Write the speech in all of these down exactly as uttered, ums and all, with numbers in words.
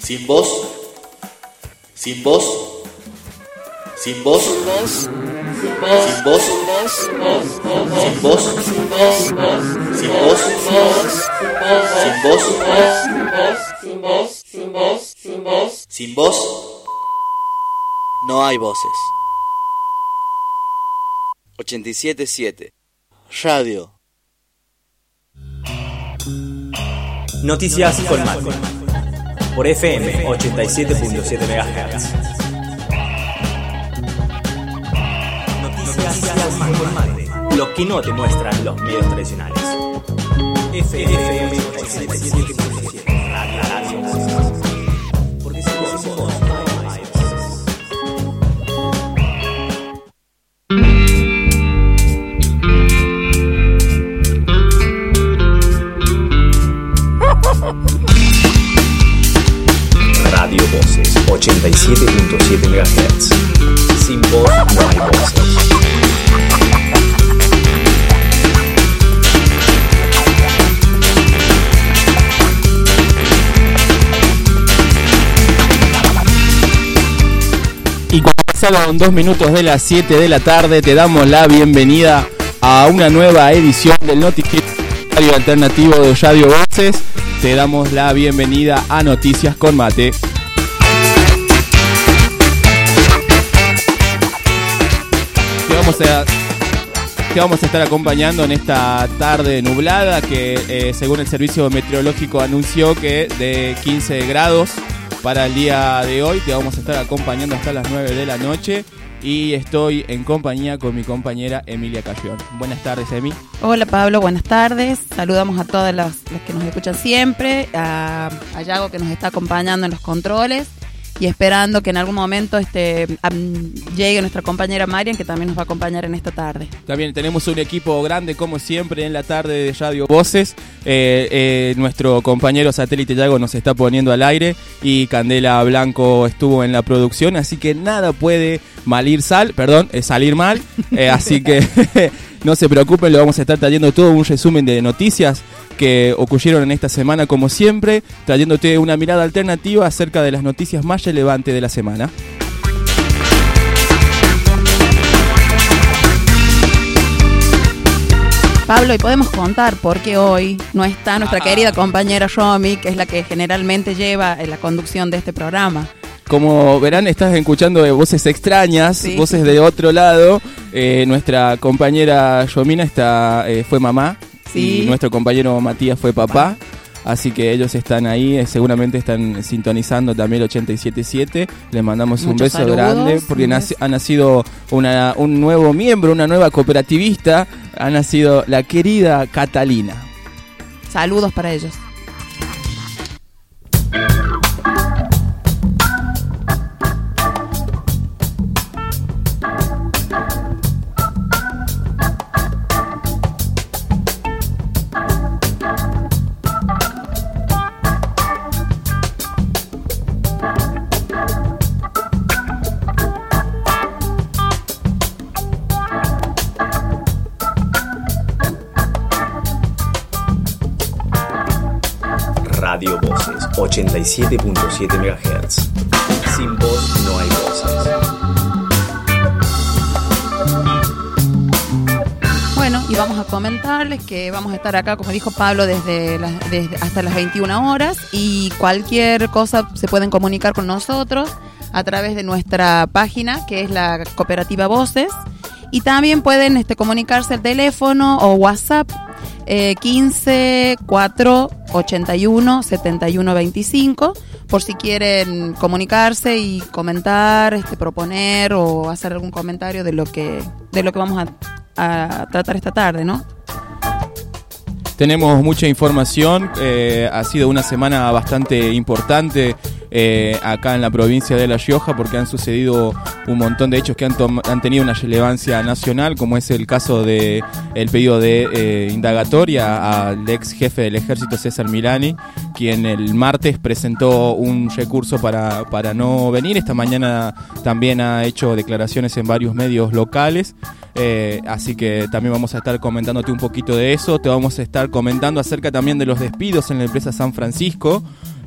Sin voz, sin voz, sin voz, sin voz, sin voz, sin voz, sin voz, sin voz, sin voz, no hay voces. ochenta y siete punto siete Radio. Noticias con Mate por F M ochenta y siete punto siete megahertz. Noticias con Mate, lo que no te muestran los medios tradicionales. F M ochenta y siete punto siete Radio. Porque si vos somos Radio Voces ochenta y siete punto siete megahertz. Sin voz no hay voces. Y cuando pasaron dos minutos de las siete de la tarde, te damos la bienvenida a una nueva edición del noticiario alternativo de Radio Voces. Te damos la bienvenida a Noticias con Mate. Te vamos a, te vamos a estar acompañando en esta tarde nublada que eh, según el servicio meteorológico anunció que de quince grados para el día de hoy. Te vamos a estar acompañando hasta las nueve de la noche. Y estoy en compañía con mi compañera Emilia Cayón. Buenas tardes, Emi. Hola, Pablo, buenas tardes. Saludamos a todas las, las que nos escuchan siempre, a, a Yago que nos está acompañando en los controles y esperando que en algún momento este, um, llegue nuestra compañera Marian, que también nos va a acompañar en esta tarde. También tenemos un equipo grande, como siempre, en la tarde de Radio Voces. Eh, eh, nuestro compañero satélite Yago nos está poniendo al aire y Candela Blanco estuvo en la producción, así que nada puede malir sal, perdón, eh, salir mal, eh, así que no se preocupen, le vamos a estar trayendo todo un resumen de noticias que ocurrieron en esta semana, como siempre, trayéndote una mirada alternativa acerca de las noticias más relevantes de la semana. Pablo, y podemos contar por qué hoy no está nuestra ah. querida compañera Romy, que es la que generalmente lleva la conducción de este programa. Como verán, estás escuchando voces extrañas, sí. voces de otro lado. Eh, nuestra compañera Yomina está, eh, fue mamá, sí. y nuestro compañero Matías fue papá. Así que ellos están ahí, eh, seguramente están sintonizando también el ochenta y siete punto siete. Les mandamos Muchos un beso saludos, grande porque nac- ha nacido una, un nuevo miembro, una nueva cooperativista. Ha nacido la querida Catalina. Saludos para ellos. Radio Voces ochenta y siete punto siete megahertz. Sin voz no hay voces. Bueno, y vamos a comentarles que vamos a estar acá, como dijo Pablo, desde, las, desde hasta las veintiuna horas, y cualquier cosa se pueden comunicar con nosotros a través de nuestra página, que es la Cooperativa Voces, y también pueden este, comunicarse al teléfono o WhatsApp eh, quince cuatro ochenta y uno setenta y uno veinticinco, por si quieren comunicarse y comentar, este, proponer o hacer algún comentario de lo que de lo que vamos a, a tratar esta tarde, ¿no? Tenemos mucha información, eh, ha sido una semana bastante importante eh, acá en la provincia de La Rioja, porque han sucedido un montón de hechos que han, tom- han tenido una relevancia nacional, como es el caso de el pedido de eh, indagatoria al ex jefe del ejército César Milani, quien el martes presentó un recurso para, para no venir. Esta mañana también ha hecho declaraciones en varios medios locales. Eh, así que también vamos a estar comentándote un poquito de eso. Te vamos a estar comentando acerca también de los despidos en la empresa San Francisco.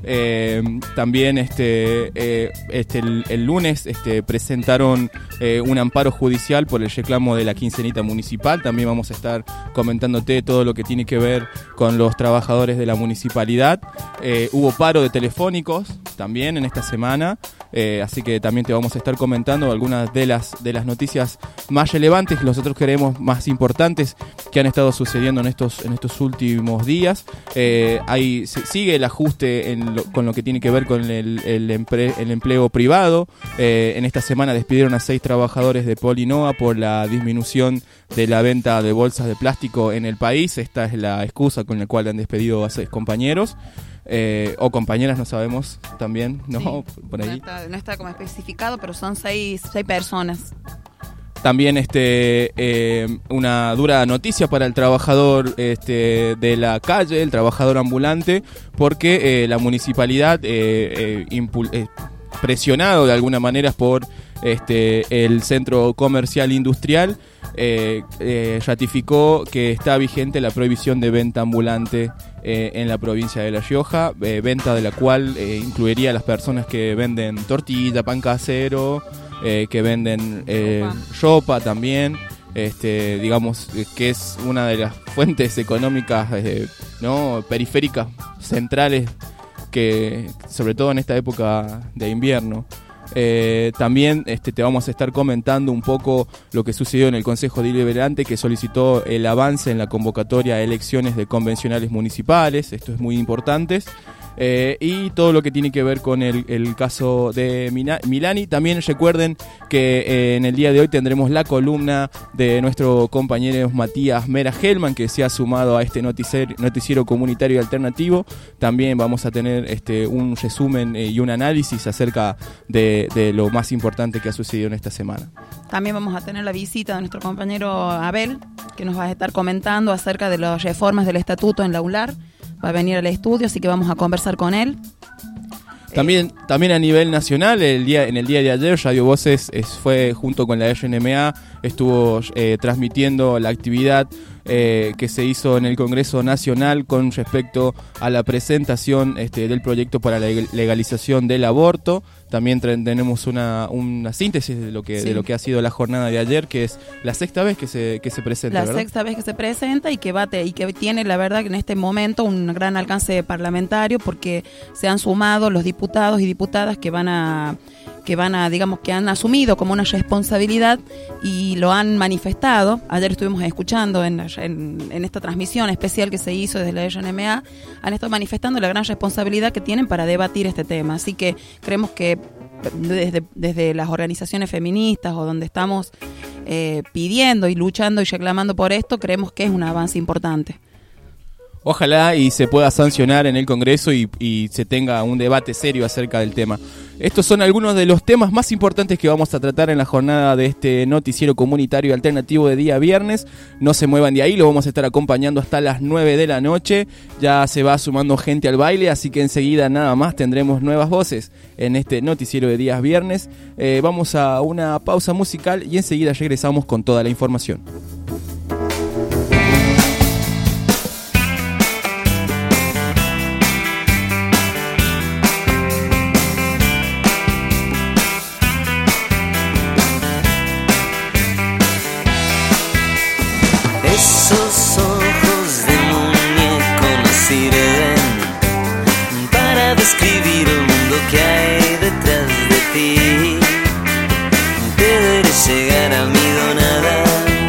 Eh, también este, eh, este el, el lunes este, presentaron eh, un amparo judicial por el reclamo de la quincenita municipal. También vamos a estar comentándote todo lo que tiene que ver con los trabajadores de la municipalidad. Eh, hubo paro de telefónicos también en esta semana, eh, así que también te vamos a estar comentando algunas de las, de las noticias más relevantes, nosotros creemos más importantes que han estado sucediendo en estos, en estos últimos días. Eh, hay, sigue el ajuste en lo, con lo que tiene que ver con el, el, empre, el empleo privado. Eh, en esta semana despidieron a seis trabajadores de Polinoa por la disminución de la venta de bolsas de plástico en el país. Esta es la excusa con la cual han despedido a seis compañeros. Eh, o compañeras, no sabemos también, ¿no? Sí, por ahí. No está, no está como especificado, pero son seis, seis personas. También este eh, una dura noticia para el trabajador este, de la calle, el trabajador ambulante, porque eh, la municipalidad, eh, eh, impul- eh, presionado de alguna manera por este, el centro comercial industrial, eh, eh, ratificó que está vigente la prohibición de venta ambulante eh, en la provincia de La Rioja, eh, venta de la cual eh, incluiría a las personas que venden tortilla, pan casero, Eh, que venden eh, ropa también, este, digamos que es una de las fuentes económicas eh, no periféricas centrales, que sobre todo en esta época de invierno. Eh, también este, te vamos a estar comentando un poco lo que sucedió en el Consejo Deliberante, que solicitó el avance en la convocatoria a elecciones de convencionales municipales. Esto es muy importante. Eh, y todo lo que tiene que ver con el, el caso de Mina, Milani. También recuerden que eh, en el día de hoy tendremos la columna de nuestro compañero Matías Mera Hellman, que se ha sumado a este noticiero, noticiero comunitario y alternativo. También vamos a tener este, un resumen eh, y un análisis acerca de, de lo más importante que ha sucedido en esta semana. También vamos a tener la visita de nuestro compañero Abel, que nos va a estar comentando acerca de las reformas del estatuto en la U L A R. Va a venir al estudio, así que vamos a conversar con él. También, eh, también a nivel nacional, el día, en el día de ayer, Radio Voces es, fue junto con la R N M A, estuvo eh, transmitiendo la actividad eh, que se hizo en el Congreso Nacional con respecto a la presentación este, del proyecto para la legalización del aborto. También tenemos una, una síntesis de lo que sí. de lo que ha sido la jornada de ayer, que es la sexta vez que se que se presenta, La ¿verdad? sexta vez que se presenta y que bate y que tiene, la verdad, que en este momento un gran alcance parlamentario, porque se han sumado los diputados y diputadas que van a que van a, digamos, que han asumido como una responsabilidad y lo han manifestado. Ayer estuvimos escuchando en, en, en esta transmisión especial que se hizo desde la R N M A, han estado manifestando la gran responsabilidad que tienen para debatir este tema. Así que creemos que desde, desde las organizaciones feministas o donde estamos eh, pidiendo y luchando y reclamando por esto, creemos que es un avance importante. Ojalá y se pueda sancionar en el Congreso y, y se tenga un debate serio acerca del tema. Estos son algunos de los temas más importantes que vamos a tratar en la jornada de este noticiero comunitario alternativo de día viernes. No se muevan de ahí, lo vamos a estar acompañando hasta las nueve de la noche. Ya se va sumando gente al baile, así que enseguida nada más tendremos nuevas voces en este noticiero de días viernes. Eh, vamos a una pausa musical y enseguida regresamos con toda la información. Esos ojos de muñeco no sirven para describir el mundo que hay detrás de ti. Deber llegar a mi donada,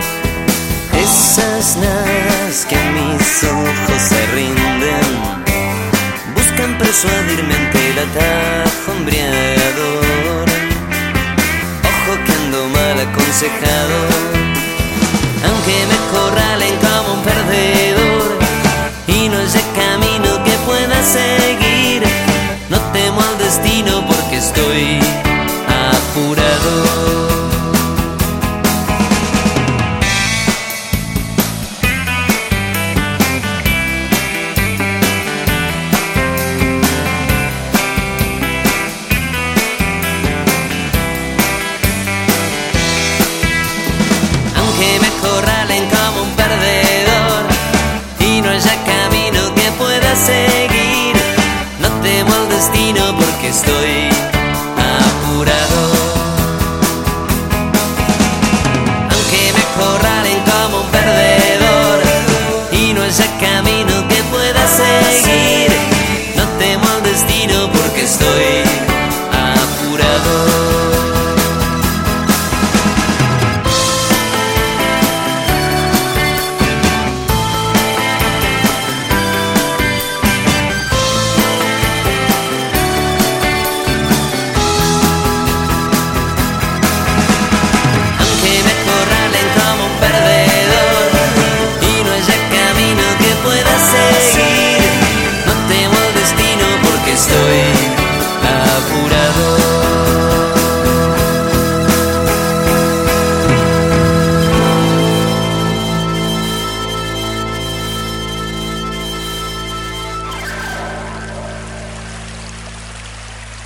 esas nadas que a mis ojos se rinden, buscan persuadirme ante el atajo embriagador. Ojo que ando mal aconsejado, aunque me corralen como un perdedor y no haya camino que pueda seguir, no temo al destino porque estoy apurado. Seguir, no temo al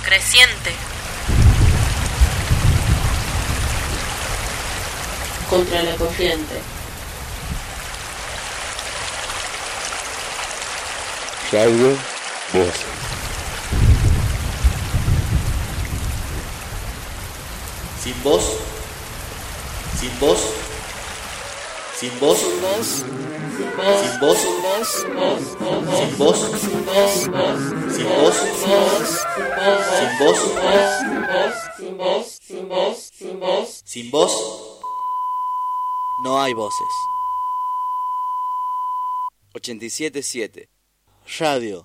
creciente. Contra la corriente. Radio Voces. Sin voz, sin voz, sin voz, sin voz, sin voz, sin voz, sin voz, sin voz, sin voz, sin voz, sin voz, No hay voces. ochenta y siete punto siete Radio.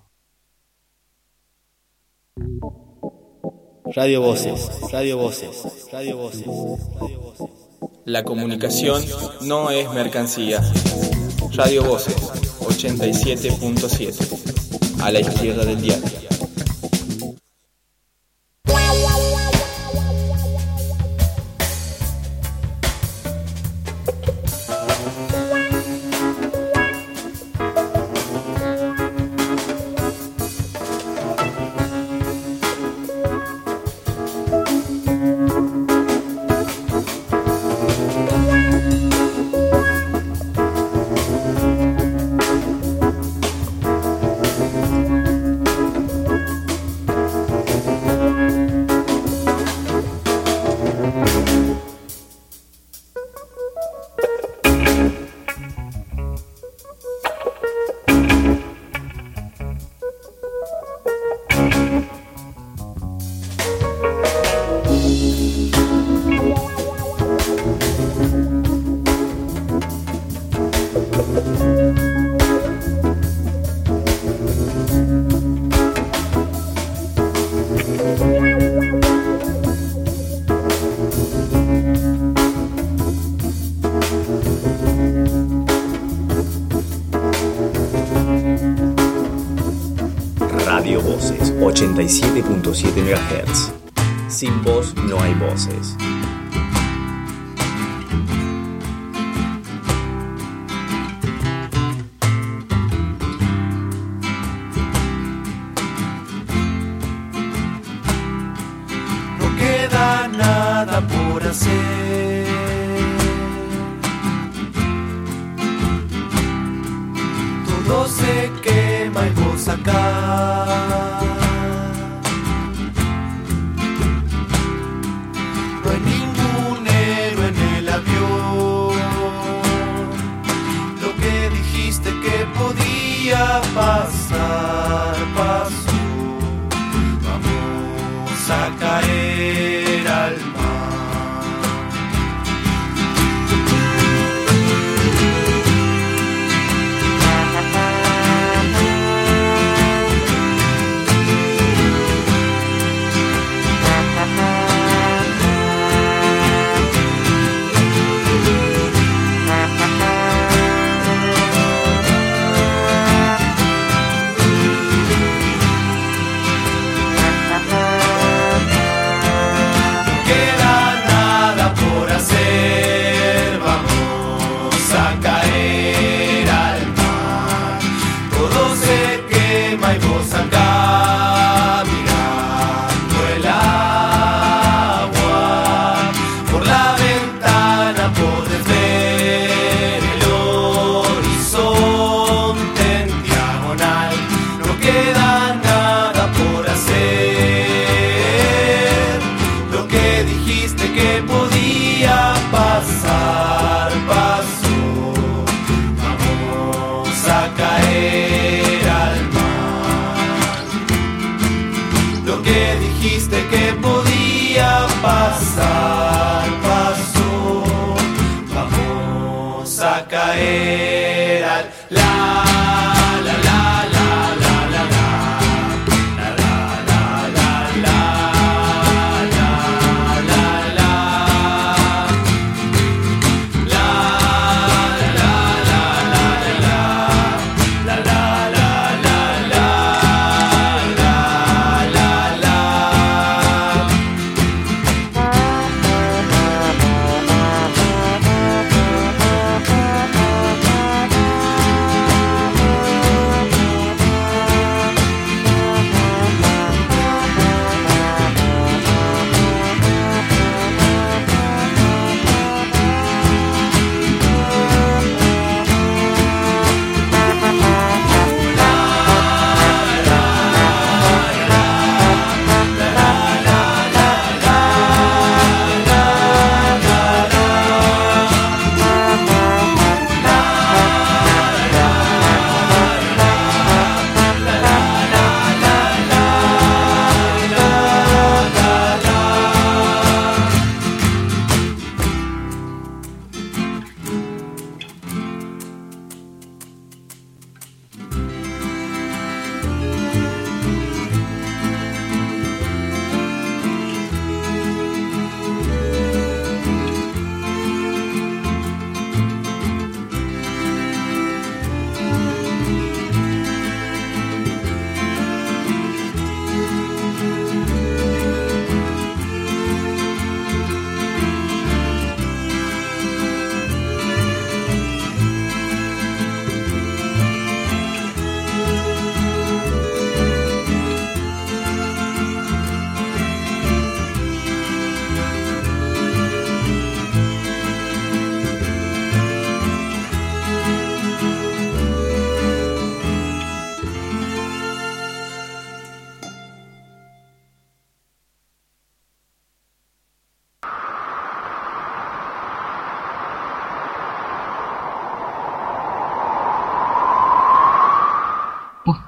Radio Voces, Radio Voces, Radio Voces, Radio Voces. La comunicación no es mercancía. Radio Voces, ochenta y siete punto siete. A la izquierda del diario. Radio Voces, ochenta y siete punto siete megahertz. Sin voz no hay voces. No queda nada por hacer. Todo se quema y vos acá. No hay ningún héroe en el avión. Lo que dijiste que podía pasar, pasó. Vamos a caer al mar. Pasar, pasó, vamos a caer al la la la la la la la la la la la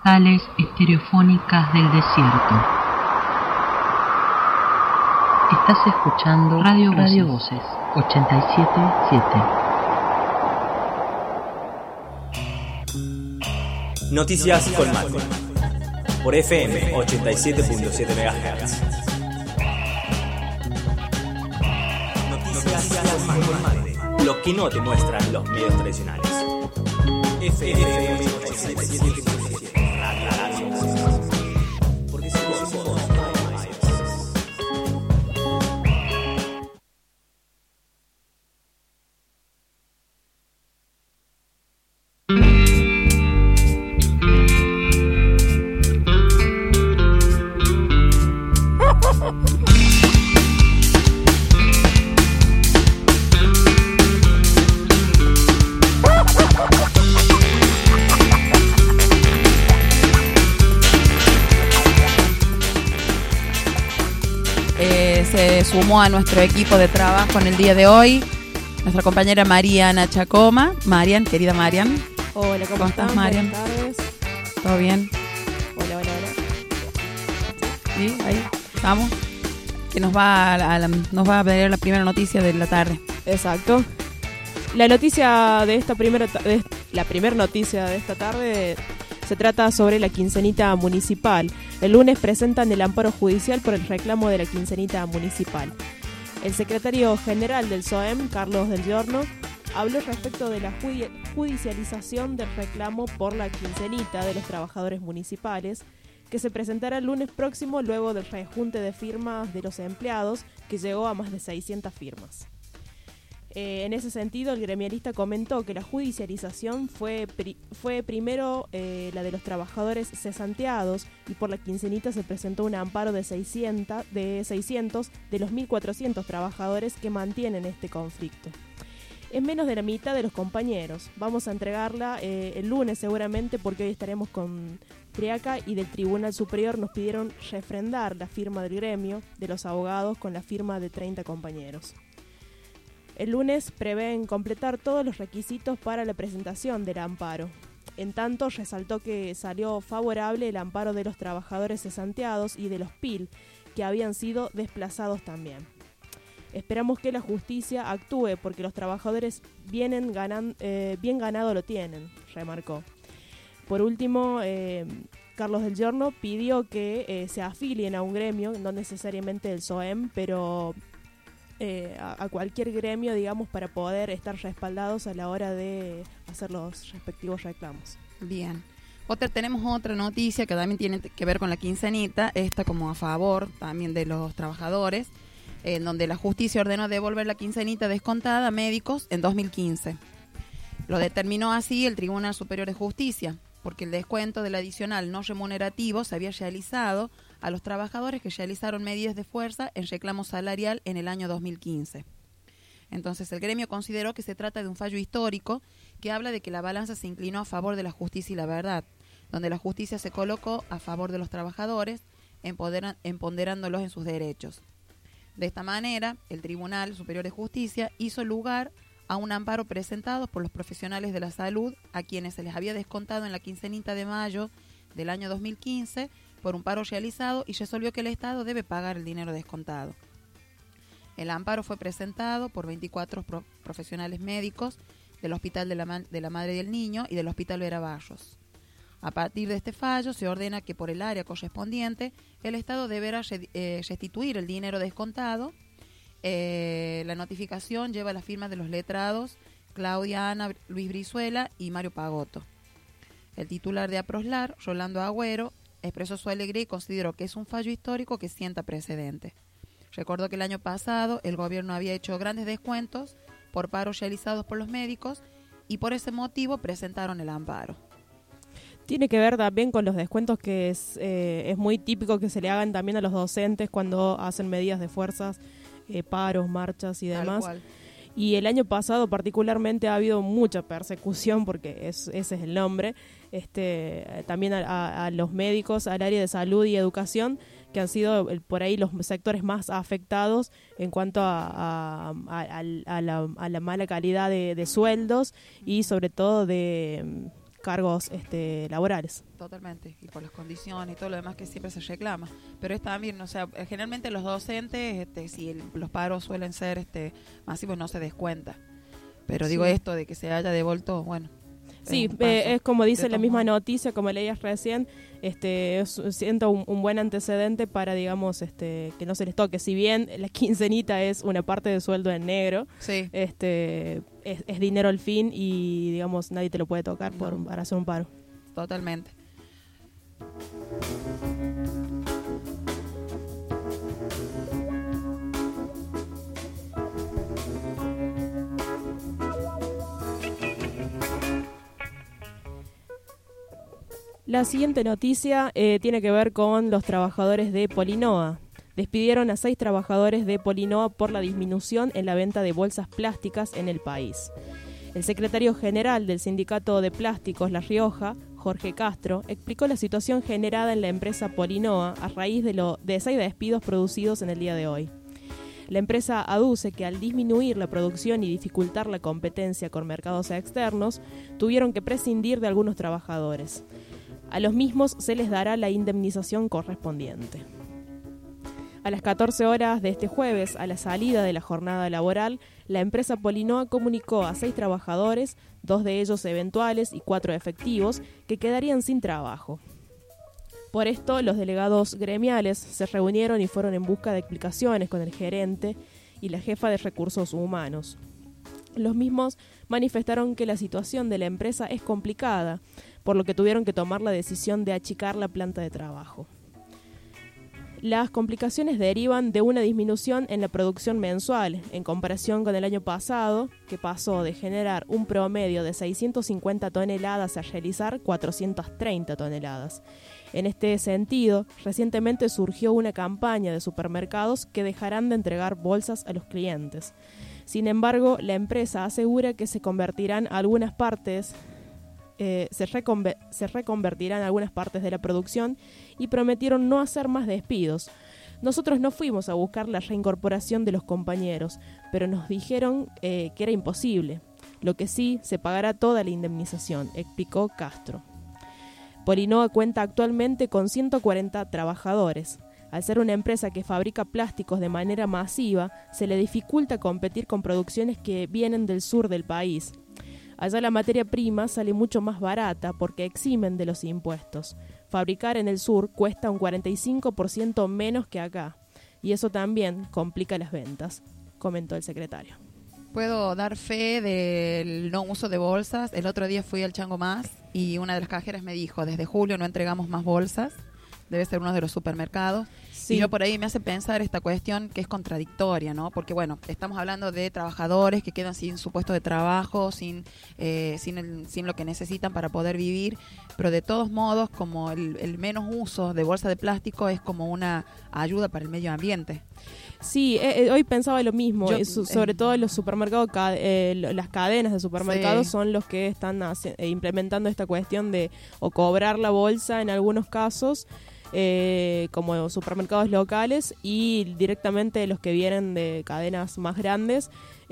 postales estereofónicas del desierto. Estás escuchando Radio Voces, Radio Voces ochenta y siete punto siete. Noticias Colmate por F M ochenta y siete punto siete megahertz. Noticias Colmate, lo que no te muestran los medios tradicionales. F M ochenta y siete punto siete. Radio Voces. Porque si vos sos vos, no hay más. Sumó a nuestro equipo de trabajo en el día de hoy nuestra compañera Mariana Chacoma. Marian, querida Marian. Hola, ¿cómo, ¿Cómo estás, Marian? Buenas tardes. ¿Todo bien? Hola, hola, hola. Sí, ahí estamos. Que nos va a, la, a la, nos va a ver la primera noticia de la tarde. Exacto. La noticia de esta primera de la primera noticia de esta tarde se trata sobre la quincenita municipal. El lunes presentan el amparo judicial por el reclamo de la quincenita municipal. El secretario general del S O E M, Carlos del Giorno, habló respecto de la judicialización del reclamo por la quincenita de los trabajadores municipales, que se presentará el lunes próximo luego del rejunte de firmas de los empleados, que llegó a más de seiscientas firmas. Eh, en ese sentido, el gremialista comentó que la judicialización fue, pri- fue primero eh, la de los trabajadores cesanteados, y por la quincenita se presentó un amparo de seiscientos de, seiscientos de los mil cuatrocientos trabajadores que mantienen este conflicto. Es menos de la mitad de los compañeros. Vamos a entregarla eh, el lunes seguramente, porque hoy estaremos con Triaca, y del Tribunal Superior nos pidieron refrendar la firma del gremio de los abogados con la firma de treinta compañeros. El lunes prevén completar todos los requisitos para la presentación del amparo. En tanto, resaltó que salió favorable el amparo de los trabajadores cesanteados y de los P I L, que habían sido desplazados también. Esperamos que la justicia actúe porque los trabajadores vienen ganan, eh, bien ganado lo tienen, remarcó. Por último, eh, Carlos del Giorno pidió que eh, se afilien a un gremio, no necesariamente el S O E M, pero Eh, a, a cualquier gremio, digamos, para poder estar respaldados a la hora de hacer los respectivos reclamos. Bien. Otra, tenemos otra noticia que también tiene que ver con la quincenita, esta como a favor también de los trabajadores, en donde la justicia ordenó devolver la quincenita descontada a médicos en dos mil quince. Lo determinó así el Tribunal Superior de Justicia, porque el descuento del adicional no remunerativo se había realizado a los trabajadores que realizaron medidas de fuerza en reclamo salarial en el año dos mil quince. Entonces el gremio consideró que se trata de un fallo histórico que habla de que la balanza se inclinó a favor de la justicia y la verdad, donde la justicia se colocó a favor de los trabajadores, empoderan, empoderándolos en sus derechos. De esta manera, el Tribunal Superior de Justicia hizo lugar a un amparo presentado por los profesionales de la salud a quienes se les había descontado en la quincenita de mayo del año dos mil quince por un paro realizado, y resolvió que el Estado debe pagar el dinero descontado. El amparo fue presentado por veinticuatro pro- profesionales médicos del Hospital de la, Man- de la Madre y el Niño y del Hospital Vera Barros. A partir de este fallo se ordena que por el área correspondiente el Estado deberá re- eh, restituir el dinero descontado. Eh, la notificación lleva la firma de los letrados Claudia Ana Luis Brizuela y Mario Pagotto. El titular de APROSLAR, Rolando Agüero, expresó su alegría y consideró que es un fallo histórico que sienta precedente. Recordó que el año pasado el gobierno había hecho grandes descuentos por paros realizados por los médicos y por ese motivo presentaron el amparo. Tiene que ver también con los descuentos que es, eh, es muy típico que se le hagan también a los docentes cuando hacen medidas de fuerzas, eh, paros, marchas y demás. Tal cual. Y el año pasado particularmente ha habido mucha persecución, porque es, ese es el nombre, este, también a, a, a los médicos, al área de salud y educación, que han sido el, por ahí los sectores más afectados en cuanto a, a, a, a, la, a la mala calidad de, de sueldos y sobre todo de cargos este, laborales. Totalmente, y por las condiciones y todo lo demás que siempre se reclama. Pero es también, o sea, generalmente los docentes, este, si el, los paros suelen ser este, masivos, no se descuenta. Pero digo Sí. esto de que se haya devuelto, bueno. Sí, es un paso. eh, es como dice De la todos misma modos. noticia, como leías recién, este, es- siento un, un buen antecedente para, digamos, este, que no se les toque. Si bien la quincenita es una parte de sueldo en negro, Sí. este, es, es dinero al fin y, digamos, nadie te lo puede tocar por, para hacer un paro. Totalmente. La siguiente noticia eh, tiene que ver con los trabajadores de Polinoa. Despidieron a seis trabajadores de Polinoa por la disminución en la venta de bolsas plásticas en el país. El secretario general del Sindicato de Plásticos La Rioja, Jorge Castro, explicó la situación generada en la empresa Polinoa a raíz de, lo, de seis despidos producidos en el día de hoy. La empresa aduce que al disminuir la producción y dificultar la competencia con mercados externos, tuvieron que prescindir de algunos trabajadores. A los mismos se les dará la indemnización correspondiente. A las catorce horas de este jueves, a la salida de la jornada laboral, la empresa Polinoa comunicó a seis trabajadores, dos de ellos eventuales y cuatro efectivos, que quedarían sin trabajo. Por esto, los delegados gremiales se reunieron y fueron en busca de explicaciones con el gerente y la jefa de recursos humanos. Los mismos manifestaron que la situación de la empresa es complicada, por lo que tuvieron que tomar la decisión de achicar la planta de trabajo. Las complicaciones derivan de una disminución en la producción mensual en comparación con el año pasado, que pasó de generar un promedio de seiscientas cincuenta toneladas a realizar cuatrocientas treinta toneladas. En este sentido, recientemente surgió una campaña de supermercados que dejarán de entregar bolsas a los clientes. Sin embargo, la empresa asegura que se convertirán algunas partes Eh, se, reconver- se reconvertirán algunas partes de la producción y prometieron no hacer más despidos. Nosotros no fuimos a buscar la reincorporación de los compañeros, pero nos dijeron eh, que era imposible. Lo que sí, se pagará toda la indemnización, explicó Castro. Polinoa cuenta actualmente con ciento cuarenta trabajadores. Al ser una empresa que fabrica plásticos de manera masiva, se le dificulta competir con producciones que vienen del sur del país. Allá la materia prima sale mucho más barata porque eximen de los impuestos. Fabricar en el sur cuesta un cuarenta y cinco por ciento menos que acá, y eso también complica las ventas, comentó el secretario. Puedo dar fe del no uso de bolsas. El otro día fui al Chango Más y una de las cajeras me dijo, desde julio no entregamos más bolsas. Debe ser uno de los supermercados. Sí. Y yo por ahí me hace pensar esta cuestión que es contradictoria, ¿no? Porque bueno, estamos hablando de trabajadores que quedan sin su puesto de trabajo, sin eh, sin, el, sin lo que necesitan para poder vivir, pero de todos modos, como el, el menos uso de bolsa de plástico es como una ayuda para el medio ambiente. Sí, eh, eh, hoy pensaba lo mismo, Yo, eh, su- eh, sobre todo los supermercados, ca- eh, lo- las cadenas de supermercados Sí. son los que están haci- eh, implementando esta cuestión de o cobrar la bolsa en algunos casos, eh, como supermercados locales, y directamente los que vienen de cadenas más grandes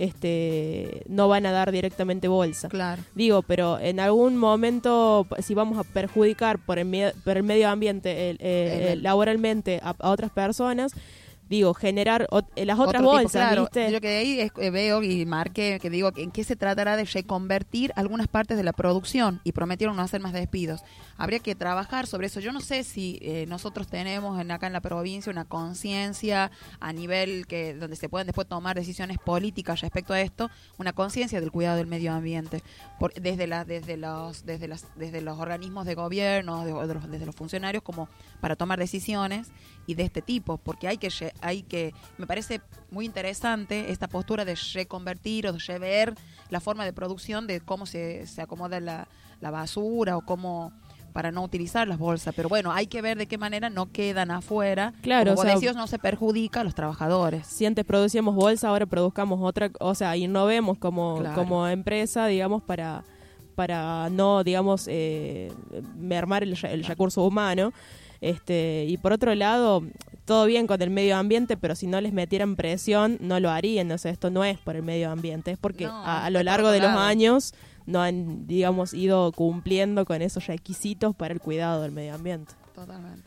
este no van a dar directamente bolsa. Claro. Digo, pero en algún momento, si vamos a perjudicar por el, mie- por el medio ambiente el- eh, El- laboralmente a, a otras personas, digo, generar ot- eh, las otras Otro tipo, bolsas, claro. ¿viste? Yo que de ahí es- eh, veo y marqué que digo que en qué se tratará de reconvertir algunas partes de la producción y prometieron no hacer más despidos. Habría que trabajar sobre eso. Yo no sé si eh, nosotros tenemos en, acá en la provincia una conciencia a nivel que donde se pueden después tomar decisiones políticas respecto a esto, una conciencia del cuidado del medio ambiente por, desde la, desde los desde las desde los organismos de gobierno, de, de los, desde los funcionarios, como para tomar decisiones y de este tipo, porque hay que re- hay que me parece muy interesante esta postura de reconvertir o de rever la forma de producción, de cómo se, se acomoda la, la basura o cómo para no utilizar las bolsas, pero bueno, hay que ver de qué manera no quedan afuera, Claro, como o vos sea, decías, no se perjudica a los trabajadores. Si antes producíamos bolsa, ahora produzcamos otra, o sea, innovemos como, Claro. como empresa, digamos, para para no, digamos, eh, mermar el, re- el recurso humano. Este, y por otro lado, todo bien con el medio ambiente, pero si no les metieran presión, no lo harían. O sea, esto no es por el medio ambiente, es porque No, a, a lo está largo por de otro los lado. años, no han, digamos, ido cumpliendo con esos requisitos para el cuidado del medio ambiente. Totalmente.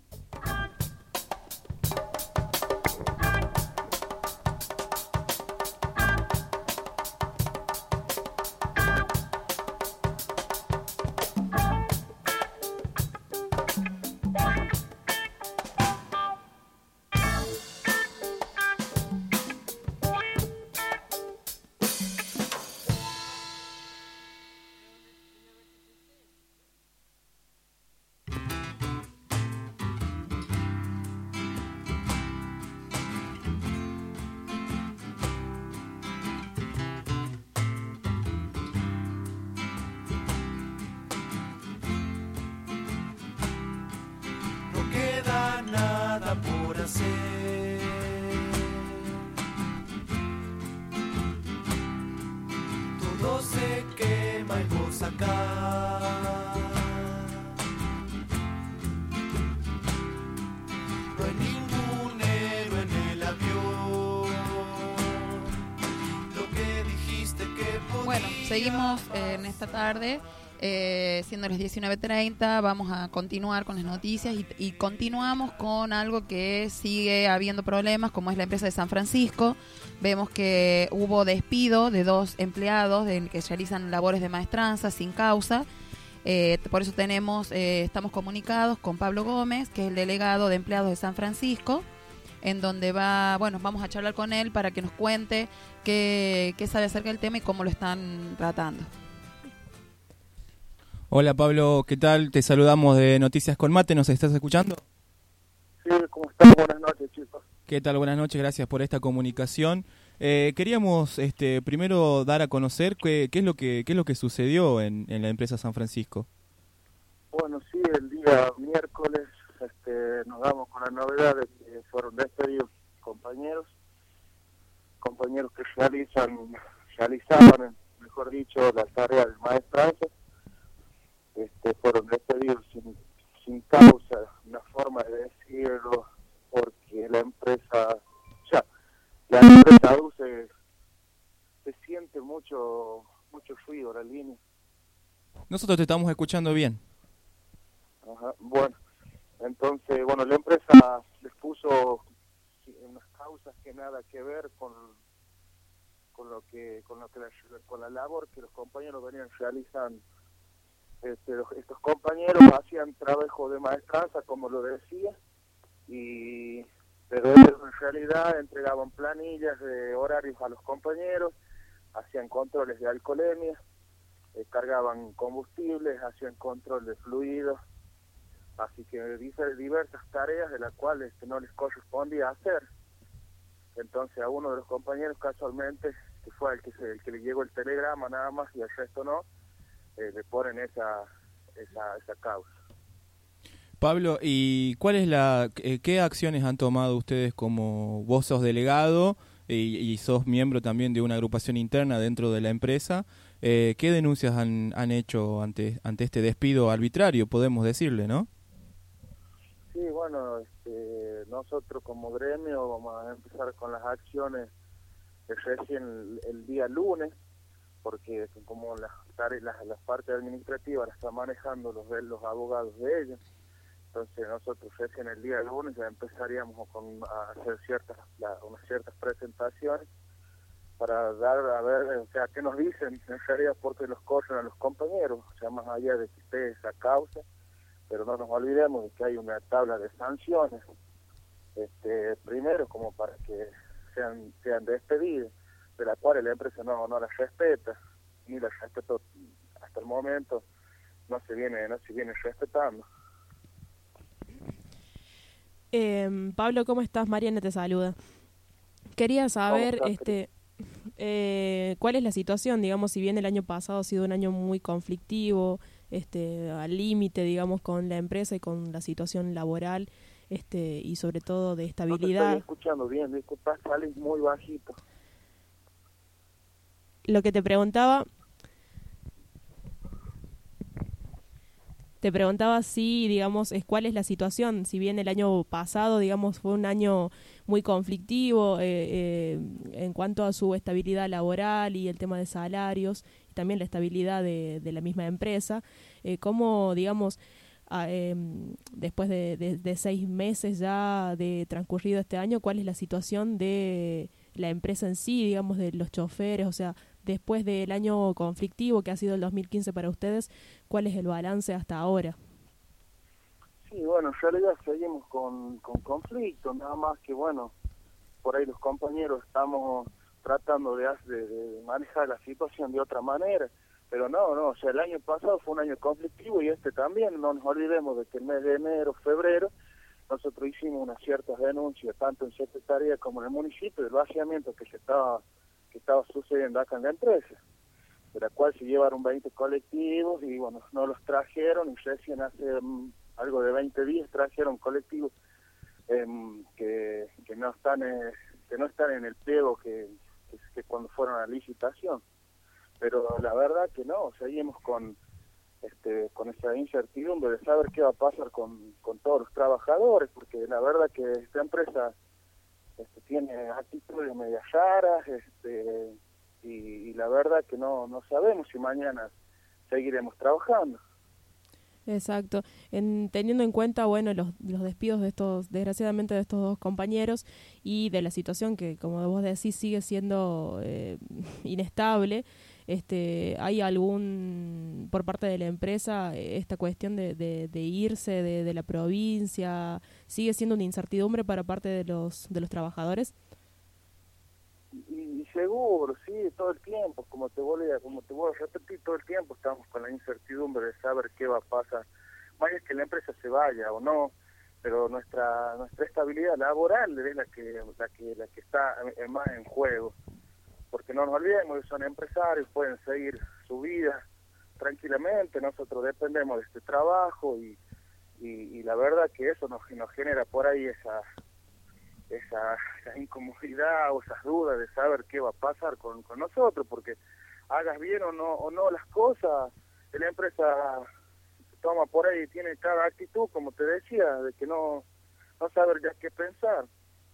Nada por hacer. Todo se quema y vos acá. No hay ningún héroe en el avión. Lo que dijiste que podía. Bueno, seguimos eh, en esta tarde. Eh, siendo las diecinueve treinta, vamos a continuar con las noticias y, y continuamos con algo que sigue habiendo problemas, como es la empresa de San Francisco. Vemos que hubo despido de dos empleados de, que realizan labores de maestranza sin causa. Eh, por eso tenemos, eh, estamos comunicados con Pablo Gómez, que es el delegado de empleados de San Francisco, en donde va, bueno, vamos a charlar con él para que nos cuente qué, qué sabe acerca del tema y cómo lo están tratando. Hola Pablo, ¿qué tal? Te saludamos de Noticias con Mate, ¿nos estás escuchando? Sí, ¿cómo estás? Buenas noches, chicos. ¿Qué tal? Buenas noches, gracias por esta comunicación. Eh, queríamos este, primero dar a conocer qué, qué es lo que qué es lo que sucedió en, en la empresa San Francisco. Bueno, sí, el día miércoles este, nos damos con la novedad de que fueron despedidos compañeros, compañeros que realizan, realizaban, mejor dicho, las tareas de maestranza. Este, fueron despedidos sin, sin causa, una forma de decirlo, porque la empresa, ya, la empresa se, se siente mucho, mucho ruido la línea. Nosotros te estamos escuchando bien. Ajá, bueno, entonces, bueno, la empresa les puso unas causas que nada que ver con, con lo que, con lo que la, con la labor que los compañeros venían realizando. Este, los, estos compañeros hacían trabajo de maestranza, como lo decía, y pero ellos en realidad entregaban planillas de horarios a los compañeros, hacían controles de alcoholemia, eh, cargaban combustibles, hacían control de fluidos, así que diversas tareas de las cuales no les correspondía hacer. Entonces a uno de los compañeros casualmente, que fue el que, se, el que le llegó el telegrama nada más y al resto no, Eh, le ponen esa, esa esa causa. Pablo, ¿y cuál es la eh, qué acciones han tomado ustedes como vos sos delegado y, y sos miembro también de una agrupación interna dentro de la empresa? Eh, ¿Qué denuncias han, han hecho ante ante este despido arbitrario, podemos decirle, no? Sí, bueno, este, nosotros como gremio vamos a empezar con las acciones recién el, el día lunes, porque como las las, las partes administrativas las están manejando los los abogados de ellos. Entonces nosotros recién el día lunes ya empezaríamos con, a hacer ciertas la, unas ciertas presentaciones para dar a ver, o sea, qué nos dicen en realidad, porque los corren a los compañeros, o sea, más allá de que esté esa causa, pero no nos olvidemos de que hay una tabla de sanciones, este primero como para que sean sean despedidos, de la cual la empresa no no las respeta, ni las respetó hasta el momento, no se viene no se viene respetando. Eh, Pablo, ¿cómo estás? Mariana te saluda. Quería saber este eh, cuál es la situación, digamos, si bien el año pasado ha sido un año muy conflictivo, este al límite, digamos, con la empresa y con la situación laboral, este y sobre todo de estabilidad. No te estoy escuchando bien, disculpa, sales muy bajito. Lo que te preguntaba, te preguntaba si, digamos, es cuál es la situación, si bien el año pasado, digamos, fue un año muy conflictivo eh, eh, en cuanto a su estabilidad laboral y el tema de salarios, y también la estabilidad de, de la misma empresa. Eh, ¿Cómo, digamos, a, eh, después de, de, de seis meses ya de transcurrido este año, cuál es la situación de la empresa en sí, digamos, de los choferes? O sea, después del año conflictivo que ha sido el dos mil quince para ustedes, ¿cuál es el balance hasta ahora? Sí, bueno, en realidad seguimos con, con conflicto, nada más que, bueno, por ahí los compañeros estamos tratando de, de, de manejar la situación de otra manera, pero no, no, o sea, el año pasado fue un año conflictivo y este también. No nos olvidemos de que el mes de enero, febrero, nosotros hicimos unas ciertas denuncias, tanto en Secretaría como en el municipio, del vaciamiento que se estaba que estaba sucediendo acá en la empresa, de la cual se llevaron veinte colectivos y, bueno, no los trajeron, y recién hace um, algo de veinte días trajeron colectivos eh, que, que no están eh, que no están en el pliego que, que, que cuando fueron a la licitación. Pero la verdad que no, seguimos con este con esa incertidumbre de saber qué va a pasar con, con todos los trabajadores, porque la verdad que esta empresa este, tiene actitudes medias raras, este, y, y la verdad que no, no sabemos si mañana seguiremos trabajando. Exacto. En, teniendo en cuenta, bueno, los, los despidos de estos, desgraciadamente, de estos dos compañeros, y de la situación que, como vos decís, sigue siendo eh, inestable, este, ¿hay algún, por parte de la empresa, esta cuestión de, de, de irse de, de la provincia, sigue siendo una incertidumbre para parte de los, de los trabajadores? Y, y seguro, sí, todo el tiempo, como te voy a, como te voy a repetir, todo el tiempo estamos con la incertidumbre de saber qué va a pasar. Más es que la empresa se vaya o no, pero nuestra nuestra estabilidad laboral es la que la que la que está más en juego, porque no nos olvidemos que son empresarios, pueden seguir su vida tranquilamente, nosotros dependemos de este trabajo, y, y, y la verdad que eso nos, nos genera por ahí esa Esa, esa incomodidad o esas dudas de saber qué va a pasar con, con nosotros, porque hagas bien o no o no las cosas, la empresa toma por ahí, tiene cada actitud, como te decía, de que no, no saber ya qué pensar.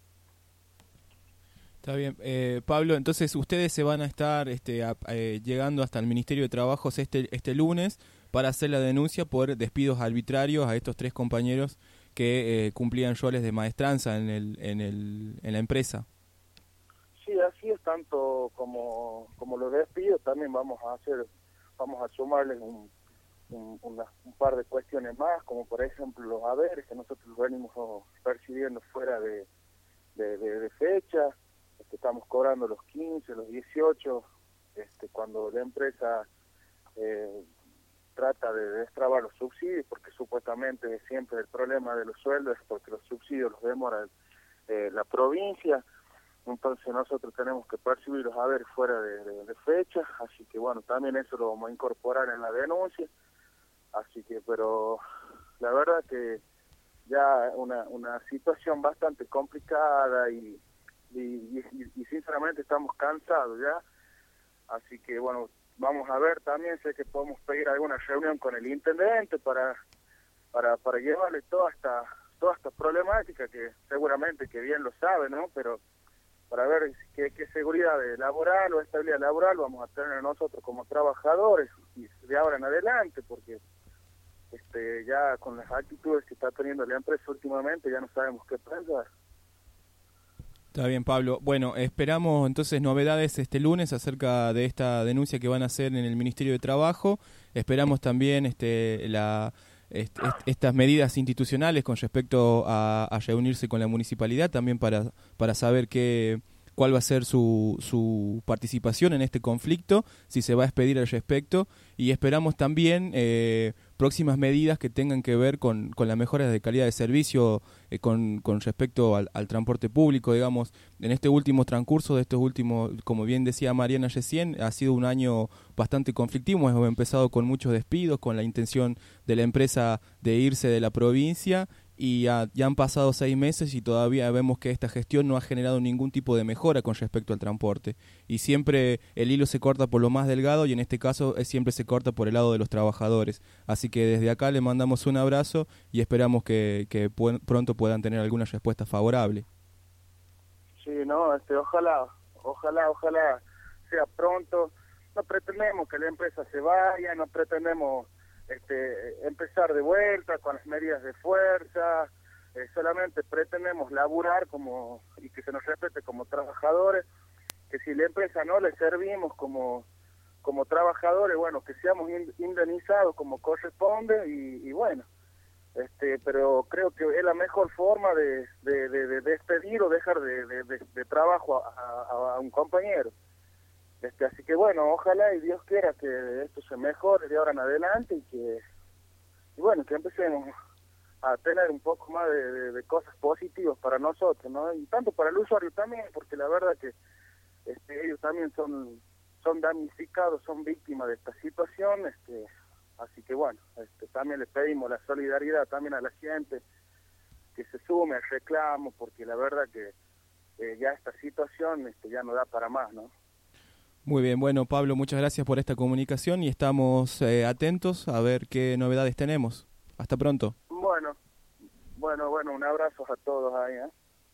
Está bien, eh, Pablo, entonces ustedes se van a estar este, a, eh, llegando hasta el Ministerio de Trabajos este, este lunes para hacer la denuncia por despidos arbitrarios a estos tres compañeros que eh, cumplían roles de maestranza en el, en el en la empresa. Sí, así es, tanto como como los despidos, también vamos a hacer, vamos a sumarles un, un, una, un par de cuestiones más, como por ejemplo los haberes que nosotros venimos percibiendo fuera de, de, de, de fecha, este, estamos cobrando los quince, los dieciocho, este, cuando la empresa eh, trata de destrabar los subsidios, porque supuestamente siempre el problema de los sueldos es porque los subsidios los demora eh, la provincia, entonces nosotros tenemos que percibir los haberes fuera de, de, de fecha, así que bueno, también eso lo vamos a incorporar en la denuncia, así que, pero la verdad que ya una, una situación bastante complicada y, y, y, y sinceramente estamos cansados ya, así que bueno, vamos a ver también, sé que podemos pedir alguna reunión con el intendente para para para llevarle toda esta toda esta problemática, que seguramente que bien lo sabe, ¿no? Pero para ver qué, qué seguridad laboral o estabilidad laboral vamos a tener nosotros como trabajadores y de ahora en adelante, porque este ya con las actitudes que está teniendo la empresa últimamente ya no sabemos qué pensar. Está bien, Pablo. Bueno, esperamos entonces novedades este lunes acerca de esta denuncia que van a hacer en el Ministerio de Trabajo. Esperamos también este, la, est, est, estas medidas institucionales con respecto a, a reunirse con la municipalidad, también para, para saber qué, cuál va a ser su, su participación en este conflicto, si se va a expedir al respecto, y esperamos también eh, próximas medidas que tengan que ver con, con la mejora de calidad de servicio eh, con, con respecto al, al transporte público, digamos. En este último transcurso de estos últimos, como bien decía Mariana recién, ha sido un año bastante conflictivo, hemos empezado con muchos despidos, con la intención de la empresa de irse de la provincia, y ya, ya han pasado seis meses y todavía vemos que esta gestión no ha generado ningún tipo de mejora con respecto al transporte, y siempre el hilo se corta por lo más delgado, y en este caso es, siempre se corta por el lado de los trabajadores. Así que desde acá le mandamos un abrazo y esperamos que, que pu- pronto puedan tener alguna respuesta favorable. Sí, no, este, ojalá, ojalá, ojalá sea pronto. no pretendemos que la empresa se vaya, no pretendemos este, empezar de vuelta con las medidas de fuerza, eh, solamente pretendemos laburar como y que se nos respete como trabajadores, que si la empresa no le servimos como como trabajadores, bueno, que seamos indemnizados como corresponde y, y bueno, este, pero creo que es la mejor forma de, de, de, de despedir o dejar de, de, de, de trabajo a, a, a un compañero. Este, así que bueno, ojalá y Dios quiera que esto se mejore de ahora en adelante y que, y bueno, que empecemos a tener un poco más de, de, de cosas positivas para nosotros, ¿no? Y tanto para el usuario también, porque la verdad que este, ellos también son son damnificados, son víctimas de esta situación, este, así que bueno, este, también les pedimos la solidaridad también a la gente, que se sume al reclamo, porque la verdad que eh, ya esta situación este, ya no da para más, ¿no? Muy bien, bueno Pablo, muchas gracias por esta comunicación y estamos eh, atentos a ver qué novedades tenemos. Hasta pronto. Bueno, bueno, bueno, un abrazo a todos ahí, ¿eh?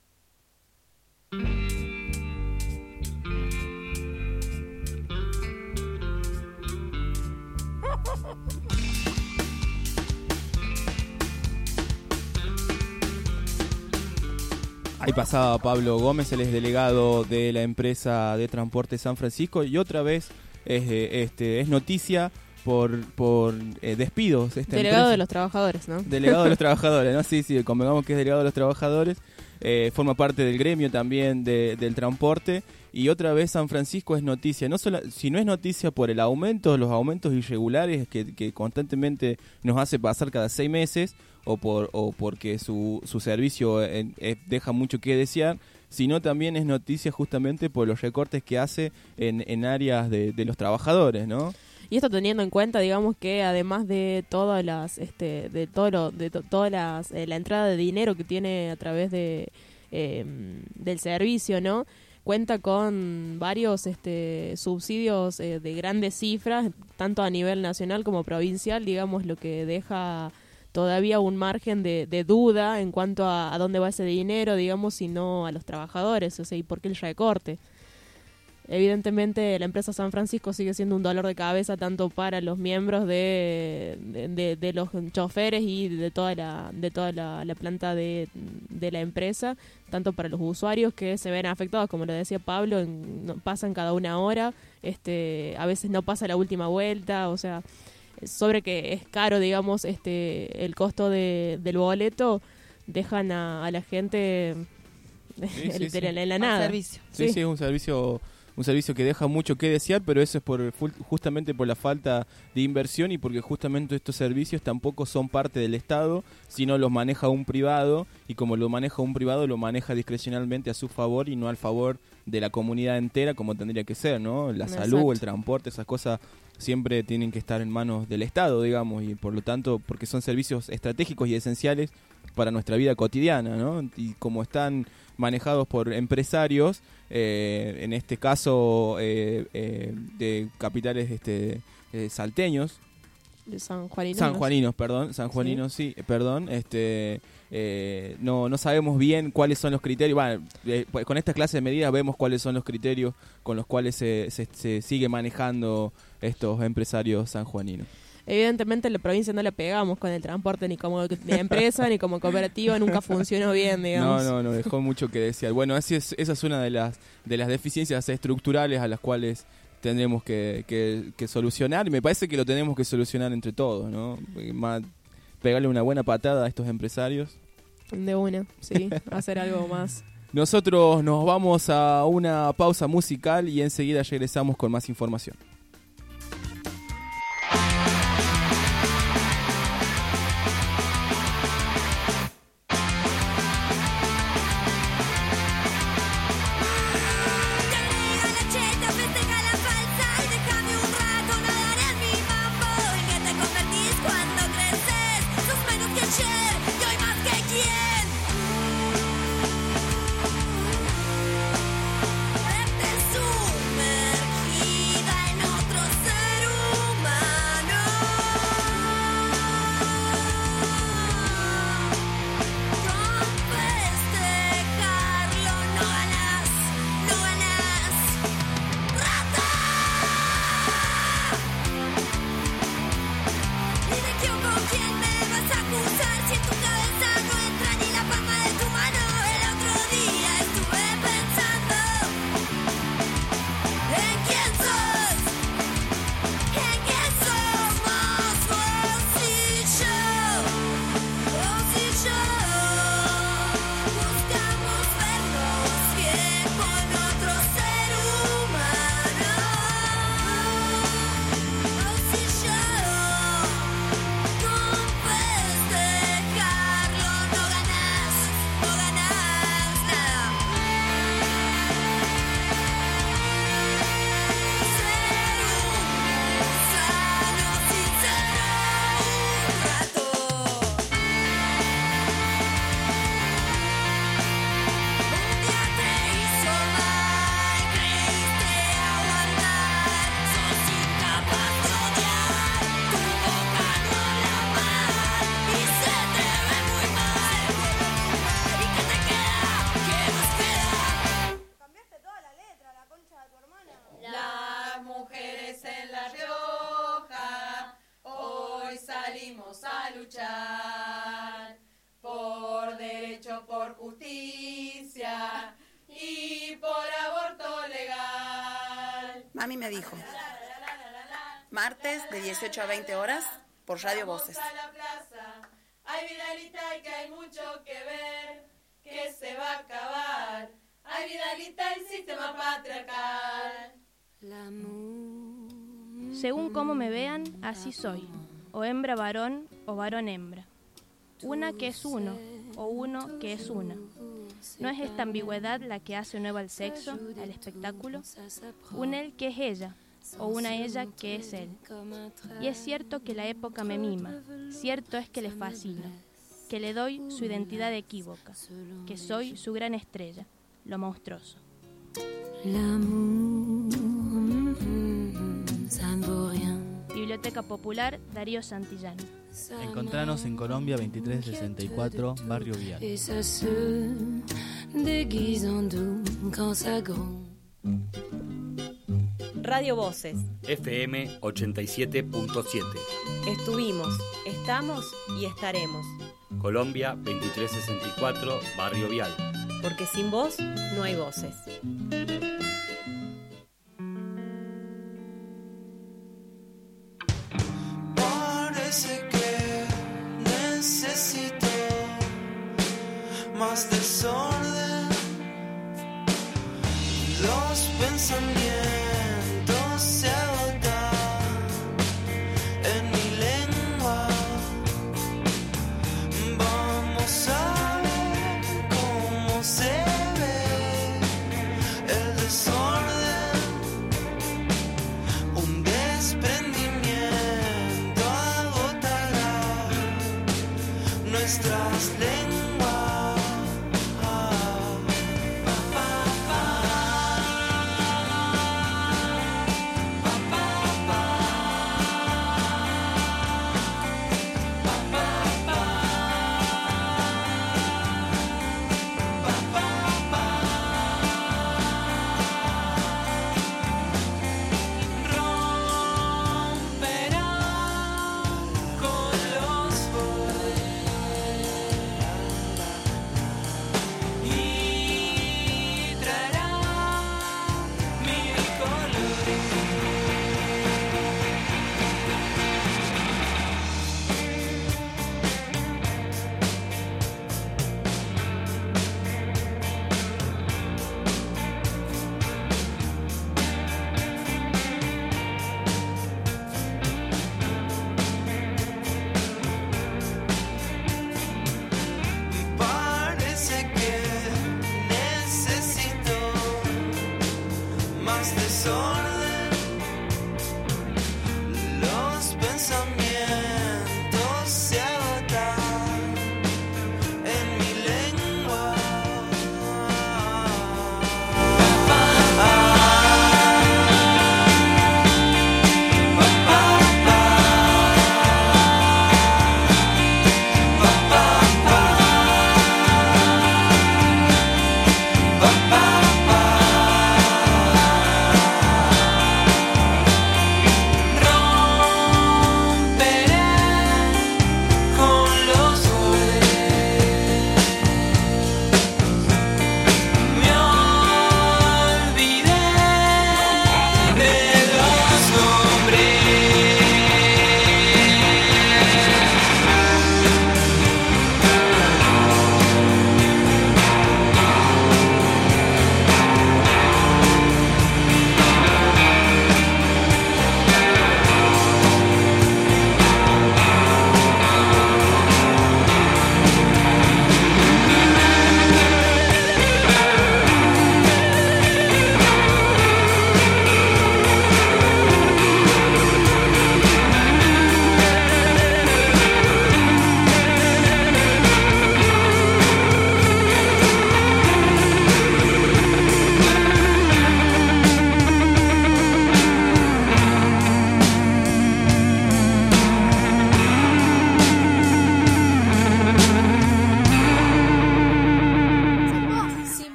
Ahí pasaba Pablo Gómez, él es delegado de la empresa de transporte San Francisco y otra vez es, este, es noticia por, por eh, despidos. Esta delegado empresa. de los trabajadores, ¿no? Delegado de los trabajadores, ¿no? Sí, sí, convengamos que es delegado de los trabajadores. Eh, forma parte del gremio también de, del transporte y otra vez San Francisco es noticia, no solo, si no es noticia por el aumento, los aumentos irregulares que, que constantemente nos hace pasar cada seis meses o por o porque su, su servicio eh, eh, deja mucho que desear, sino también es noticia justamente por los recortes que hace en, en áreas de, de los trabajadores, ¿no? Y esto teniendo en cuenta, digamos, que además de todas las, este, de todo lo, de to, todas las, eh, la entrada de dinero que tiene a través de eh, del servicio, ¿no? Cuenta con varios este, subsidios eh, de grandes cifras, tanto a nivel nacional como provincial, digamos, lo que deja todavía un margen de, de duda en cuanto a, a dónde va ese dinero, digamos, si no a los trabajadores, o sea, y por qué el recorte. Evidentemente la empresa San Francisco sigue siendo un dolor de cabeza tanto para los miembros de, de, de, de los choferes y de toda la de toda la, la planta de, de la empresa, tanto para los usuarios que se ven afectados, como lo decía Pablo, en, no, pasan cada una hora, este a veces no pasa la última vuelta, o sea, sobre que es caro, digamos, este el costo de, del boleto, dejan a, a la gente sí, el, sí, sí. en la nada. Servicio. Sí, sí, sí, es un servicio un servicio que deja mucho que desear, pero eso es por justamente por la falta de inversión y porque justamente estos servicios tampoco son parte del Estado, sino los maneja un privado, y como lo maneja un privado, lo maneja discrecionalmente a su favor y no al favor de la comunidad entera, como tendría que ser, ¿no? La Exacto. salud, el transporte, esas cosas siempre tienen que estar en manos del Estado, digamos, y por lo tanto, porque son servicios estratégicos y esenciales para nuestra vida cotidiana, ¿no? Y como están manejados por empresarios, eh, en este caso eh, eh, de capitales este, eh, salteños, de San Juaninos. Sanjuaninos, perdón, Sanjuaninos, sí, sí perdón, este, eh, no, no sabemos bien cuáles son los criterios. Bueno, eh, pues con esta clase de medidas vemos cuáles son los criterios con los cuales se, se, se sigue manejando estos empresarios sanjuaninos. Evidentemente en la provincia no la pegamos con el transporte ni como empresa ni como cooperativa, nunca funcionó bien, digamos. No, no, no, dejó mucho que desear. Bueno, así es, esa es una de las de las deficiencias estructurales a las cuales tendremos que, que, que solucionar, y me parece que lo tenemos que solucionar entre todos, ¿no? Más, pegarle una buena patada a estos empresarios. De una, sí, hacer algo más. Nosotros nos vamos a una pausa musical y enseguida regresamos con más información. Sumergida en Pido por justicia y por aborto legal. Mami me dijo, martes de dieciocho a veinte horas por Radio Voces. Vamos a la plaza, hay Vidalita y que hay mucho que ver, que se va a acabar. Hay Vidalita el sistema patriarcal. Según cómo me vean, así soy, o hembra varón o varón hembra. Una que es uno, o uno que es una. ¿No es esta ambigüedad la que hace nuevo al sexo, al espectáculo? Un él que es ella, o una ella que es él. Y es cierto que la época me mima, cierto es que le fascino, que le doy su identidad equívoca, que soy su gran estrella, lo monstruoso. Biblioteca Popular Darío Santillán. Encontranos en Colombia veintitrés sesenta y cuatro, Barrio Vial. Radio Voces F M ochenta y siete punto siete. Estuvimos, estamos y estaremos. Colombia veintitrés sesenta y cuatro, Barrio Vial. Porque sin vos no hay voces. Parece que necesito más desorden. Los pensamientos se agotan en mi lengua. Vamos a ver cómo se ve el desorden, un desprendimiento agotará nuestras lenguas.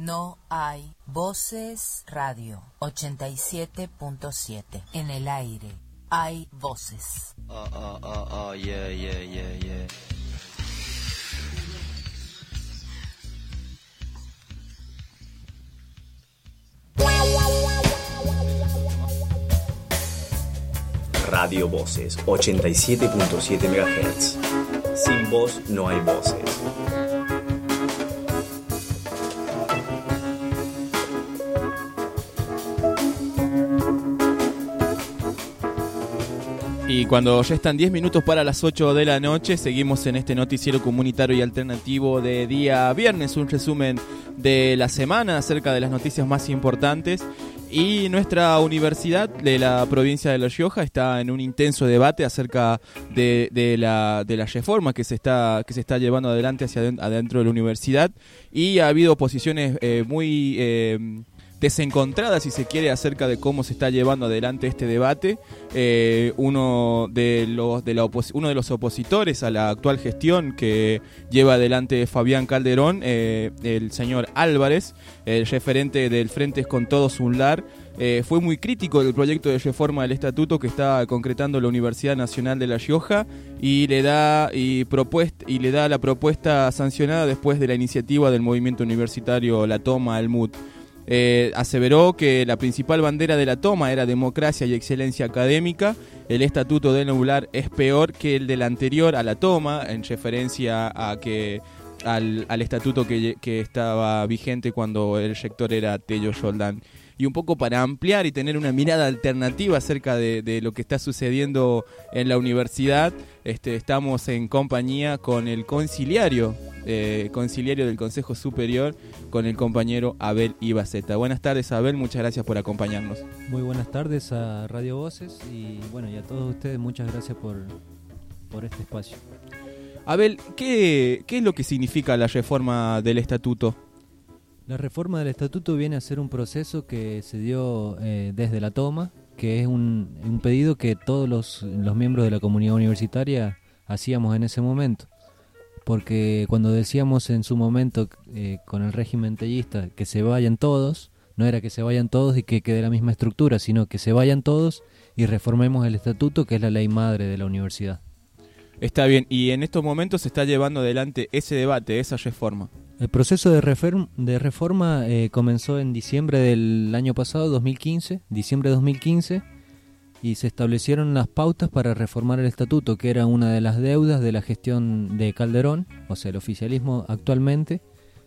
no hay voces. Radio ochenta y siete punto siete. En el aire hay voces. Oh, oh, oh, oh, yeah, yeah, yeah, yeah. Radio Voces ochenta y siete punto siete megahertz. Sin voz no hay voces. Y cuando ya están diez minutos para las ocho de la noche, seguimos en este noticiero comunitario y alternativo de día viernes, un resumen de la semana acerca de las noticias más importantes. Y nuestra universidad de la provincia de La Rioja está en un intenso debate acerca de, de, la, de la reforma que se está que se está llevando adelante hacia adentro de la universidad, y ha habido posiciones eh, muy eh, desencontradas, si se quiere, acerca de cómo se está llevando adelante este debate. Eh, uno de los de la opos- uno de los opositores a la actual gestión que lleva adelante Fabián Calderón, eh, el señor Álvarez, el referente del Frente con Todos Unlar, eh, fue muy crítico del proyecto de reforma del estatuto que está concretando la Universidad Nacional de La Rioja, y le da y propuesta y le da la propuesta sancionada después de la iniciativa del movimiento universitario La Toma al M U D. Eh, aseveró que la principal bandera de la toma era democracia y excelencia académica. El estatuto del Unlar es peor que el del anterior a la toma, en referencia a que al, al estatuto que, que estaba vigente cuando el rector era Tello Roldán. Y un poco para ampliar y tener una mirada alternativa acerca de, de lo que está sucediendo en la universidad, este, estamos en compañía con el conciliario, eh, conciliario del Consejo Superior, con el compañero Abel Ibaceta. Buenas tardes, Abel, muchas gracias por acompañarnos. Muy buenas tardes a Radio Voces y bueno, y a todos ustedes muchas gracias por, por este espacio. Abel, ¿qué, qué es lo que significa la reforma del estatuto? La reforma del estatuto viene a ser un proceso que se dio eh, desde la toma, que es un, un pedido que todos los, los miembros de la comunidad universitaria hacíamos en ese momento. Porque cuando decíamos en su momento eh, con el régimen tellista que se vayan todos, no era que se vayan todos y que quede la misma estructura, sino que se vayan todos y reformemos el estatuto, que es la ley madre de la universidad. Está bien, y en estos momentos se está llevando adelante ese debate, esa reforma. El proceso de, refer- de reforma eh, comenzó en diciembre del año pasado, dos mil quince, diciembre de dos mil quince, y se establecieron las pautas para reformar el estatuto, que era una de las deudas de la gestión de Calderón, o sea, el oficialismo actualmente,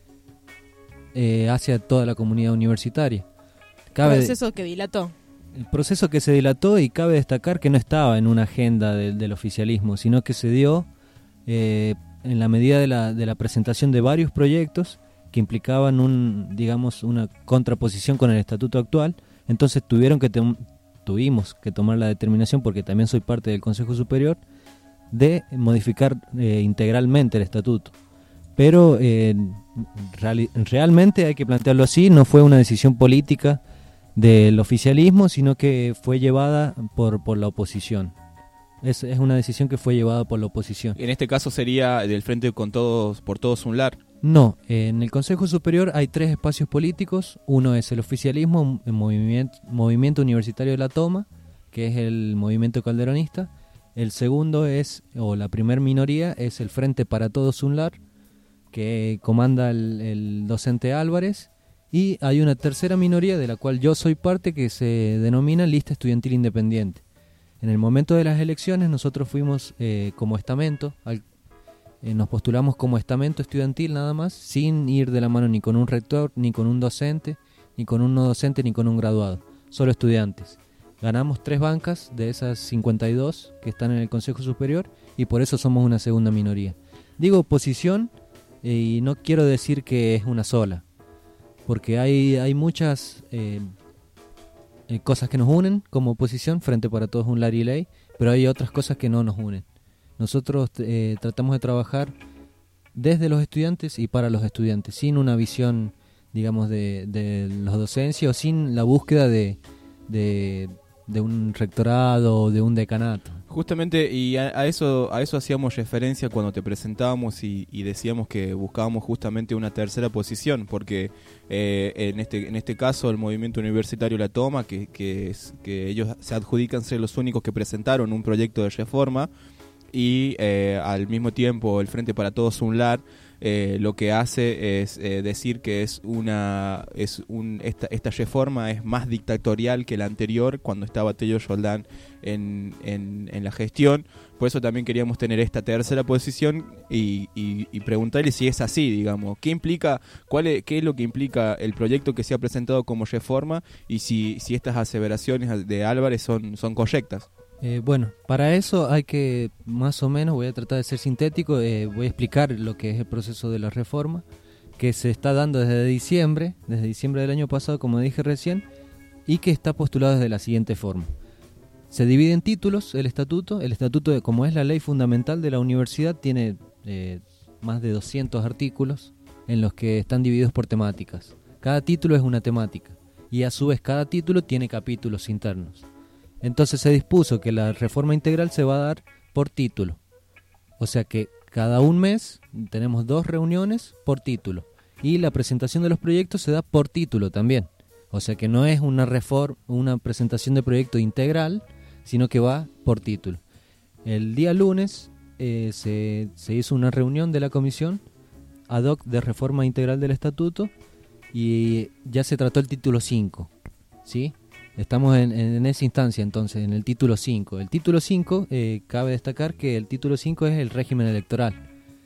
eh, hacia toda la comunidad universitaria. Cabe proceso que dilató. El proceso que se dilató, y cabe destacar que no estaba en una agenda de, del oficialismo, sino que se dio eh, en la medida de la, de la presentación de varios proyectos que implicaban un, digamos, una contraposición con el estatuto actual. Entonces tuvieron que te- tuvimos que tomar la determinación, porque también soy parte del Consejo Superior, de modificar eh, integralmente el estatuto. Pero eh, reali- realmente hay que plantearlo así, no fue una decisión política del oficialismo, sino que fue llevada por, por la oposición. Es, es una decisión que fue llevada por la oposición. En este caso sería del Frente con Todos por Todos Unlar. No, en el Consejo Superior hay tres espacios políticos. Uno es el oficialismo, el movimiento, movimiento Universitario de la Toma, que es el movimiento calderonista. El segundo es, o la primer minoría, es el Frente para Todos Unlar, que comanda el, el docente Álvarez. Y hay una tercera minoría, de la cual yo soy parte, que se denomina Lista Estudiantil Independiente. En el momento de las elecciones nosotros fuimos eh, como estamento, al, eh, nos postulamos como estamento estudiantil nada más, sin ir de la mano ni con un rector, ni con un docente, ni con un no docente, ni con un graduado, solo estudiantes. Ganamos tres bancas de esas cincuenta y dos que están en el Consejo Superior, y por eso somos una segunda minoría. Digo oposición eh, y no quiero decir que es una sola, porque hay, hay muchas eh, eh, cosas que nos unen como oposición, Frente para Todos Unlar y Ley, pero hay otras cosas que no nos unen. Nosotros eh, tratamos de trabajar desde los estudiantes y para los estudiantes, sin una visión, digamos, de, de los docencias, o sin la búsqueda de, de, de un rectorado o de un decanato. Justamente, y a, a eso a eso hacíamos referencia cuando te presentábamos y, y decíamos que buscábamos justamente una tercera posición, porque eh, en este en este caso el movimiento universitario La Toma, que, que, es, que ellos se adjudican ser los únicos que presentaron un proyecto de reforma, y eh, al mismo tiempo el Frente para Todos Unlar eh, lo que hace es eh, decir que es una es un esta, esta reforma es más dictatorial que la anterior cuando estaba Tello Roldán en, en, en la gestión. Por eso también queríamos tener esta tercera posición y, y, y preguntarle si es así, digamos, qué implica, cuál es, qué es lo que implica el proyecto que se ha presentado como reforma y si, si estas aseveraciones de Álvarez son, son correctas. Eh, bueno, para eso hay que, más o menos, voy a tratar de ser sintético, eh, voy a explicar lo que es el proceso de la reforma, que se está dando desde diciembre, desde diciembre del año pasado, como dije recién, y que está postulado de la siguiente forma. Se divide en títulos el estatuto, el estatuto, como es la ley fundamental de la universidad, tiene eh, más de doscientos artículos en los que están divididos por temáticas. Cada título es una temática, y a su vez cada título tiene capítulos internos. Entonces se dispuso que la reforma integral se va a dar por título. O sea que cada un mes tenemos dos reuniones por título. Y la presentación de los proyectos se da por título también. O sea que no es una reforma, una presentación de proyecto integral, sino que va por título. El día lunes eh, se, se hizo una reunión de la comisión ad hoc de reforma integral del estatuto y ya se trató el título cinco, ¿sí? Estamos en, en esa instancia entonces, en el título cinco. El título cinco, eh, cabe destacar que el título cinco es el régimen electoral.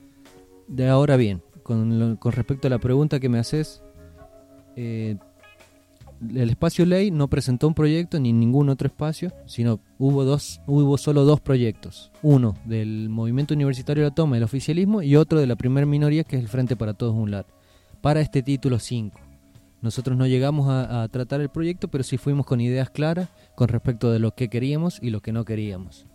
De ahora bien, con, lo, con respecto a la pregunta que me haces, eh, el espacio ley no presentó un proyecto ni ningún otro espacio, sino hubo dos, hubo solo dos proyectos. Uno del movimiento universitario La Toma, el oficialismo, y otro de la primera minoría, que es el Frente para Todos Unlar, para este título cinco. Nosotros no llegamos a, a tratar el proyecto, pero sí fuimos con ideas claras con respecto de lo que queríamos y lo que no queríamos.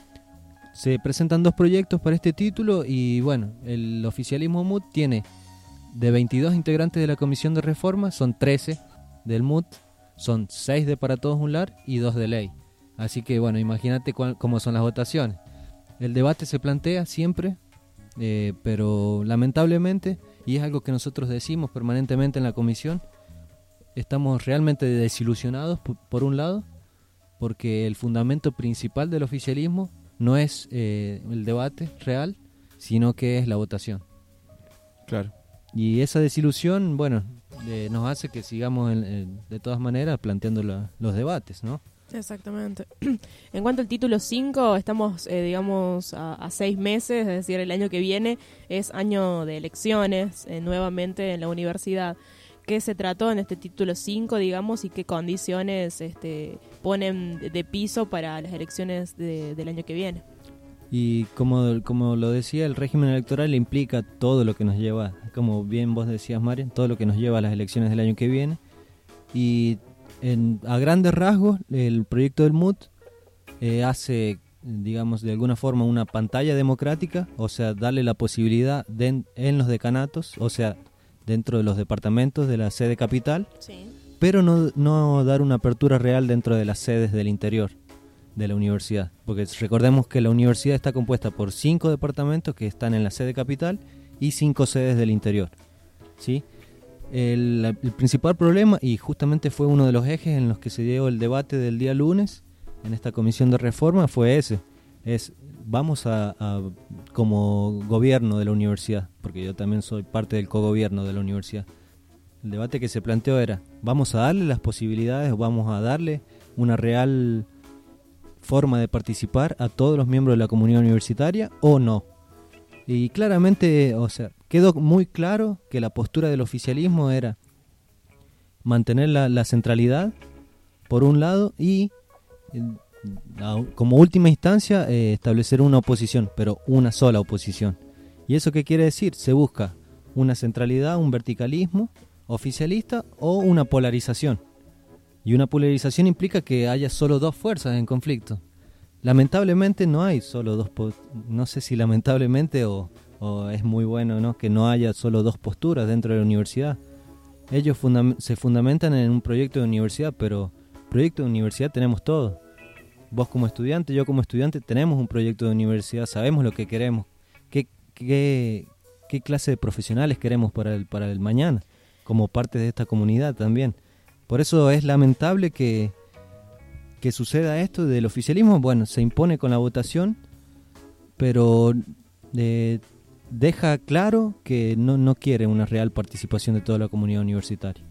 Se presentan dos proyectos para este título y bueno, el oficialismo M U T tiene de veintidós integrantes de la comisión de reforma, son trece del M U T, son seis de Para Todos Unlar y dos de ley. Así que bueno, imagínate cuál, cómo son las votaciones. El debate se plantea siempre, eh, pero lamentablemente, y es algo que nosotros decimos permanentemente en la comisión, estamos realmente desilusionados por, por un lado, porque el fundamento principal del oficialismo no es eh, el debate real, sino que es la votación. Claro. Y esa desilusión, bueno, eh, nos hace que sigamos en, en, de todas maneras planteando la, los debates, ¿no? Exactamente. En cuanto al título cinco, estamos, eh, digamos, a, a seis meses, es decir, el año que viene es año de elecciones eh, nuevamente en la universidad. ¿Qué se trató en este título cinco, digamos, y qué condiciones este, ponen de, de piso para las elecciones de, del año que viene? Y como, como lo decía, el régimen electoral implica todo lo que nos lleva, como bien vos decías, Marian, todo lo que nos lleva a las elecciones del año que viene. Y en, a grandes rasgos, el proyecto del M U T eh, hace, digamos, de alguna forma una pantalla democrática, o sea, darle la posibilidad de en, en los decanatos, o sea, dentro de los departamentos de la sede capital, sí, pero no, no dar una apertura real dentro de las sedes del interior de la universidad, porque recordemos que la universidad está compuesta por cinco departamentos que están en la sede capital y cinco sedes del interior, ¿sí? El, el principal problema, y justamente fue uno de los ejes en los que se dio el debate del día lunes en esta comisión de reforma, fue ese, es vamos a, a como gobierno de la universidad, porque yo también soy parte del cogobierno de la universidad, el debate que se planteó era, vamos a darle las posibilidades, vamos a darle una real forma de participar a todos los miembros de la comunidad universitaria o no. Y claramente, o sea, quedó muy claro que la postura del oficialismo era mantener la, la centralidad por un lado y como última instancia eh, establecer una oposición, pero una sola oposición. ¿Y eso qué quiere decir? Se busca una centralidad, un verticalismo oficialista o una polarización. Y una polarización implica que haya solo dos fuerzas en conflicto. Lamentablemente no hay solo dos, po- no sé si lamentablemente o, o es muy bueno, ¿no?, que no haya solo dos posturas dentro de la universidad. Ellos fundam- se fundamentan en un proyecto de universidad, pero proyecto de universidad tenemos todos. vos como estudiante, yo como estudiante, tenemos un proyecto de universidad, sabemos lo que queremos, qué, qué, qué clase de profesionales queremos para el, para el mañana, como parte de esta comunidad también. Por eso es lamentable que, que suceda esto del oficialismo. Bueno, se impone con la votación, pero eh, deja claro que no, no quiere una real participación de toda la comunidad universitaria.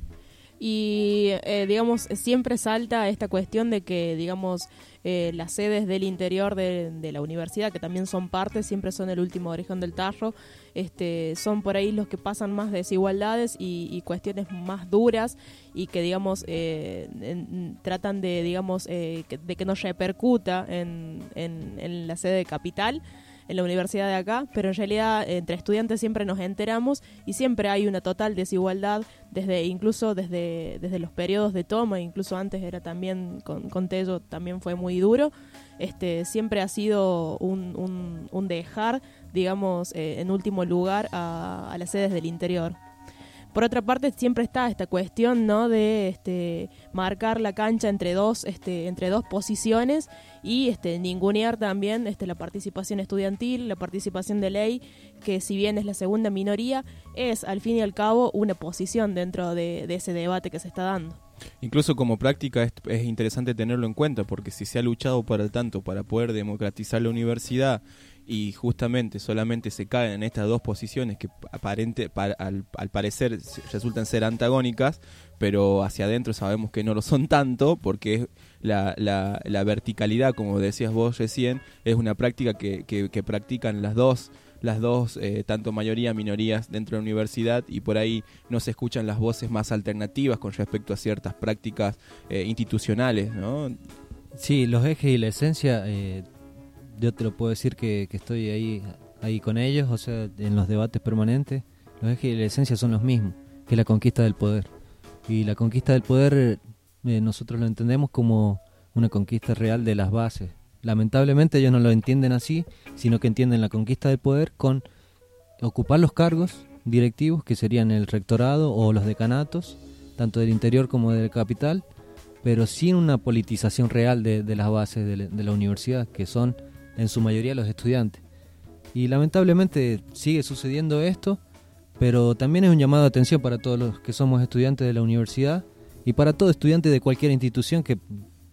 Y, eh, digamos, siempre salta esta cuestión de que, digamos, eh, las sedes del interior de, de la universidad, que también son parte, siempre son el último orejón del tarro, este, son por ahí los que pasan más desigualdades y, y cuestiones más duras y que, digamos, eh, en, tratan de, digamos, eh, que, de que no repercuta en, en, en la sede capital, en la universidad de acá, pero en realidad entre estudiantes siempre nos enteramos y siempre hay una total desigualdad, desde incluso desde, desde los periodos de toma, incluso antes era también, con, con Tello también fue muy duro, este siempre ha sido un, un, un dejar, digamos, eh, en último lugar a, a las sedes del interior. Por otra parte, siempre está esta cuestión, ¿no?, de este, marcar la cancha entre dos, este, entre dos posiciones y este, ningunear también este, la participación estudiantil, la participación de ley, que si bien es la segunda minoría, es al fin y al cabo una posición dentro de, de ese debate que se está dando. Incluso como práctica es, es interesante tenerlo en cuenta, porque si se ha luchado para tanto para poder democratizar la universidad y justamente solamente se caen en estas dos posiciones que aparente, para, al, al parecer resultan ser antagónicas, pero hacia adentro sabemos que no lo son tanto, porque la, la, la verticalidad, como decías vos recién, es una práctica que, que, que practican las dos las dos, eh, tanto mayoría, minorías dentro de la universidad, y por ahí no se escuchan las voces más alternativas con respecto a ciertas prácticas eh, institucionales, ¿no? Sí, los ejes y la esencia, eh, yo te lo puedo decir que, que estoy ahí, ahí con ellos, o sea, en los debates permanentes, los ejes y la esencia son los mismos, que la conquista del poder. Y la conquista del poder eh, nosotros lo entendemos como una conquista real de las bases. Lamentablemente ellos no lo entienden así, sino que entienden la conquista del poder con ocupar los cargos directivos, que serían el rectorado o los decanatos, tanto del interior como del capital, pero sin una politización real de, de las bases de, de la universidad, que son en su mayoría los estudiantes. Y lamentablemente sigue sucediendo esto, pero también es un llamado de atención para todos los que somos estudiantes de la universidad y para todo estudiante de cualquier institución que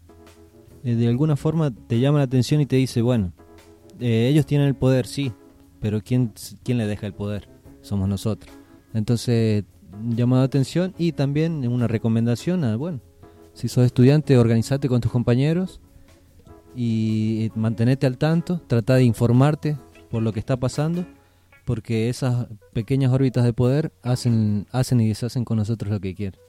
de alguna forma te llama la atención y te dice, bueno, eh, ellos tienen el poder, sí, pero ¿quién, ¿quién le deja el poder? Somos nosotros. Entonces, llamado de atención y también una recomendación a, bueno, si sos estudiante, organizate con tus compañeros y mantenete al tanto, trata de informarte por lo que está pasando, porque esas pequeñas órbitas de poder hacen, hacen y deshacen con nosotros lo que quieren.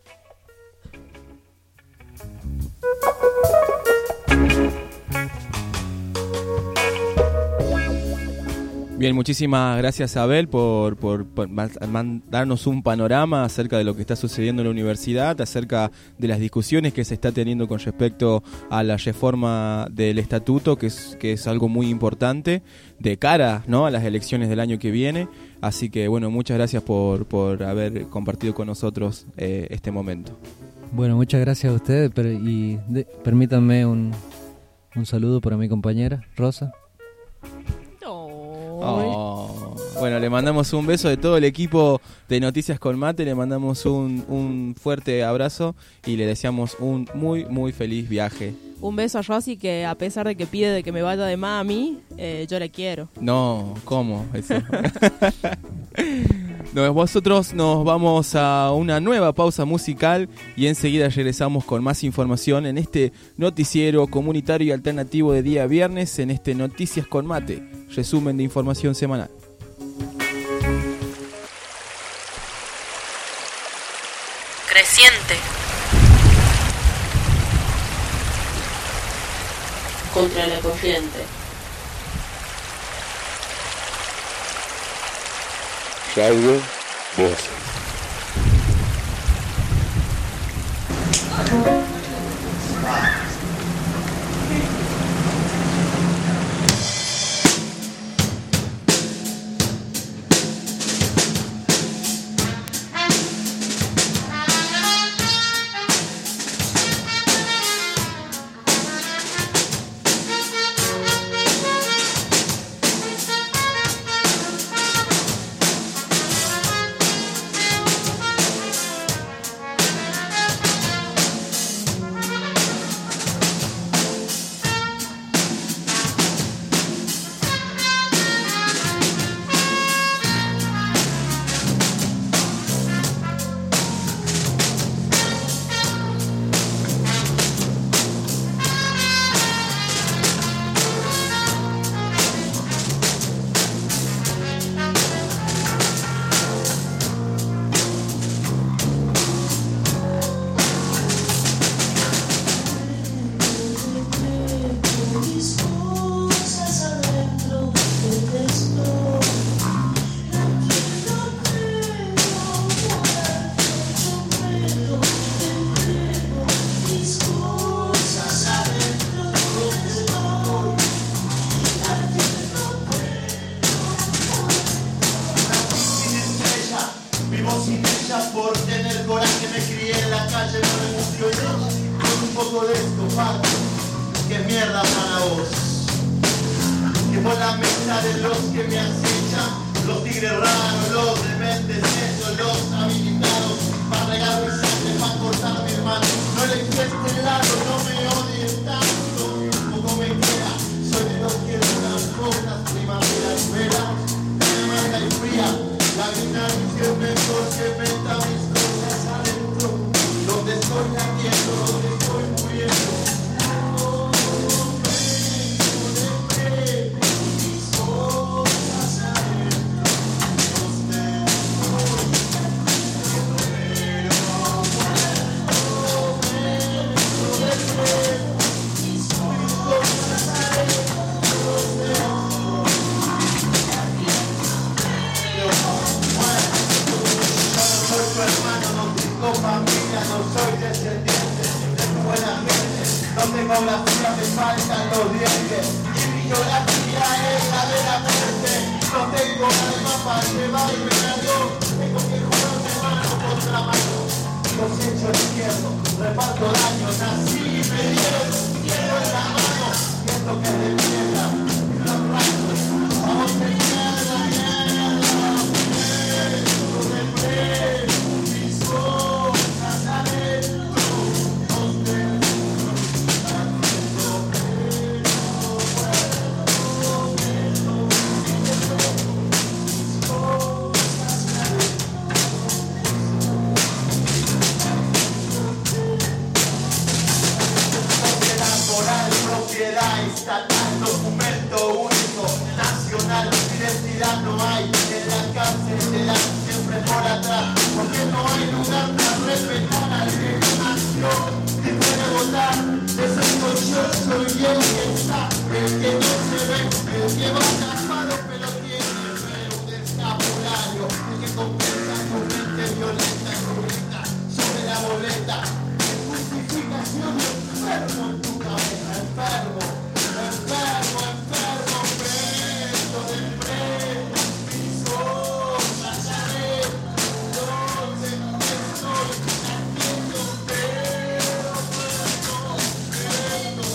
Bien, muchísimas gracias, Abel, por, por, por darnos un panorama acerca de lo que está sucediendo en la universidad, acerca de las discusiones que se está teniendo con respecto a la reforma del estatuto, que es, que es algo muy importante de cara, ¿no?, a las elecciones del año que viene. Así que, bueno, muchas gracias por, por haber compartido con nosotros eh, este momento. Bueno, muchas gracias a ustedes, pero, y de, permítanme un, un saludo para mi compañera, Rosa. Oh. Bueno, le mandamos un beso de todo el equipo de Noticias con Mate, le mandamos un, un fuerte abrazo y le deseamos un muy, muy feliz viaje. Un beso a Rosy, que a pesar de que pide de que me vaya de mami, eh, yo la quiero. No, ¿cómo? Eso. Nosotros nos vamos a una nueva pausa musical y enseguida regresamos con más información en este noticiero comunitario y alternativo de día viernes, en este Noticias con Mate, resumen de información semanal. Creciente. Contra la corriente. Radio Voces. falta, que mierda para vos. Que por la mesa de los que me acechan, los tigres raros, los dementes, esos, los habilitados, para regar mi sangre, para cortar mi hermano. No le hice este lado, no me odien tanto, poco me queda. Soy de los que duran pocas primaveras, vera, mala y fría. La vida dice mejor que meta mis cosas adentro, donde estoy latiendo, donde estoy muriendo. Familia, no soy descendiente de tu buena gente, no tengo la fila, me faltan los dientes y mi geografía es la de la muerte. No tengo alma para llevar y me cayó, tengo que jugarme mano contra mano. Cosecho el izquierdo, reparto daño, nací y me dieron quiero en la mano, siento que es de piedra, los rayos, vamos de mierda, mierda, dentro del pre, mis cosas adentro, donde propiedad estatal, documento único, nacional, identidad no hay, en la cárcel te dan siempre por atrás, porque no hay lugar para respetar al que no nació y puede votar, ese soy yo, soy el que está, el que no se ve, el que va tapado pero tiene un escapulario, el que compensa con mente violenta y violenta sobre la boleta, justificación enfermo en tu cabeza, enfermo, enfermo, enfermo, preso del preso, mis cosas adentro, donde estoy haciendo pero muerto, muerto,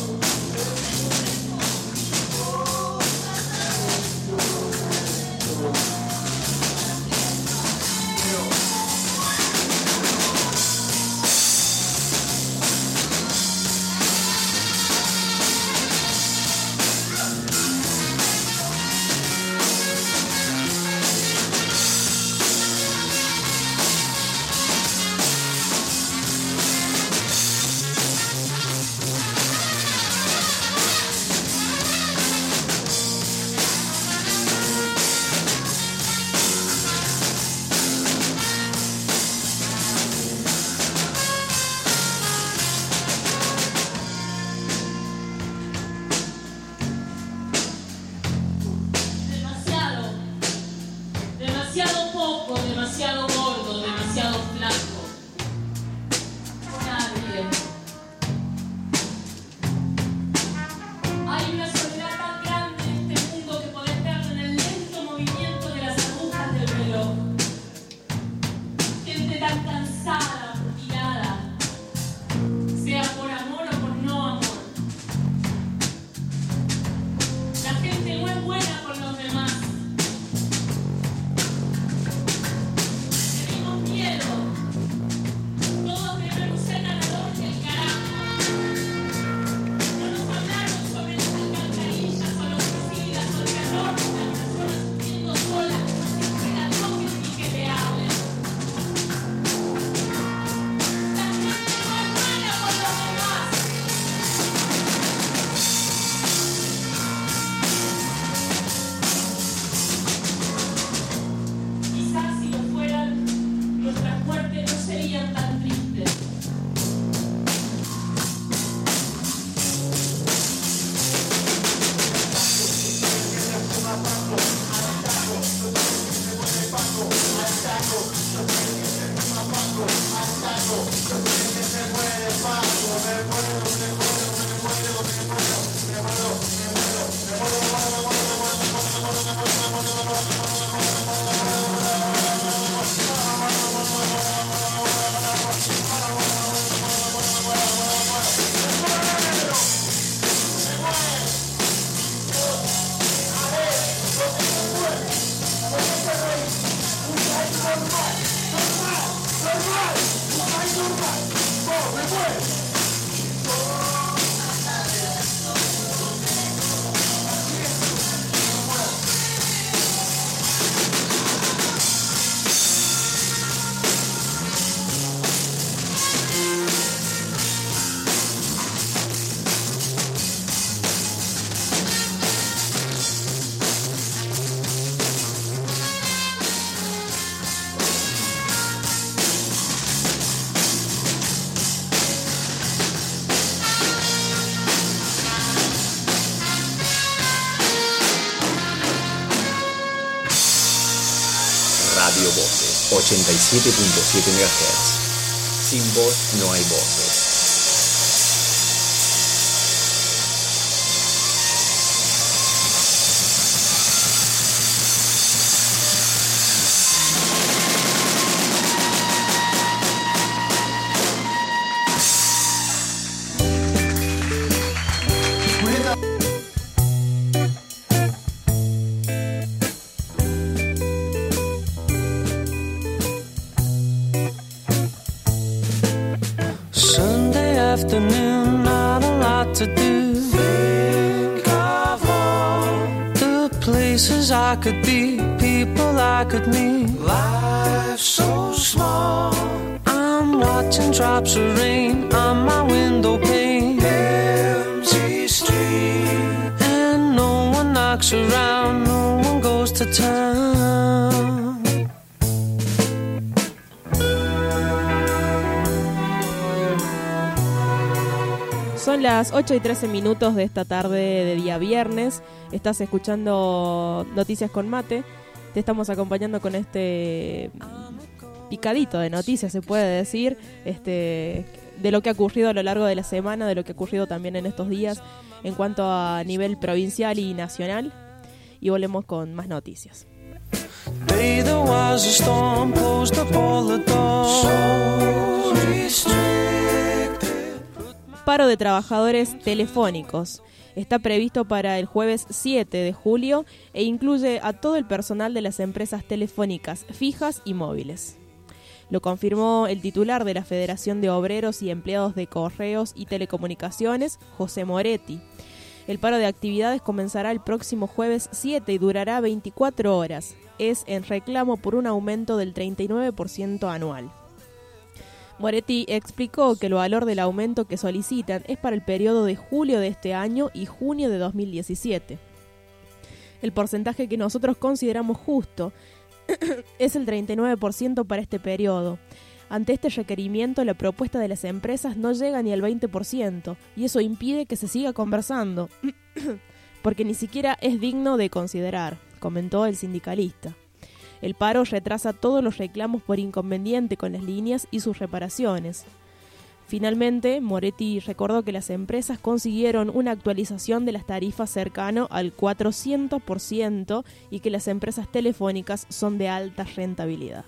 Radio Voces, ochenta y siete punto siete megahertz. Sin voz no hay voces. Afternoon, not a lot to do. Think of all the places I could be, people I could meet. Life so small. I'm watching drops of rain on my window pane. Empty street, and no one knocks around, no one goes to town. Son las ocho y trece minutos de esta tarde de día viernes. Estás escuchando Noticias con Mate. Te estamos acompañando con este picadito de noticias, se puede decir, este, de lo que ha ocurrido a lo largo de la semana, de lo que ha ocurrido también en estos días en cuanto a nivel provincial y nacional. Y volvemos con más noticias. Day there was a storm, closed up all the doors. So restricted. Paro de trabajadores telefónicos. Está previsto para el jueves siete de julio e incluye a todo el personal de las empresas telefónicas fijas y móviles. Lo confirmó el titular de la Federación de Obreros y Empleados de Correos y Telecomunicaciones, José Moretti. El paro de actividades comenzará el próximo jueves siete y durará veinticuatro horas. Es en reclamo por un aumento del treinta y nueve por ciento anual. Moretti explicó que el valor del aumento que solicitan es para el periodo de julio de este año y junio de dos mil diecisiete. El porcentaje que nosotros consideramos justo es el treinta y nueve por ciento para este periodo. Ante este requerimiento, la propuesta de las empresas no llega ni al veinte por ciento y eso impide que se siga conversando, porque ni siquiera es digno de considerar, comentó el sindicalista. El paro retrasa todos los reclamos por inconveniente con las líneas y sus reparaciones. Finalmente, Moretti recordó que las empresas consiguieron una actualización de las tarifas cercano al cuatrocientos por ciento y que las empresas telefónicas son de alta rentabilidad.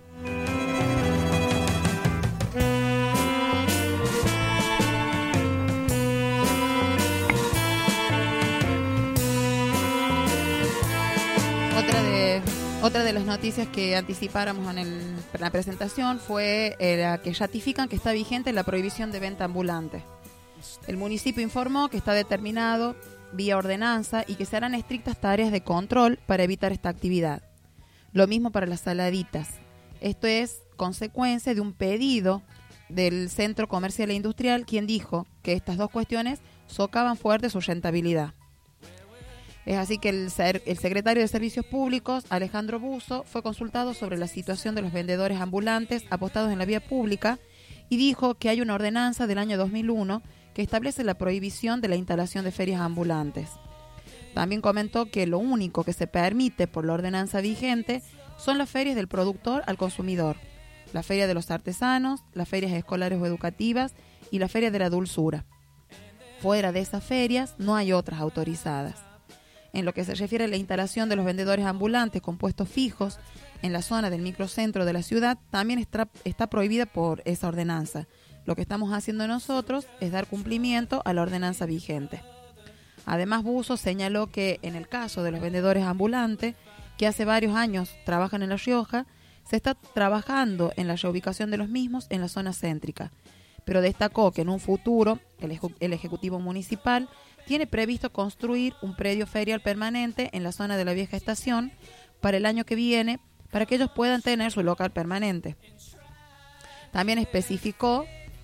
Otra de... Otra de las noticias que anticipáramos en, el, en la presentación fue eh, la que ratifican que está vigente la prohibición de venta ambulante. El municipio informó que está determinado vía ordenanza y que se harán estrictas tareas de control para evitar esta actividad. Lo mismo para las saladitas. Esto es consecuencia de un pedido del Centro Comercial e Industrial, quien dijo que estas dos cuestiones socavan fuerte su rentabilidad. Es así que el, el secretario de Servicios Públicos, Alejandro Buzo, fue consultado sobre la situación de los vendedores ambulantes apostados en la vía pública y dijo que hay una ordenanza del año dos mil uno que establece la prohibición de la instalación de ferias ambulantes. También comentó que lo único que se permite por la ordenanza vigente son las ferias del productor al consumidor, la feria de los artesanos, las ferias escolares o educativas y la feria de la dulzura. Fuera de esas ferias no hay otras autorizadas. En lo que se refiere a la instalación de los vendedores ambulantes con puestos fijos en la zona del microcentro de la ciudad, también está, está prohibida por esa ordenanza. Lo que estamos haciendo nosotros es dar cumplimiento a la ordenanza vigente. Además, Buzo señaló que en el caso de los vendedores ambulantes, que hace varios años trabajan en La Rioja, se está trabajando en la reubicación de los mismos en la zona céntrica, pero destacó que en un futuro el, eje, el Ejecutivo Municipal tiene previsto construir un predio ferial permanente en la zona de la vieja estación para el año que viene, para que ellos puedan tener su local permanente. También especificó,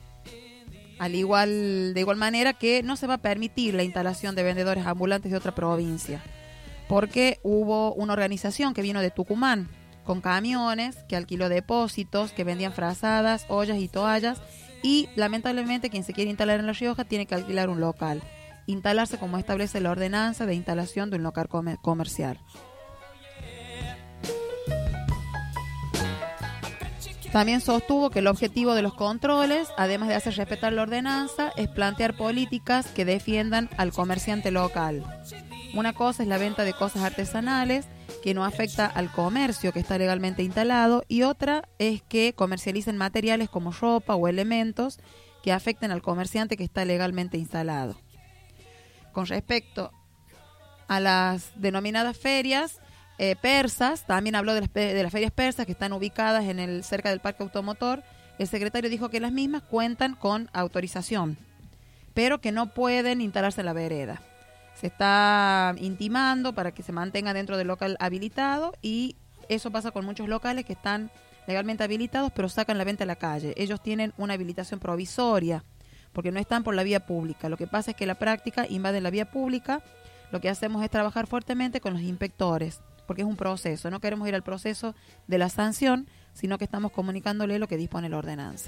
al igual, de igual manera, que no se va a permitir la instalación de vendedores ambulantes de otra provincia, porque hubo una organización que vino de Tucumán, con camiones, que alquiló depósitos, que vendían frazadas, ollas y toallas, y lamentablemente quien se quiere instalar en La Rioja tiene que alquilar un local. Instalarse como establece la ordenanza de instalación de un local comer- comercial. También sostuvo que el objetivo de los controles, además de hacer respetar la ordenanza, es plantear políticas que defiendan al comerciante local. Una cosa es la venta de cosas artesanales, que no afecta al comercio que está legalmente instalado, y otra es que comercialicen materiales como ropa o elementos que afecten al comerciante que está legalmente instalado. Con respecto a las denominadas ferias eh, persas, también habló de las, de las ferias persas que están ubicadas en el cerca del parque automotor. El secretario dijo que las mismas cuentan con autorización, pero que no pueden instalarse en la vereda. Se está intimando para que se mantenga dentro del local habilitado, y eso pasa con muchos locales que están legalmente habilitados pero sacan la venta a la calle. Ellos tienen una habilitación provisoria porque no están por la vía pública. Lo que pasa es que la práctica invade la vía pública. Lo que hacemos es trabajar fuertemente con los inspectores, porque es un proceso. No queremos ir al proceso de la sanción, sino que estamos comunicándole lo que dispone la ordenanza.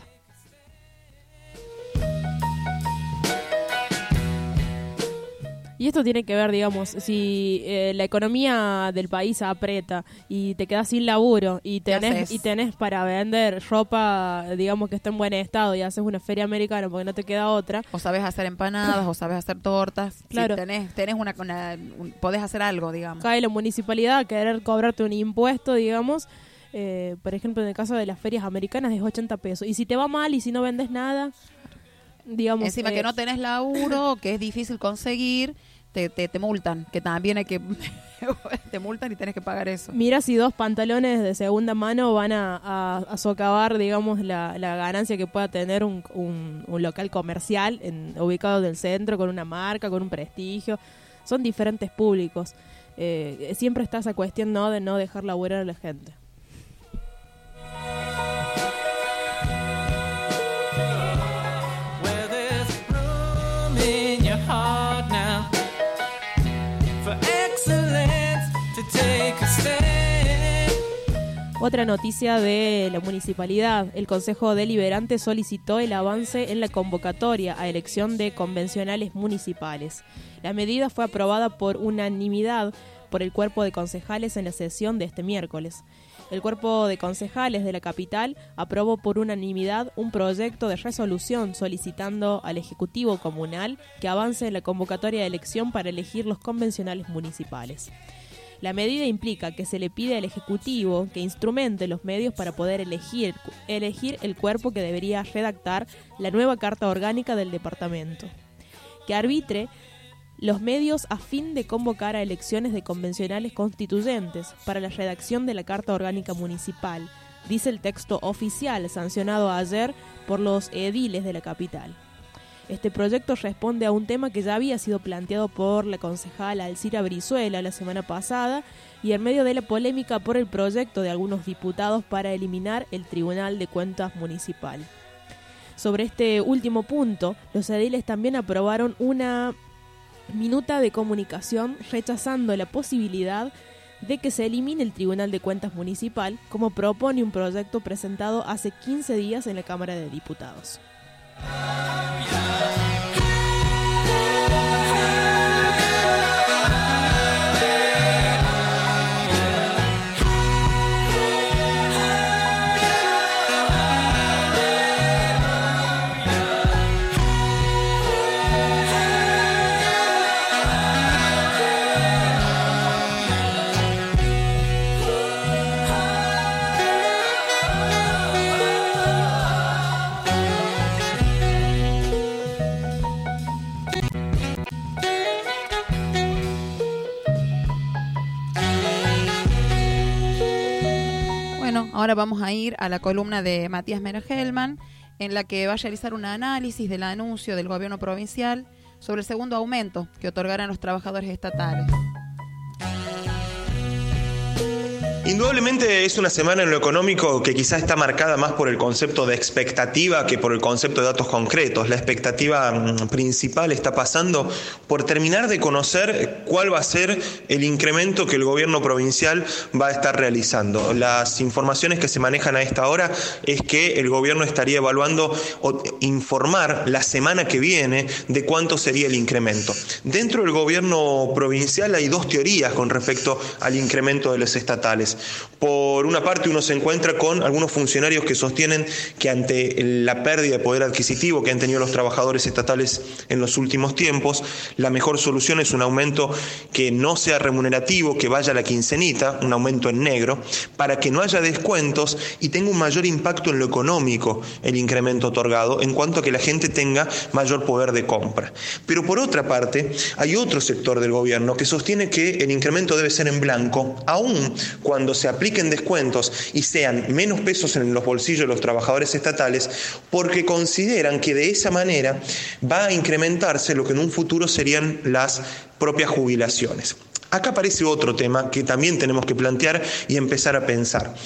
Y esto tiene que ver, digamos, si eh, la economía del país aprieta y te quedas sin laburo y tenés, y tenés para vender ropa, digamos, que está en buen estado, y haces una feria americana porque no te queda otra. O sabes hacer empanadas, o sabes hacer tortas. Claro. Si tenés, tenés una, una un, podés hacer algo, digamos. Cae la municipalidad a querer cobrarte un impuesto, digamos. Eh, por ejemplo, en el caso de las ferias americanas es ochenta pesos. Y si te va mal y si no vendes nada, digamos... Encima eh, que no tenés laburo, que es difícil conseguir, te, te, te multan, que también hay que... te multan y tenés que pagar eso. Mira si dos pantalones de segunda mano van a, a, a socavar, digamos, la, la ganancia que pueda tener un, un, un local comercial en, ubicado en el centro, con una marca, con un prestigio. Son diferentes públicos. Eh, siempre está esa cuestión, ¿no?, de no dejar laburar a la gente. Otra noticia de la municipalidad. El Consejo Deliberante solicitó el avance en la convocatoria a elección de convencionales municipales. La medida fue aprobada por unanimidad por el cuerpo de concejales en la sesión de este miércoles. El cuerpo de concejales de la capital aprobó por unanimidad un proyecto de resolución solicitando al Ejecutivo Comunal que avance en la convocatoria de elección para elegir los convencionales municipales. La medida implica que se le pide al Ejecutivo que instrumente los medios para poder elegir, elegir el cuerpo que debería redactar la nueva Carta Orgánica del departamento, que arbitre los medios a fin de convocar a elecciones de convencionales constituyentes para la redacción de la Carta Orgánica Municipal, dice el texto oficial sancionado ayer por los ediles de la capital. Este proyecto responde a un tema que ya había sido planteado por la concejala Alcira Brizuela la semana pasada, y en medio de la polémica por el proyecto de algunos diputados para eliminar el Tribunal de Cuentas Municipal. Sobre este último punto, los ediles también aprobaron una minuta de comunicación rechazando la posibilidad de que se elimine el Tribunal de Cuentas Municipal, como propone un proyecto presentado hace quince días en la Cámara de Diputados. Ahora vamos a ir a la columna de Matías Mera-Hellman, en la que va a realizar un análisis del anuncio del gobierno provincial sobre el segundo aumento que otorgarán los trabajadores estatales. Indudablemente es una semana en lo económico que quizás está marcada más por el concepto de expectativa que por el concepto de datos concretos. La expectativa principal está pasando por terminar de conocer cuál va a ser el incremento que el gobierno provincial va a estar realizando. Las informaciones que se manejan a esta hora es que el gobierno estaría evaluando o informar la semana que viene de cuánto sería el incremento. Dentro del gobierno provincial hay dos teorías con respecto al incremento de los estatales. estatales. Por una parte, uno se encuentra con algunos funcionarios que sostienen que ante la pérdida de poder adquisitivo que han tenido los trabajadores estatales en los últimos tiempos, la mejor solución es un aumento que no sea remunerativo, que vaya a la quincenita, un aumento en negro, para que no haya descuentos y tenga un mayor impacto en lo económico el incremento otorgado, en cuanto a que la gente tenga mayor poder de compra. Pero por otra parte, hay otro sector del gobierno que sostiene que el incremento debe ser en blanco, aun cuando se apliquen descuentos y sean menos pesos en los bolsillos de los trabajadores estatales, porque consideran que de esa manera va a incrementarse lo que en un futuro serían las propias jubilaciones. Acá aparece otro tema que también tenemos que plantear y empezar a pensar.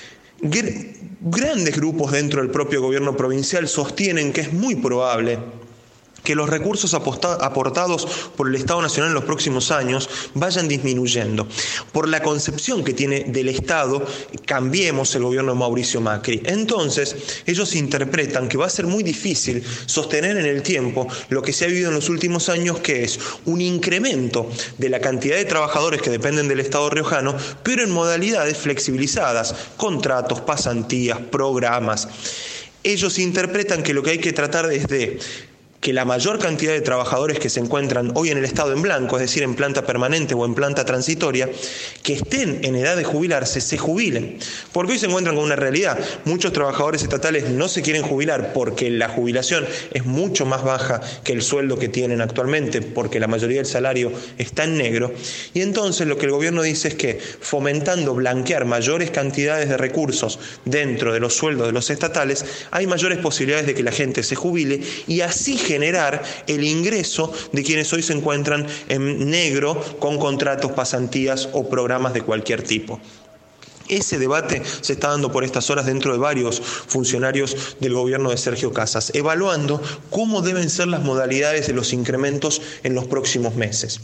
Grandes grupos dentro del propio gobierno provincial sostienen que es muy probable que los recursos aportados por el Estado Nacional en los próximos años vayan disminuyendo. Por la concepción que tiene del Estado, cambiemos el gobierno de Mauricio Macri. Entonces, ellos interpretan que va a ser muy difícil sostener en el tiempo lo que se ha vivido en los últimos años, que es un incremento de la cantidad de trabajadores que dependen del Estado riojano, pero en modalidades flexibilizadas, contratos, pasantías, programas. Ellos interpretan que lo que hay que tratar es de que la mayor cantidad de trabajadores que se encuentran hoy en el estado en blanco, es decir, en planta permanente o en planta transitoria, que estén en edad de jubilarse, se jubilen. Porque hoy se encuentran con una realidad. Muchos trabajadores estatales no se quieren jubilar porque la jubilación es mucho más baja que el sueldo que tienen actualmente, porque la mayoría del salario está en negro. Y entonces lo que el gobierno dice es que, fomentando blanquear mayores cantidades de recursos dentro de los sueldos de los estatales, hay mayores posibilidades de que la gente se jubile y así generar el ingreso de quienes hoy se encuentran en negro con contratos, pasantías o programas de cualquier tipo. Ese debate se está dando por estas horas dentro de varios funcionarios del gobierno de Sergio Casas, evaluando cómo deben ser las modalidades de los incrementos en los próximos meses.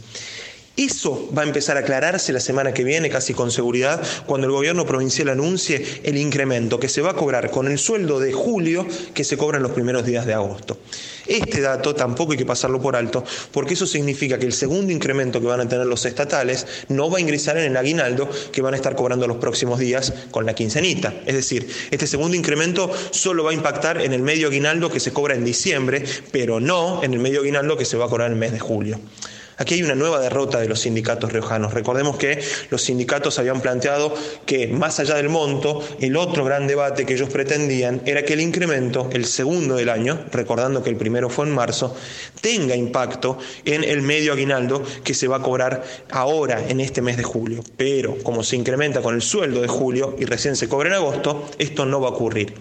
Eso va a empezar a aclararse la semana que viene, casi con seguridad, cuando el gobierno provincial anuncie el incremento que se va a cobrar con el sueldo de julio que se cobra en los primeros días de agosto. Este dato tampoco hay que pasarlo por alto, porque eso significa que el segundo incremento que van a tener los estatales no va a ingresar en el aguinaldo que van a estar cobrando los próximos días con la quincenita. Es decir, este segundo incremento solo va a impactar en el medio aguinaldo que se cobra en diciembre, pero no en el medio aguinaldo que se va a cobrar en el mes de julio. Aquí hay una nueva derrota de los sindicatos riojanos. Recordemos que los sindicatos habían planteado que, más allá del monto, el otro gran debate que ellos pretendían era que el incremento, el segundo del año, recordando que el primero fue en marzo, tenga impacto en el medio aguinaldo que se va a cobrar ahora en este mes de julio. Pero como se incrementa con el sueldo de julio y recién se cobra en agosto, esto no va a ocurrir.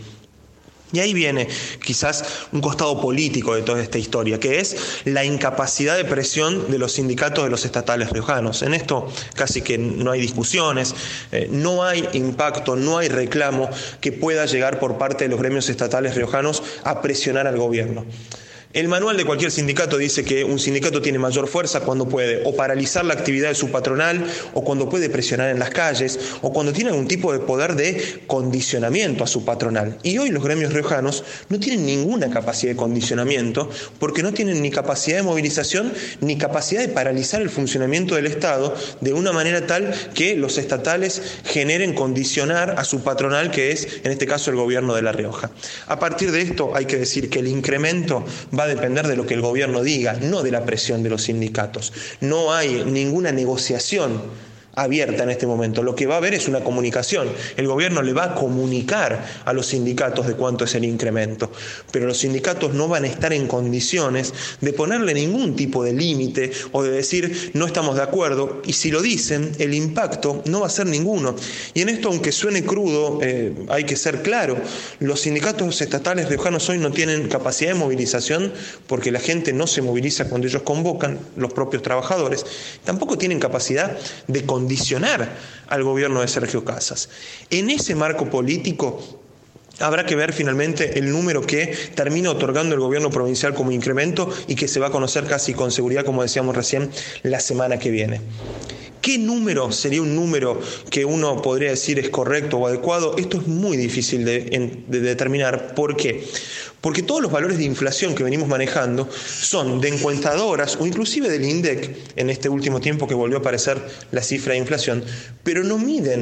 Y ahí viene quizás un costado político de toda esta historia, que es la incapacidad de presión de los sindicatos de los estatales riojanos. En esto casi que no hay discusiones, eh, no hay impacto, no hay reclamo que pueda llegar por parte de los gremios estatales riojanos a presionar al gobierno. El manual de cualquier sindicato dice que un sindicato tiene mayor fuerza cuando puede o paralizar la actividad de su patronal, o cuando puede presionar en las calles, o cuando tiene algún tipo de poder de condicionamiento a su patronal. Y hoy los gremios riojanos no tienen ninguna capacidad de condicionamiento, porque no tienen ni capacidad de movilización ni capacidad de paralizar el funcionamiento del Estado de una manera tal que los estatales generen condicionar a su patronal, que es en este caso el gobierno de La Rioja. A partir de esto hay que decir que el incremento va a depender de lo que el gobierno diga, no de la presión de los sindicatos. No hay ninguna negociación abierta en este momento. Lo que va a haber es una comunicación. El gobierno le va a comunicar a los sindicatos de cuánto es el incremento, pero los sindicatos no van a estar en condiciones de ponerle ningún tipo de límite o de decir no estamos de acuerdo, y si lo dicen, el impacto no va a ser ninguno. Y en esto, aunque suene crudo, eh, hay que ser claro: los sindicatos estatales riojanos hoy no tienen capacidad de movilización, porque la gente no se moviliza cuando ellos convocan, los propios trabajadores. Tampoco tienen capacidad de condicionar al gobierno de Sergio Casas. En ese marco político habrá que ver finalmente el número que termina otorgando el gobierno provincial como incremento, y que se va a conocer casi con seguridad, como decíamos recién, la semana que viene. ¿Qué número sería un número que uno podría decir es correcto o adecuado? Esto es muy difícil de, de determinar. ¿Por qué? Porque todos los valores de inflación que venimos manejando son de encuestadoras o inclusive del INDEC, en este último tiempo que volvió a aparecer la cifra de inflación, pero no miden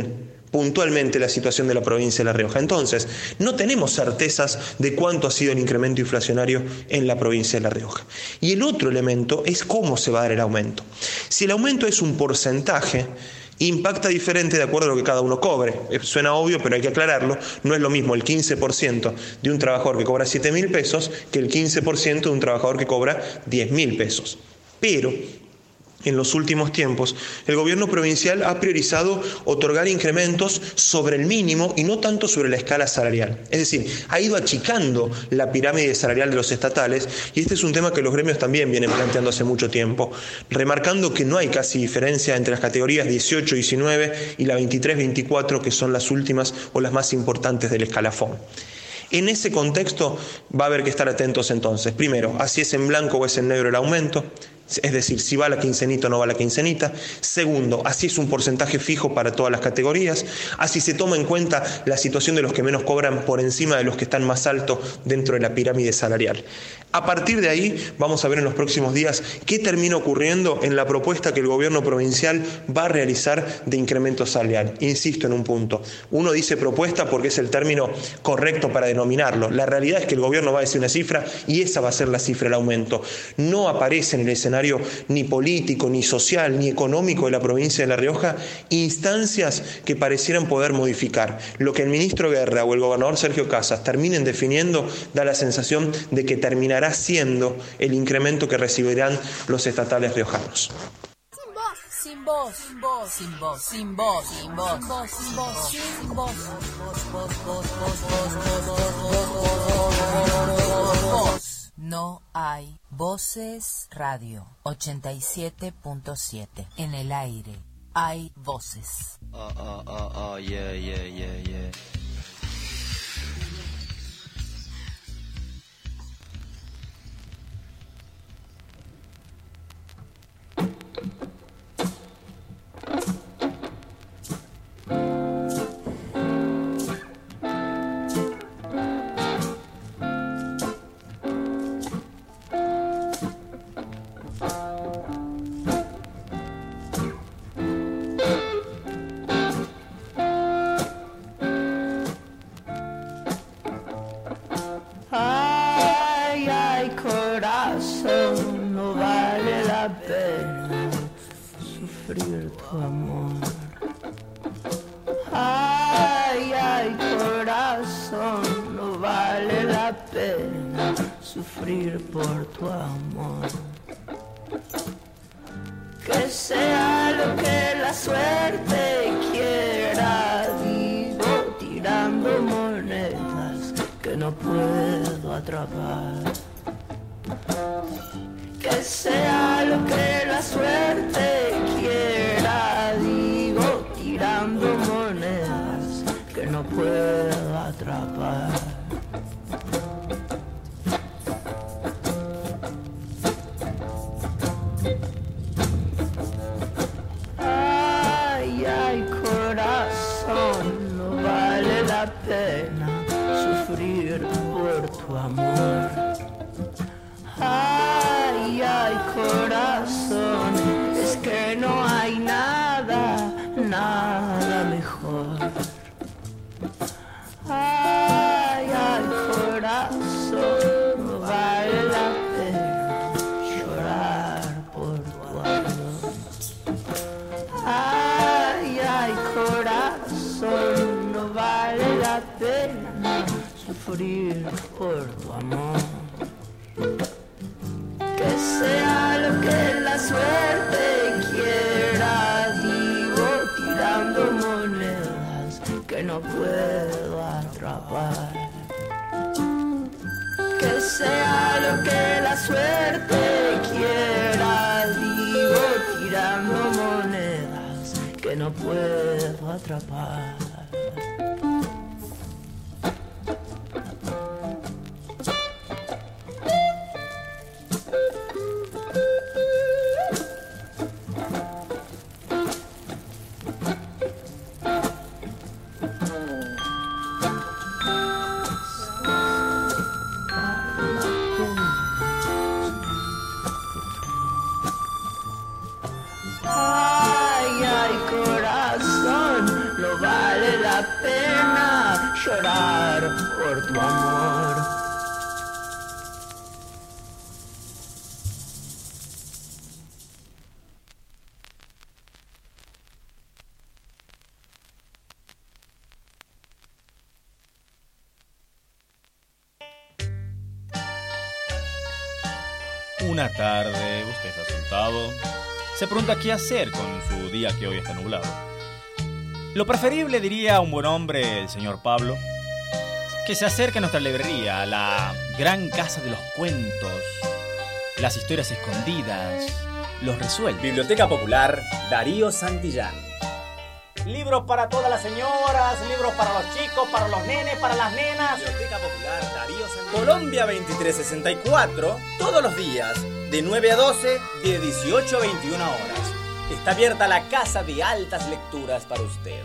puntualmente la situación de la provincia de La Rioja. Entonces, no tenemos certezas de cuánto ha sido el incremento inflacionario en la provincia de La Rioja. Y el otro elemento es cómo se va a dar el aumento. Si el aumento es un porcentaje, impacta diferente de acuerdo a lo que cada uno cobre. Suena obvio, pero hay que aclararlo. No es lo mismo el quince por ciento de un trabajador que cobra siete mil pesos que el quince por ciento de un trabajador que cobra diez mil pesos. Pero en los últimos tiempos, el gobierno provincial ha priorizado otorgar incrementos sobre el mínimo y no tanto sobre la escala salarial. Es decir, ha ido achicando la pirámide salarial de los estatales, y este es un tema que los gremios también vienen planteando hace mucho tiempo, remarcando que no hay casi diferencia entre las categorías dieciocho, diecinueve y la veintitrés, veinticuatro, que son las últimas o las más importantes del escalafón. En ese contexto va a haber que estar atentos entonces. Primero, a si es en blanco o es en negro el aumento, es decir, si va a la quincenita o no va a la quincenita. Segundo, así es un porcentaje fijo para todas las categorías, así se toma en cuenta la situación de los que menos cobran por encima de los que están más alto dentro de la pirámide salarial. A partir de ahí vamos a ver en los próximos días qué termina ocurriendo en la propuesta que el gobierno provincial va a realizar de incremento salarial. Insisto en un punto, uno dice propuesta porque es el término correcto para denominarlo. La realidad es que el gobierno va a decir una cifra y esa va a ser la cifra del aumento. No aparece en el escenario ni político, ni social, ni económico de la provincia de La Rioja instancias que parecieran poder modificar. Lo que el ministro Guerra o el gobernador Sergio Casas terminen definiendo da la sensación de que terminará siendo el incremento que recibirán los estatales riojanos. Sin voz, sin voz, sin voz, sin voz, sin voz, sin voz, sin voz, sin voz, voz. No hay voces radio ochenta y siete punto siete. En el aire hay voces. Oh, oh, oh, oh, yeah, yeah, yeah, yeah. No vale la pena sufrir tu amor. Ay, ay, corazón, no vale la pena sufrir por tu amor. Que sea lo que la suerte quiera, digo, tirando monedas que no puedo atrapar. Que sea lo que la suerte quiera, digo, tirando monedas que no puedo atrapar. Ay, ay, corazón, no vale la pena sufrir por tu amor. Ay, ay, corazón, es que no hay nada, nada mejor. Ay, ay, corazón, no vale la pena llorar por tu amor. Ay, ay, corazón, no vale la pena sufrir por tu amor. Que sea lo que la suerte quiera, digo, tirando monedas que no puedo atrapar. Que sea lo que la suerte quiera, digo, tirando monedas que no puedo atrapar. Ay, ay, corazón, no vale pena llorar por tu amor. Una tarde, usted está sentado, se pregunta qué hacer con su día que hoy está nublado. Lo preferible, diría un buen hombre, el señor Pablo, que se acerque a nuestra librería, a la gran casa de los cuentos, las historias escondidas, los resueltos. Biblioteca Popular Darío Santillán. Libros para todas las señoras, libros para los chicos, para los nenes, para las nenas. Biblioteca Popular Darío Santillán. Colombia veintitrés sesenta y cuatro, todos los días, de nueve a doce, de dieciocho a veintiuna horas. Está abierta la casa de altas lecturas para usted.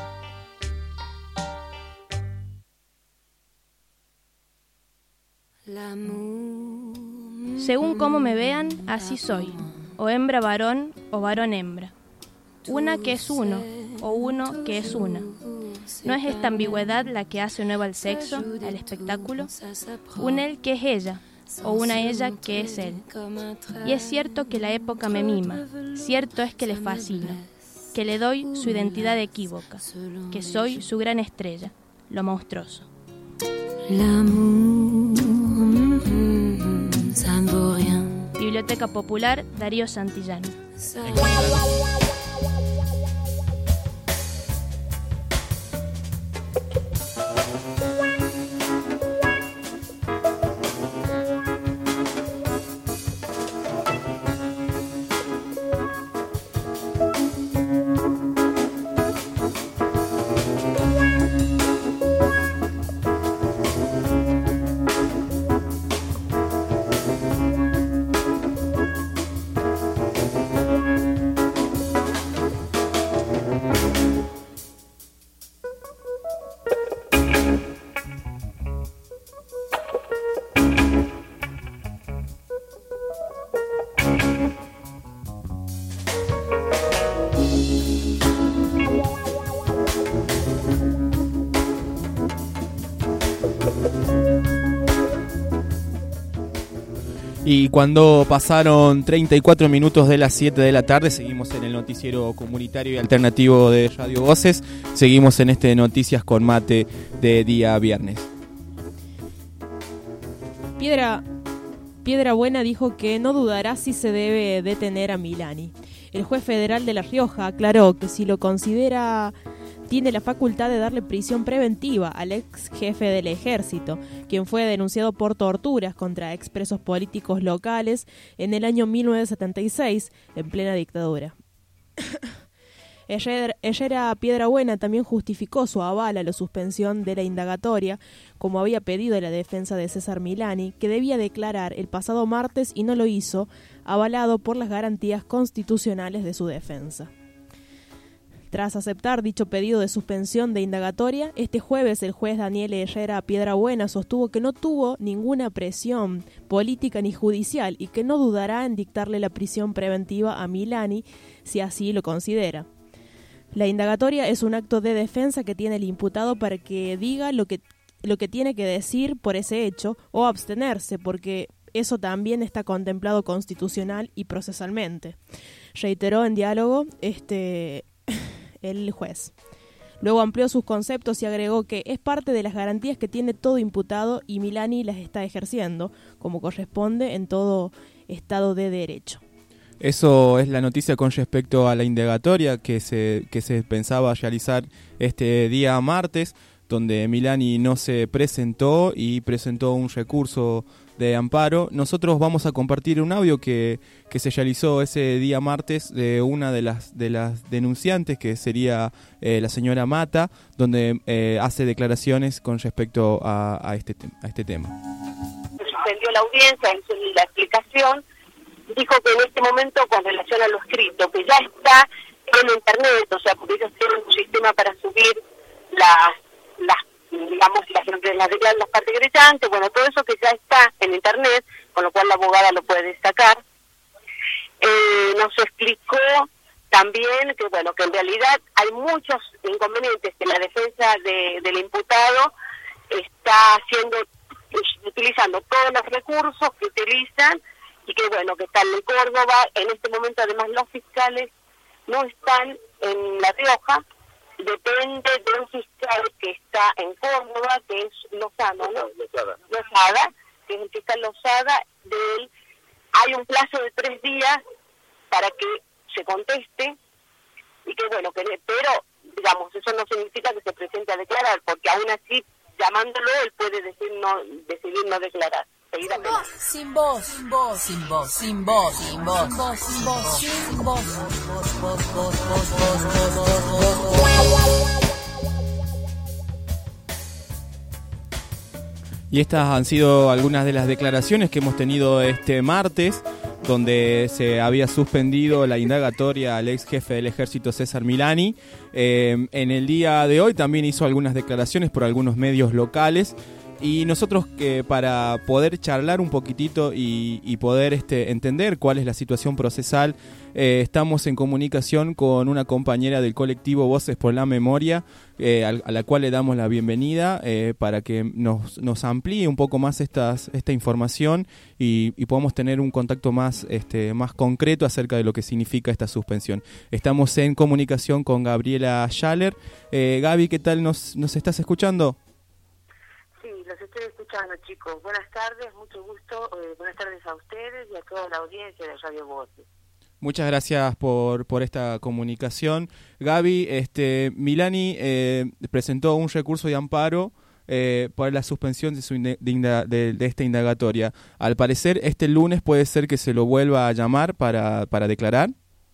Según cómo me vean, así soy, o hembra varón o varón hembra. Una que es uno, o uno que es una. ¿No es esta ambigüedad la que hace nuevo al sexo, al espectáculo? Un él que es ella, o una ella que es él. Y es cierto que la época me mima, cierto es que le fascino, que le doy su identidad equívoca, que soy su gran estrella, lo monstruoso. Biblioteca Popular Darío Santillán. Y cuando pasaron treinta y cuatro minutos de las siete de la tarde, seguimos en el noticiero comunitario y alternativo de Radio Voces. Seguimos en este Noticias con Mate de día viernes. Piedra, Piedra Buena dijo que no dudará si se debe detener a Milani. El juez federal de La Rioja aclaró que si lo considera, tiene la facultad de darle prisión preventiva al ex jefe del ejército, quien fue denunciado por torturas contra expresos políticos locales en el año mil novecientos setenta y seis, en plena dictadura. Herrera Piedra Buena también justificó su aval a la suspensión de la indagatoria, como había pedido la defensa de César Milani, que debía declarar el pasado martes y no lo hizo, avalado por las garantías constitucionales de su defensa. Tras aceptar dicho pedido de suspensión de indagatoria, este jueves el juez Daniel Herrera Piedrabuena sostuvo que no tuvo ninguna presión política ni judicial y que no dudará en dictarle la prisión preventiva a Milani si así lo considera. La indagatoria es un acto de defensa que tiene el imputado para que diga lo que, lo que tiene que decir por ese hecho o abstenerse, porque eso también está contemplado constitucional y procesalmente, reiteró en diálogo este el juez. Luego amplió sus conceptos y agregó que es parte de las garantías que tiene todo imputado y Milani las está ejerciendo, como corresponde en todo Estado de Derecho. Eso es la noticia con respecto a la indagatoria que se, que se pensaba realizar este día martes, donde Milani no se presentó y presentó un recurso de amparo. Nosotros vamos a compartir un audio que, que se realizó ese día martes de una de las de las denunciantes, que sería eh, la señora Mata, donde eh, hace declaraciones con respecto a, a, este, a este tema. Se suspendió la audiencia, hizo la explicación, dijo que en este momento, con relación a lo escrito, que ya está en internet, o sea, porque ellos tienen un sistema para subir las las digamos las las, las partes querellantes, bueno, todo eso que ya está en internet, con lo cual la abogada lo puede sacar. Eh, nos explicó también que bueno que en realidad hay muchos inconvenientes que la defensa de, del imputado está haciendo, utilizando todos los recursos que utilizan y que bueno que están en Córdoba. En este momento además los fiscales no están en La Rioja, depende de un fiscal que está en Córdoba, que es Lozano, ¿no? Lozada. Lozada, que es el fiscal Lozada. De él hay un plazo de tres días para que se conteste y que bueno, que pero digamos, eso no significa que se presente a declarar, porque aún así, llamándolo, él puede decir no, decidir no declarar. Sin voz, sin voz, sin voz, sin voz, sin voz, sin voz, sin voz, sin voz, sin voz, voz, voz, voz, voz, voz, voz. Y estas han sido algunas de las declaraciones que hemos tenido este martes, donde se había suspendido la indagatoria al ex jefe del ejército César Milani. Eh, en el día de hoy también hizo algunas declaraciones por algunos medios locales. Y nosotros que para poder charlar un poquitito y, y poder este, entender cuál es la situación procesal, eh, estamos en comunicación con una compañera del colectivo Voces por la Memoria, eh, a, a la cual le damos la bienvenida eh, para que nos, nos amplíe un poco más estas, esta información y, y podamos tener un contacto más, este, más concreto acerca de lo que significa esta suspensión. Estamos en comunicación con Gabriela Schaller. Eh, Gaby, ¿qué tal? ¿Nos, nos estás escuchando? Sí, los estoy escuchando, chicos. Buenas tardes, mucho gusto. Eh, buenas tardes a ustedes y a toda la audiencia de Radio Voces. Muchas gracias por, por esta comunicación. Gaby, este, Milani eh, presentó un recurso de amparo eh, para la suspensión de, su de, de, de esta indagatoria. Al parecer, este lunes puede ser que se lo vuelva a llamar para, para declarar.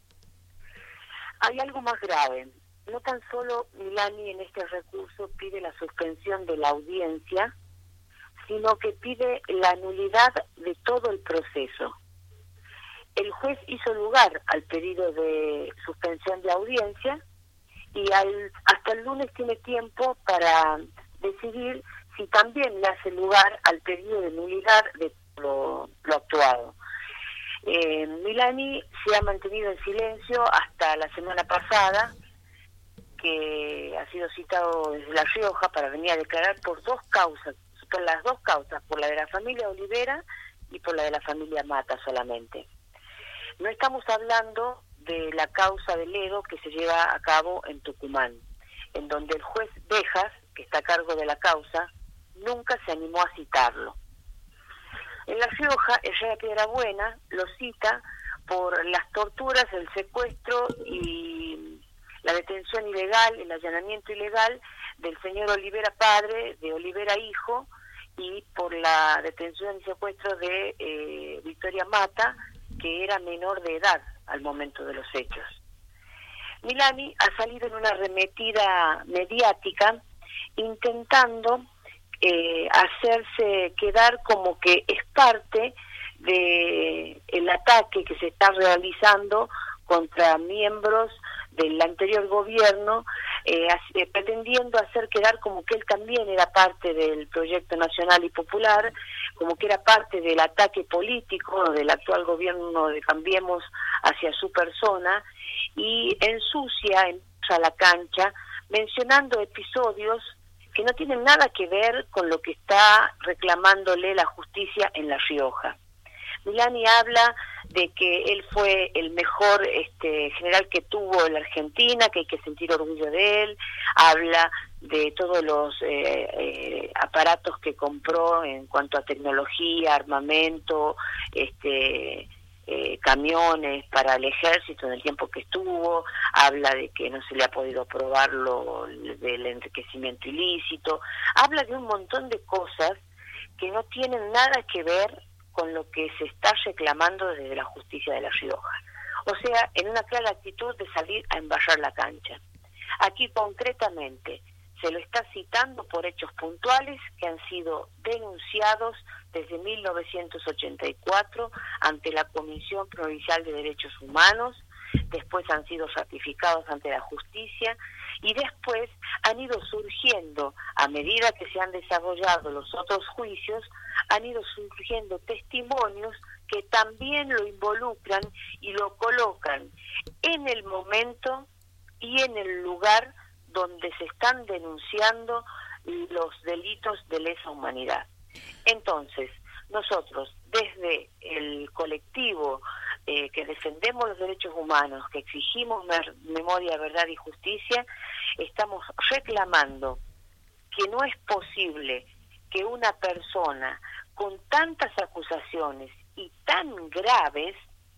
Hay algo más grave. No tan solo Milani en este recurso pide la suspensión de la audiencia, sino que pide la nulidad de todo el proceso. El juez hizo lugar al pedido de suspensión de audiencia y al, hasta el lunes tiene tiempo para decidir si también le hace lugar al pedido de nulidad de lo, lo actuado. Eh, Milani se ha mantenido en silencio hasta la semana pasada, que ha sido citado desde La Rioja para venir a declarar por dos causas, por las dos causas, por la de la familia Olivera y por la de la familia Mata solamente. No estamos hablando de la causa de Ledo que se lleva a cabo en Tucumán, en donde el juez Bejas, que está a cargo de la causa, nunca se animó a citarlo. En La Rioja, el rey de Piedrabuena lo cita por las torturas, el secuestro y la detención ilegal, el allanamiento ilegal del señor Olivera padre, de Olivera hijo, y por la detención y secuestro de eh, Victoria Mata, que era menor de edad al momento de los hechos. Milani ha salido en una arremetida mediática intentando eh, hacerse quedar como que es parte de el ataque que se está realizando contra miembros del anterior gobierno, eh, eh, pretendiendo hacer quedar como que él también era parte del proyecto nacional y popular, como que era parte del ataque político del actual gobierno de Cambiemos hacia su persona, y ensucia, ensucia la cancha, mencionando episodios que no tienen nada que ver con lo que está reclamándole la justicia en La Rioja. Milani habla de que él fue el mejor este, general que tuvo la Argentina, que hay que sentir orgullo de él, habla de todos los eh, eh, aparatos que compró en cuanto a tecnología, armamento, este eh, camiones para el ejército en el tiempo que estuvo, habla de que no se le ha podido probar lo del enriquecimiento ilícito, habla de un montón de cosas que no tienen nada que ver con lo que se está reclamando desde la justicia de La Rioja. O sea, en una clara actitud de salir a embarrar la cancha. Aquí concretamente se lo está citando por hechos puntuales que han sido denunciados desde mil novecientos ochenta y cuatro ante la Comisión Provincial de Derechos Humanos, después han sido ratificados ante la justicia y después han ido surgiendo, a medida que se han desarrollado los otros juicios, han ido surgiendo testimonios que también lo involucran y lo colocan en el momento y en el lugar donde se están denunciando los delitos de lesa humanidad. Entonces, nosotros, desde el colectivo eh, que defendemos los derechos humanos, que exigimos mer- memoria, verdad y justicia, estamos reclamando que no es posible que una persona con tantas acusaciones y tan graves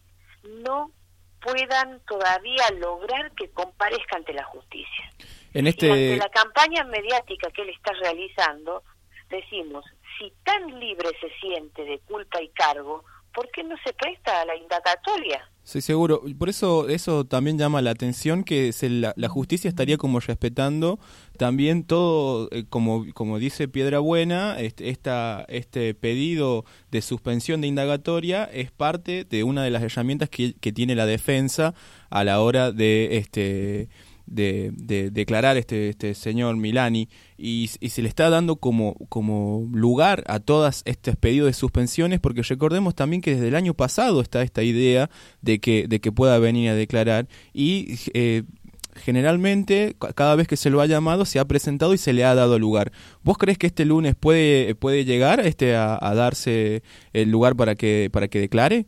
no puedan todavía lograr que comparezca ante la justicia. En este... Y ante la campaña mediática que él está realizando, decimos, si tan libre se siente de culpa y cargo, ¿por qué no se presta a la indagatoria? Sí, seguro. Por eso eso también llama la atención, que se, la, la justicia estaría como respetando también todo, eh, como como dice Piedrabuena, este, esta, este pedido de suspensión de indagatoria es parte de una de las herramientas que, que tiene la defensa a la hora de este de, de declarar este este señor Milani, y, y se le está dando como como lugar a todas estos pedidos de suspensiones, porque recordemos también que desde el año pasado está esta idea de que de que pueda venir a declarar, y eh, generalmente cada vez que se lo ha llamado se ha presentado y se le ha dado lugar. ¿Vos crees que este lunes puede puede llegar este a, a darse el lugar para que para que declare?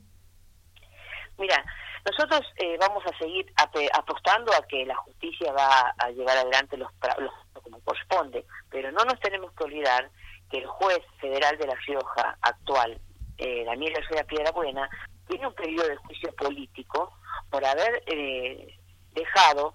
Mira, nosotros eh, vamos a seguir ap- apostando a que la justicia va a llevar adelante los, los como corresponde, pero no nos tenemos que olvidar que el juez federal de La Rioja actual, eh, Daniel Herrera Piedrabuena, tiene un periodo de juicio político por haber eh, dejado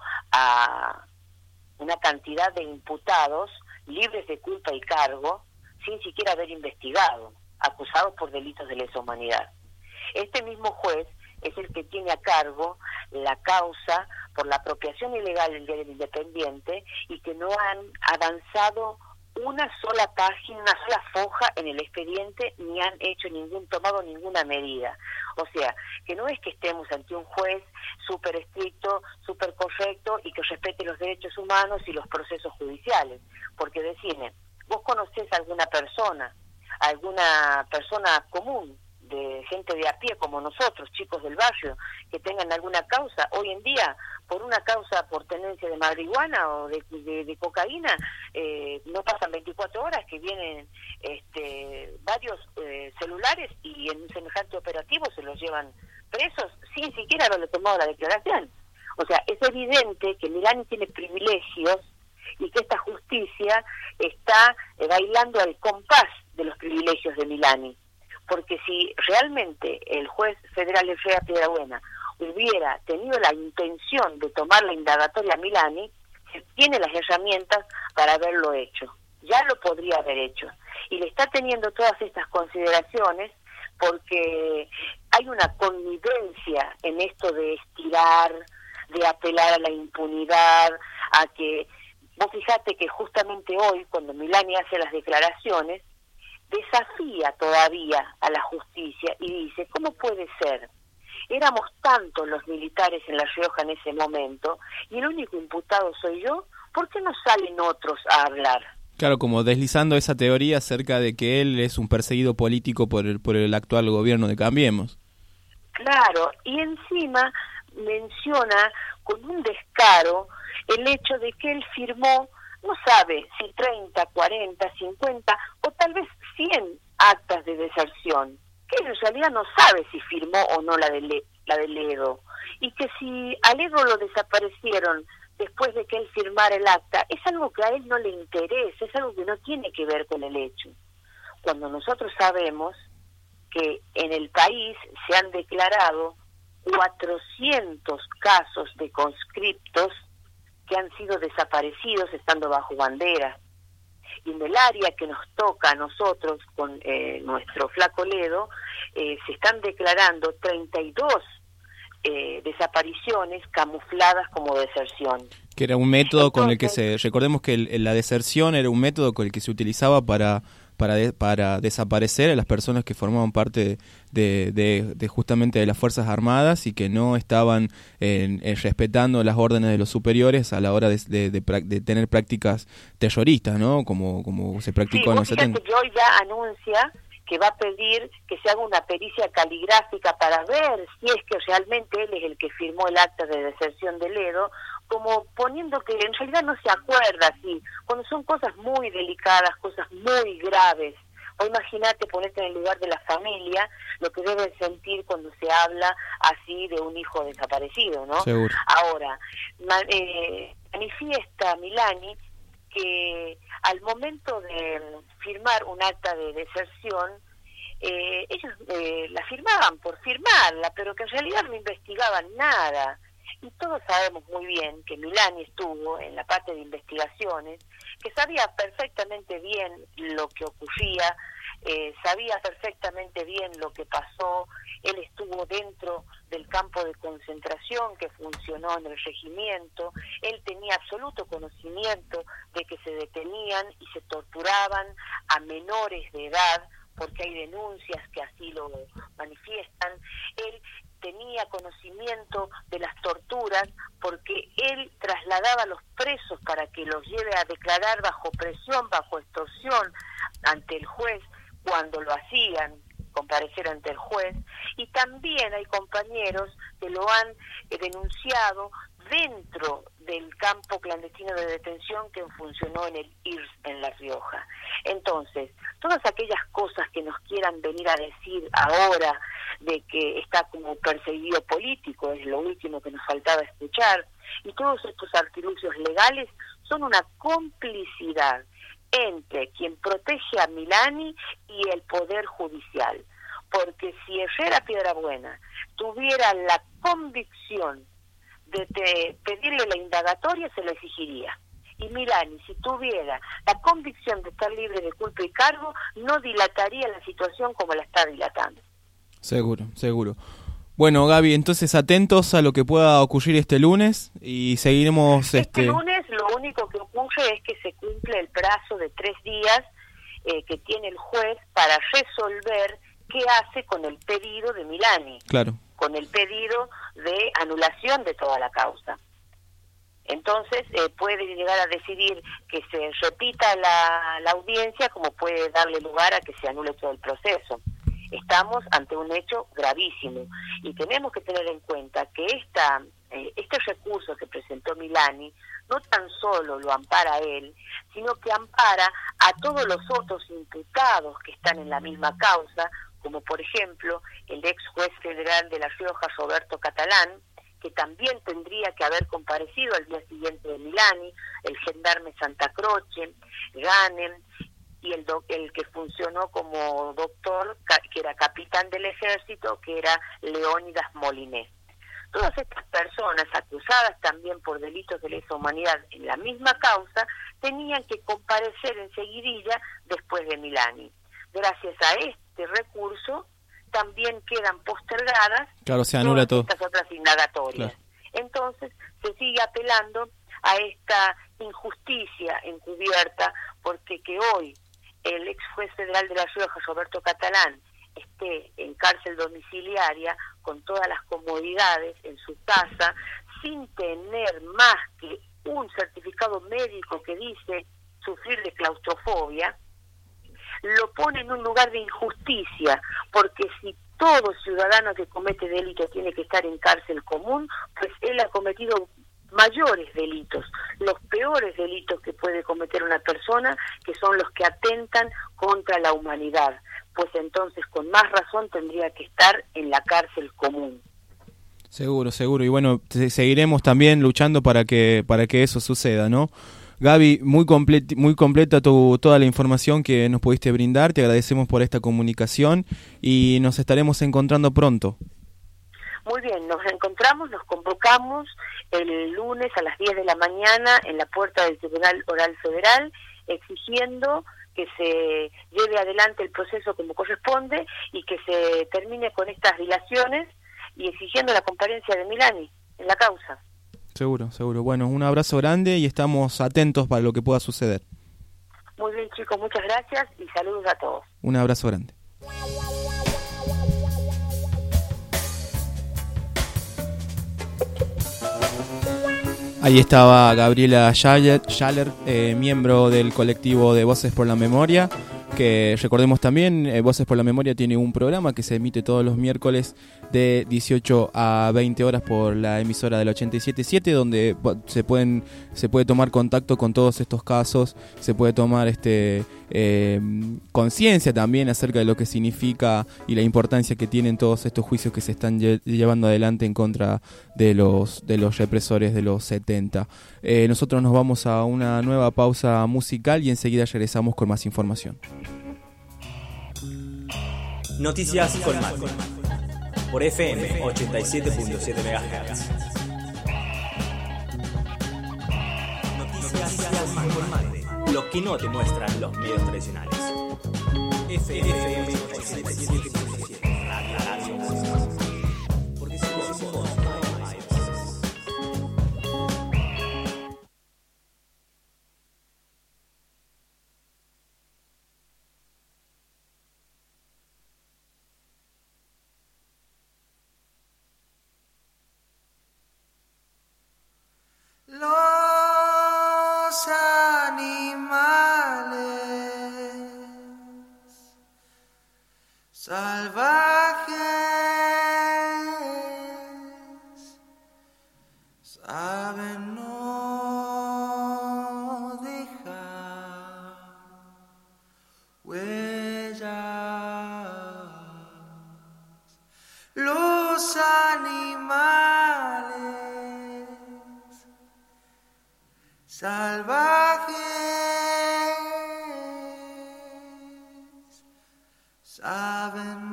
a una cantidad de imputados libres de culpa y cargo sin siquiera haber investigado, acusados por delitos de lesa humanidad. Este mismo juez es el que tiene a cargo la causa por la apropiación ilegal del Diario Independiente, y que no han avanzado una sola página, una sola foja en el expediente, ni han hecho ningún, tomado ninguna medida. O sea, que no es que estemos ante un juez súper estricto, súper correcto y que respete los derechos humanos y los procesos judiciales, porque decime, vos conocés a alguna persona, alguna persona común, de gente de a pie como nosotros, chicos del barrio, que tengan alguna causa, hoy en día, por una causa por tenencia de marihuana o de, de, de cocaína, eh, no pasan veinticuatro horas que vienen este, varios eh, celulares y en un semejante operativo se los llevan presos sin siquiera haberle tomado la declaración. O sea, es evidente que Milani tiene privilegios y que esta justicia está eh, bailando al compás de los privilegios de Milani. Porque si realmente el juez federal Herrera Piedrabuena hubiera tenido la intención de tomar la indagatoria a Milani, tiene las herramientas para haberlo hecho. Ya lo podría haber hecho. Y le está teniendo todas estas consideraciones porque hay una connivencia en esto de estirar, de apelar a la impunidad, a que... Vos fijate que justamente hoy, cuando Milani hace las declaraciones, desafía todavía a la justicia y dice, ¿cómo puede ser? Éramos tantos los militares en La Rioja en ese momento y el único imputado soy yo, ¿por qué no salen otros a hablar? Claro, como deslizando esa teoría acerca de que él es un perseguido político por el, por el actual gobierno de Cambiemos. Claro, y encima menciona con un descaro el hecho de que él firmó, no sabe si treinta, cuarenta, cincuenta o tal vez cien actas de deserción, que en realidad no sabe si firmó o no la de, la de Ledo, y que si a Ledo lo desaparecieron después de que él firmara el acta, es algo que a él no le interesa, es algo que no tiene que ver con el hecho. Cuando nosotros sabemos que en el país se han declarado cuatrocientos casos de conscriptos que han sido desaparecidos estando bajo bandera. Y en el área que nos toca a nosotros, con eh, nuestro flaco Ledo, eh, se están declarando treinta y dos eh, desapariciones camufladas como deserción. Que era un método Entonces, con el que se... Recordemos que el, la deserción era un método con el que se utilizaba para... Para, de, para desaparecer a las personas que formaban parte de, de, de justamente de las Fuerzas Armadas y que no estaban en, en respetando las órdenes de los superiores a la hora de, de, de, de tener prácticas terroristas, ¿no? Como, como se practicó sí, en los setenta. Que hoy ya anuncia que va a pedir que se haga una pericia caligráfica para ver si es que realmente él es el que firmó el acta de deserción de Ledo, como poniendo que en realidad no se acuerda así, cuando son cosas muy delicadas, cosas muy graves. O imagínate, ponerte en el lugar de la familia, lo que deben sentir cuando se habla así de un hijo desaparecido, ¿no? Seguro. Ahora, ma, eh, manifiesta Milani que al momento de firmar un acta de deserción, eh, ellos eh, la firmaban por firmarla, pero que en realidad no investigaban nada. Y todos sabemos muy bien que Milani estuvo en la parte de investigaciones, que sabía perfectamente bien lo que ocurría, eh, sabía perfectamente bien lo que pasó. Él estuvo dentro del campo de concentración que funcionó en el regimiento, él tenía absoluto conocimiento de que se detenían y se torturaban a menores de edad, porque hay denuncias que así lo manifiestan. Él tenía conocimiento de las torturas porque él trasladaba a los presos para que los lleve a declarar bajo presión, bajo extorsión ante el juez cuando lo hacían comparecer ante el juez, y también hay compañeros que lo han eh, denunciado dentro del campo clandestino de detención que funcionó en el I R S en La Rioja. Entonces, todas aquellas cosas que nos quieran venir a decir ahora de que está como perseguido político, es lo último que nos faltaba escuchar, y todos estos artilugios legales son una complicidad entre quien protege a Milani y el Poder Judicial. Porque si Herrera Piedrabuena tuviera la convicción de te, pedirle la indagatoria, se le exigiría. Y Milani, si tuviera la convicción de estar libre de culpa y cargo, no dilataría la situación como la está dilatando. Seguro, seguro. Bueno, Gaby, entonces atentos a lo que pueda ocurrir este lunes y seguiremos... Este, este... lunes lo único que ocurre es que se cumple el plazo de tres días eh, que tiene el juez para resolver qué hace con el pedido de Milani, Claro. con el pedido de anulación de toda la causa. Entonces eh, puede llegar a decidir que se repita la, la audiencia, como puede darle lugar a que se anule todo el proceso. Estamos ante un hecho gravísimo y tenemos que tener en cuenta que esta, eh, este recurso que presentó Milani no tan solo lo ampara a él, sino que ampara a todos los otros imputados que están en la misma causa, como por ejemplo el ex juez federal de La Rioja, Roberto Catalán, que también tendría que haber comparecido al día siguiente de Milani, el gendarme Santa Croce, Ganem, y el, do, el que funcionó como doctor, que era capitán del ejército, que era Leónidas Moliné. Todas estas personas acusadas también por delitos de lesa humanidad en la misma causa, tenían que comparecer enseguidilla después de Milani. Gracias a este recurso, también quedan postergadas Claro, se anula todo. estas otras indagatorias. Claro. Entonces, se sigue apelando a esta injusticia encubierta, porque que hoy el ex juez federal de La Rioja, Roberto Catalán, esté en cárcel domiciliaria con todas las comodidades en su casa, sin tener más que un certificado médico que dice sufrir de claustrofobia, lo pone en un lugar de injusticia, porque si todo ciudadano que comete delito tiene que estar en cárcel común, pues él ha cometido mayores delitos, los peores delitos que puede cometer una persona, que son los que atentan contra la humanidad, pues entonces con más razón tendría que estar en la cárcel común. Seguro, seguro, y bueno, seguiremos también luchando para que para que eso suceda, ¿no? Gaby, muy completa, muy completa tu, toda la información que nos pudiste brindar, te agradecemos por esta comunicación y nos estaremos encontrando pronto. Muy bien, nos encontramos, nos convocamos el lunes a las diez de la mañana en la puerta del Tribunal Oral Federal, exigiendo que se lleve adelante el proceso como corresponde y que se termine con estas dilaciones, y exigiendo la comparencia de Milani en la causa. Seguro, seguro. Bueno, un abrazo grande y estamos atentos para lo que pueda suceder. Muy bien, chicos, muchas gracias y saludos a todos. Un abrazo grande. Ahí estaba Gabriela Schaller, Schaller eh, miembro del colectivo de Voces por la Memoria, que recordemos también, eh, Voces por la Memoria tiene un programa que se emite todos los miércoles de dieciocho a veinte horas por la emisora del ochenta y siete punto siete, donde se pueden se puede tomar contacto con todos estos casos, se puede tomar este eh, conciencia también acerca de lo que significa y la importancia que tienen todos estos juicios que se están lle- llevando adelante en contra de los de los represores de los setenta. Eh, nosotros nos vamos a una nueva pausa musical y enseguida regresamos con más información. Noticias Colmate por F M ochenta y siete punto siete megahertz. Noticias Colmate, lo que no te muestran los medios tradicionales. F M ochenta y siete punto siete, Radio Voces. Porque somos vos. Los animales salvajes saben no dejar huellas. Los animales salvajes saben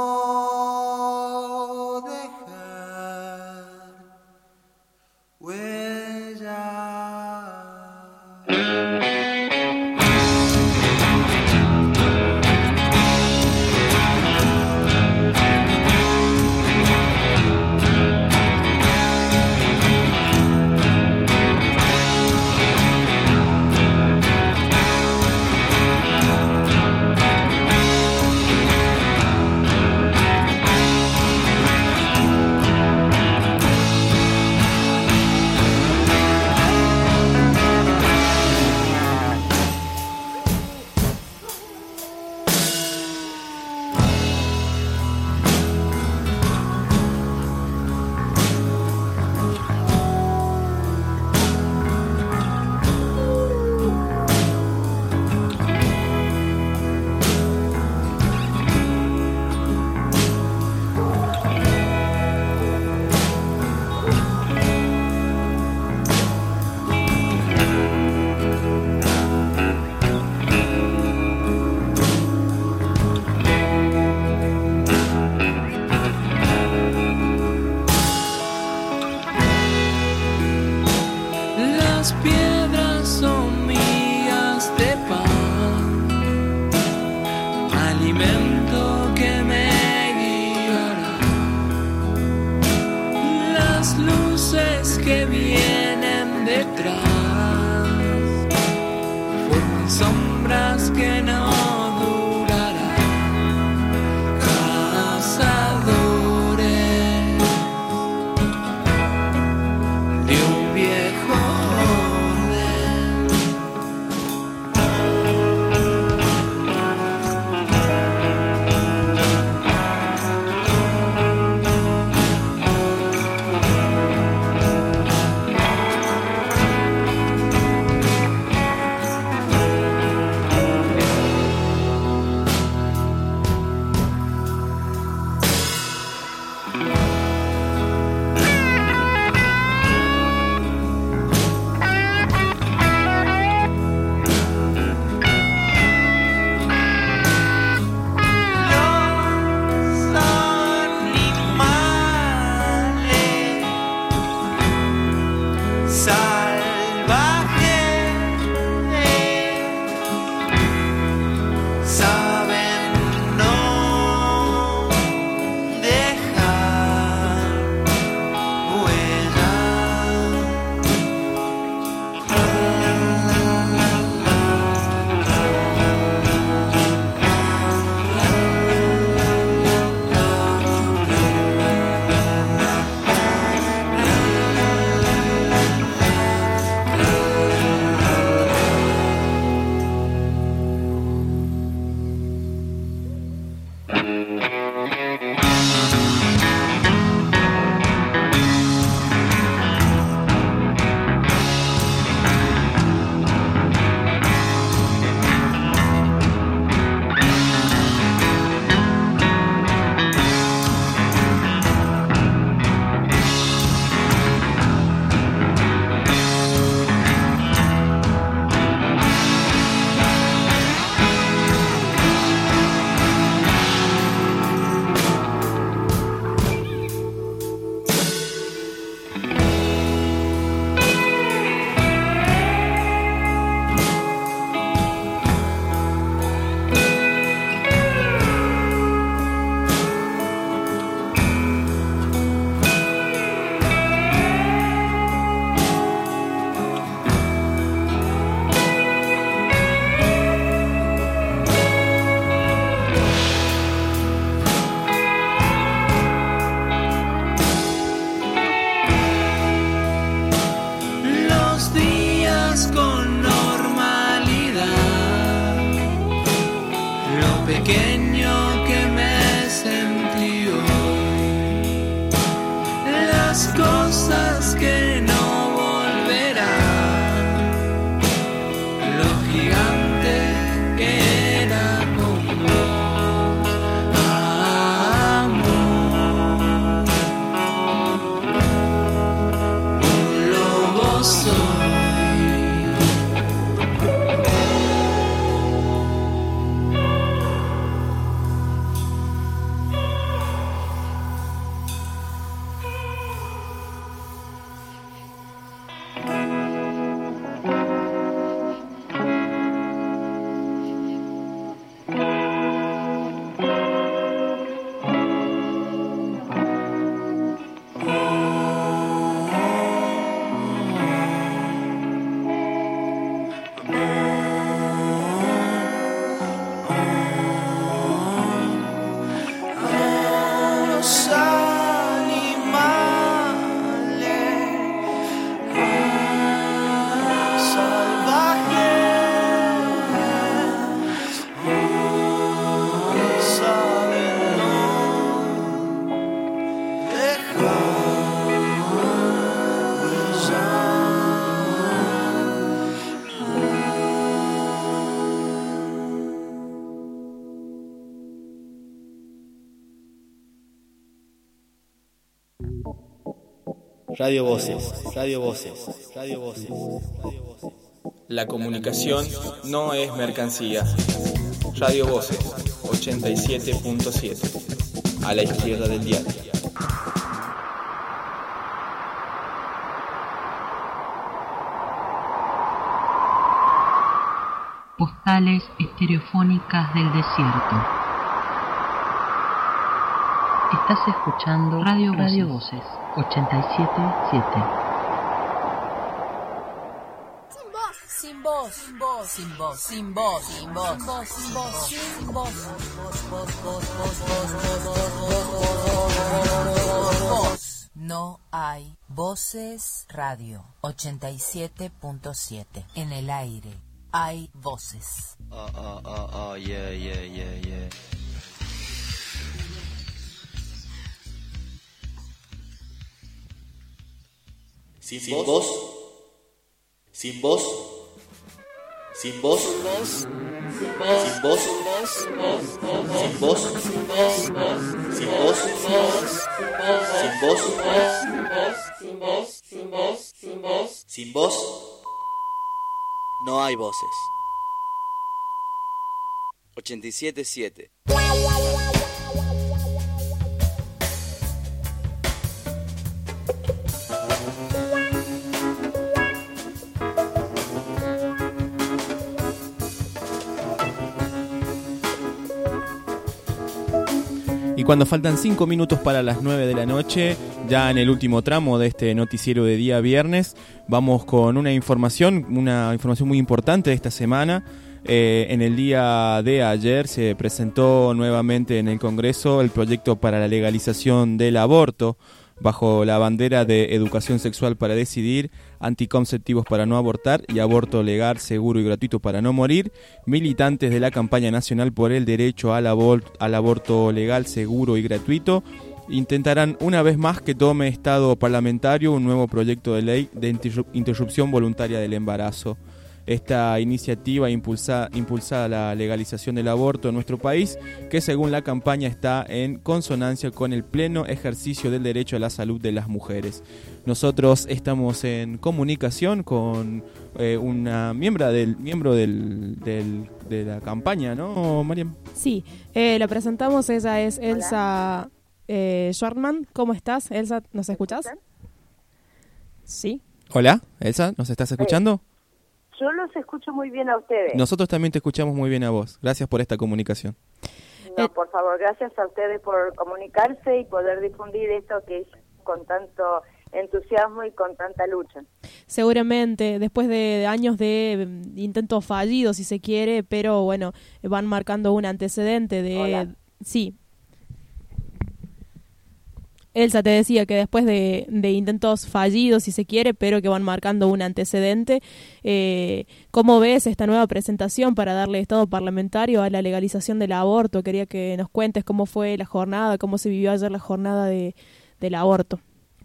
no dejar huellas. Las piedras son migas de pan, alimento que me guiará. Las luces que vienen detrás forman sombras que no durarán. Cazadores de un viejo pequeño que me sentí hoy, las cosas que no volverán, lo gigante que era con vos, amor, un lobo soy. Radio Voces, Radio Voces, Radio Voces. La comunicación no es mercancía. Radio Voces, ochenta y siete punto siete, a la izquierda del diario. Postales estereofónicas del desierto. Estás escuchando Radio Voces, Radio Voces ochenta y siete punto siete. Sin voz, sin voz, sin voz, sin voz, sin voz, sin voz, sin voz, sin voz, sin voz. No hay voces. Radio ochenta y siete punto siete. En el aire hay voces. Oh, oh, oh, oh, yeah, yeah, yeah, yeah. Sin, sin voz, sin voz, sin voz, sin voz, sin voz, sin voz, sin voz, sin voz, sin voz, sin voz, no hay voces. ochenta y siete punto siete. Y cuando faltan cinco minutos para las nueve de la noche, ya en el último tramo de este noticiero de día viernes, vamos con una información, una información muy importante de esta semana. Eh, en el día de ayer se presentó nuevamente en el Congreso el proyecto para la legalización del aborto, bajo la bandera de educación sexual para decidir, anticonceptivos para no abortar y aborto legal, seguro y gratuito para no morir. Militantes de la campaña nacional por el derecho al, abor- al aborto legal, seguro y gratuito intentarán una vez más que tome estado parlamentario un nuevo proyecto de ley de interrup- interrupción voluntaria del embarazo. Esta iniciativa impulsa, impulsa la legalización del aborto en nuestro país, que según la campaña está en consonancia con el pleno ejercicio del derecho a la salud de las mujeres. Nosotros estamos en comunicación con eh, una miembro del miembro del, del, de la campaña, ¿no, Mariam? Sí, eh, la presentamos, ella es Elsa eh, Schwartman. ¿Cómo estás, Elsa? ¿Nos escuchás? Sí. Hola, Elsa, ¿nos estás escuchando? Yo los escucho muy bien a ustedes. Nosotros también te escuchamos muy bien a vos. Gracias por esta comunicación. No, por favor, gracias a ustedes por comunicarse y poder difundir esto que es con tanto entusiasmo y con tanta lucha. Seguramente, después de años de intentos fallidos, si se quiere, pero bueno, van marcando un antecedente de... Hola. Sí. Elsa, te decía que después de, de intentos fallidos, si se quiere, pero que van marcando un antecedente, eh, ¿cómo ves esta nueva presentación para darle estado parlamentario a la legalización del aborto? Quería que nos cuentes cómo fue la jornada, cómo se vivió ayer la jornada de, del aborto.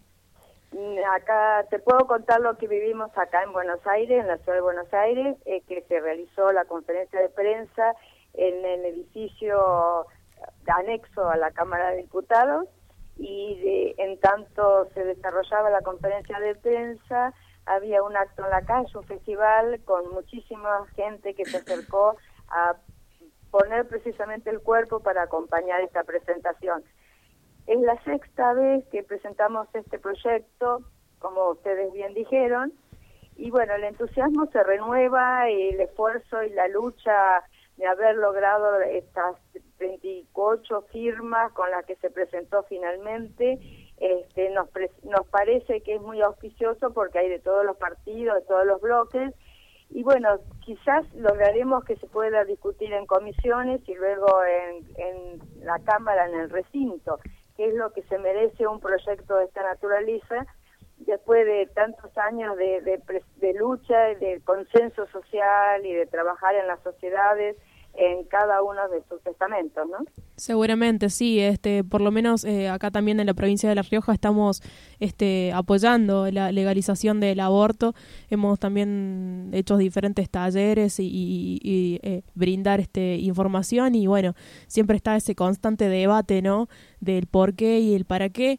Acá te puedo contar lo que vivimos acá en Buenos Aires, en la ciudad de Buenos Aires, eh, que se realizó la conferencia de prensa en el edificio anexo a la Cámara de Diputados. Y de, en tanto se desarrollaba la conferencia de prensa, había un acto en la calle, un festival con muchísima gente que se acercó a poner precisamente el cuerpo para acompañar esta presentación. Es la sexta vez que presentamos este proyecto, como ustedes bien dijeron, y bueno, el entusiasmo se renueva y el esfuerzo y la lucha de haber logrado estas veintiocho firmas con las que se presentó finalmente, este, nos, pre nos parece que es muy auspicioso porque hay de todos los partidos, de todos los bloques, y bueno, quizás lograremos que se pueda discutir en comisiones y luego en, en la Cámara, en el recinto, que es lo que se merece un proyecto de esta naturaleza, después de tantos años de, de, de lucha, de consenso social y de trabajar en las sociedades en cada uno de sus estamentos, ¿no? Seguramente, sí. Este, por lo menos eh, acá también en la provincia de La Rioja estamos este, apoyando la legalización del aborto. Hemos también hecho diferentes talleres y, y, y eh, brindar este, información y bueno, siempre está ese constante debate, ¿no? Del por qué y el para qué.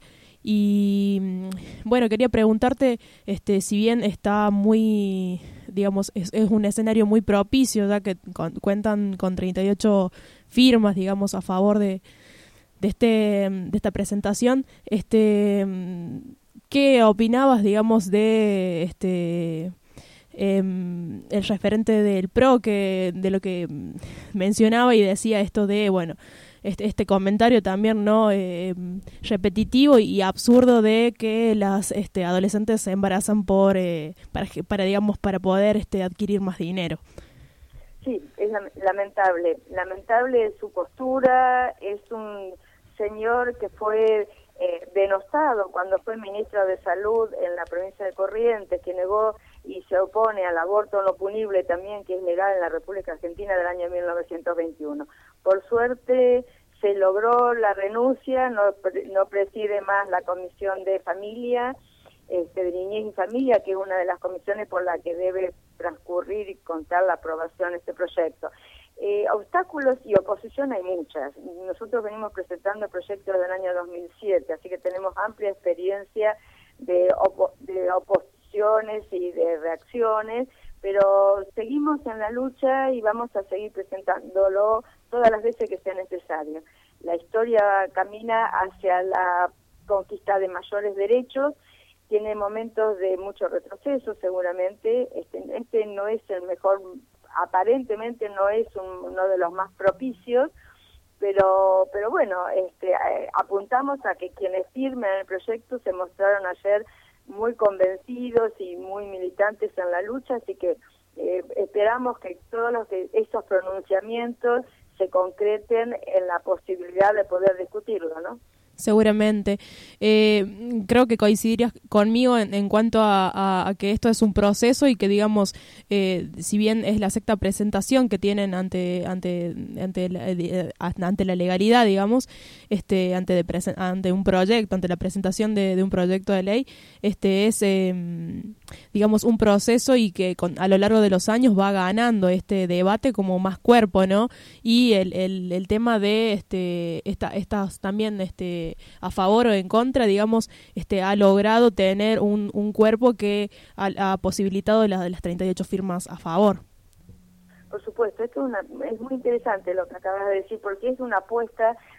Y bueno, quería preguntarte, este, si bien está muy, digamos, es, es un escenario muy propicio, ya que con, cuentan con treinta y ocho firmas, digamos, a favor de, de este, de esta presentación, este, ¿qué opinabas, digamos, de este eh, el referente del P R O, que de lo que mencionaba y decía esto de, bueno, Este, este comentario también no eh, repetitivo y absurdo de que las este, adolescentes se embarazan por eh, para, para digamos para poder este, adquirir más dinero? Sí, es lamentable, lamentable su postura. Es un señor que fue eh, denostado cuando fue ministro de Salud en la provincia de Corrientes, que negó y se opone al aborto no punible también, que es legal en la República Argentina del año mil novecientos veintiuno. Por suerte se logró la renuncia, no, no preside más la Comisión de Familia, este, de Niñez y Familia, que es una de las comisiones por la que debe transcurrir y contar la aprobación de este proyecto. Eh, obstáculos y oposición hay muchas. Nosotros venimos presentando proyectos del año dos mil siete, así que tenemos amplia experiencia de, opo de oposiciones y de reacciones, pero seguimos en la lucha y vamos a seguir presentándolo todas las veces que sea necesario. La historia camina hacia la conquista de mayores derechos, tiene momentos de mucho retroceso seguramente, este, este no es el mejor, aparentemente no es un, uno de los más propicios, pero pero bueno, este, eh, apuntamos a que quienes firmen el proyecto se mostraron ayer muy convencidos y muy militantes en la lucha, así que eh, esperamos que todos los que, esos pronunciamientos se concreten en la posibilidad de poder discutirlo, ¿no? Seguramente. Eh, creo que coincidirías conmigo en, en cuanto a, a, a que esto es un proceso y que, digamos, eh, si bien es la sexta presentación que tienen ante ante ante la, eh, ante la legalidad, digamos, este ante de presen- ante un proyecto, ante la presentación de, de un proyecto de ley, este es, eh, digamos, un proceso y que con, a lo largo de los años va ganando este debate como más cuerpo, ¿no? Y el, el, el tema de este esta estas también este a favor o en contra, digamos, este ha logrado tener un, un cuerpo que ha, ha posibilitado la, las treinta y ocho firmas a favor. Por supuesto, esto es, una, es muy interesante lo que acabas de decir, porque es una apuesta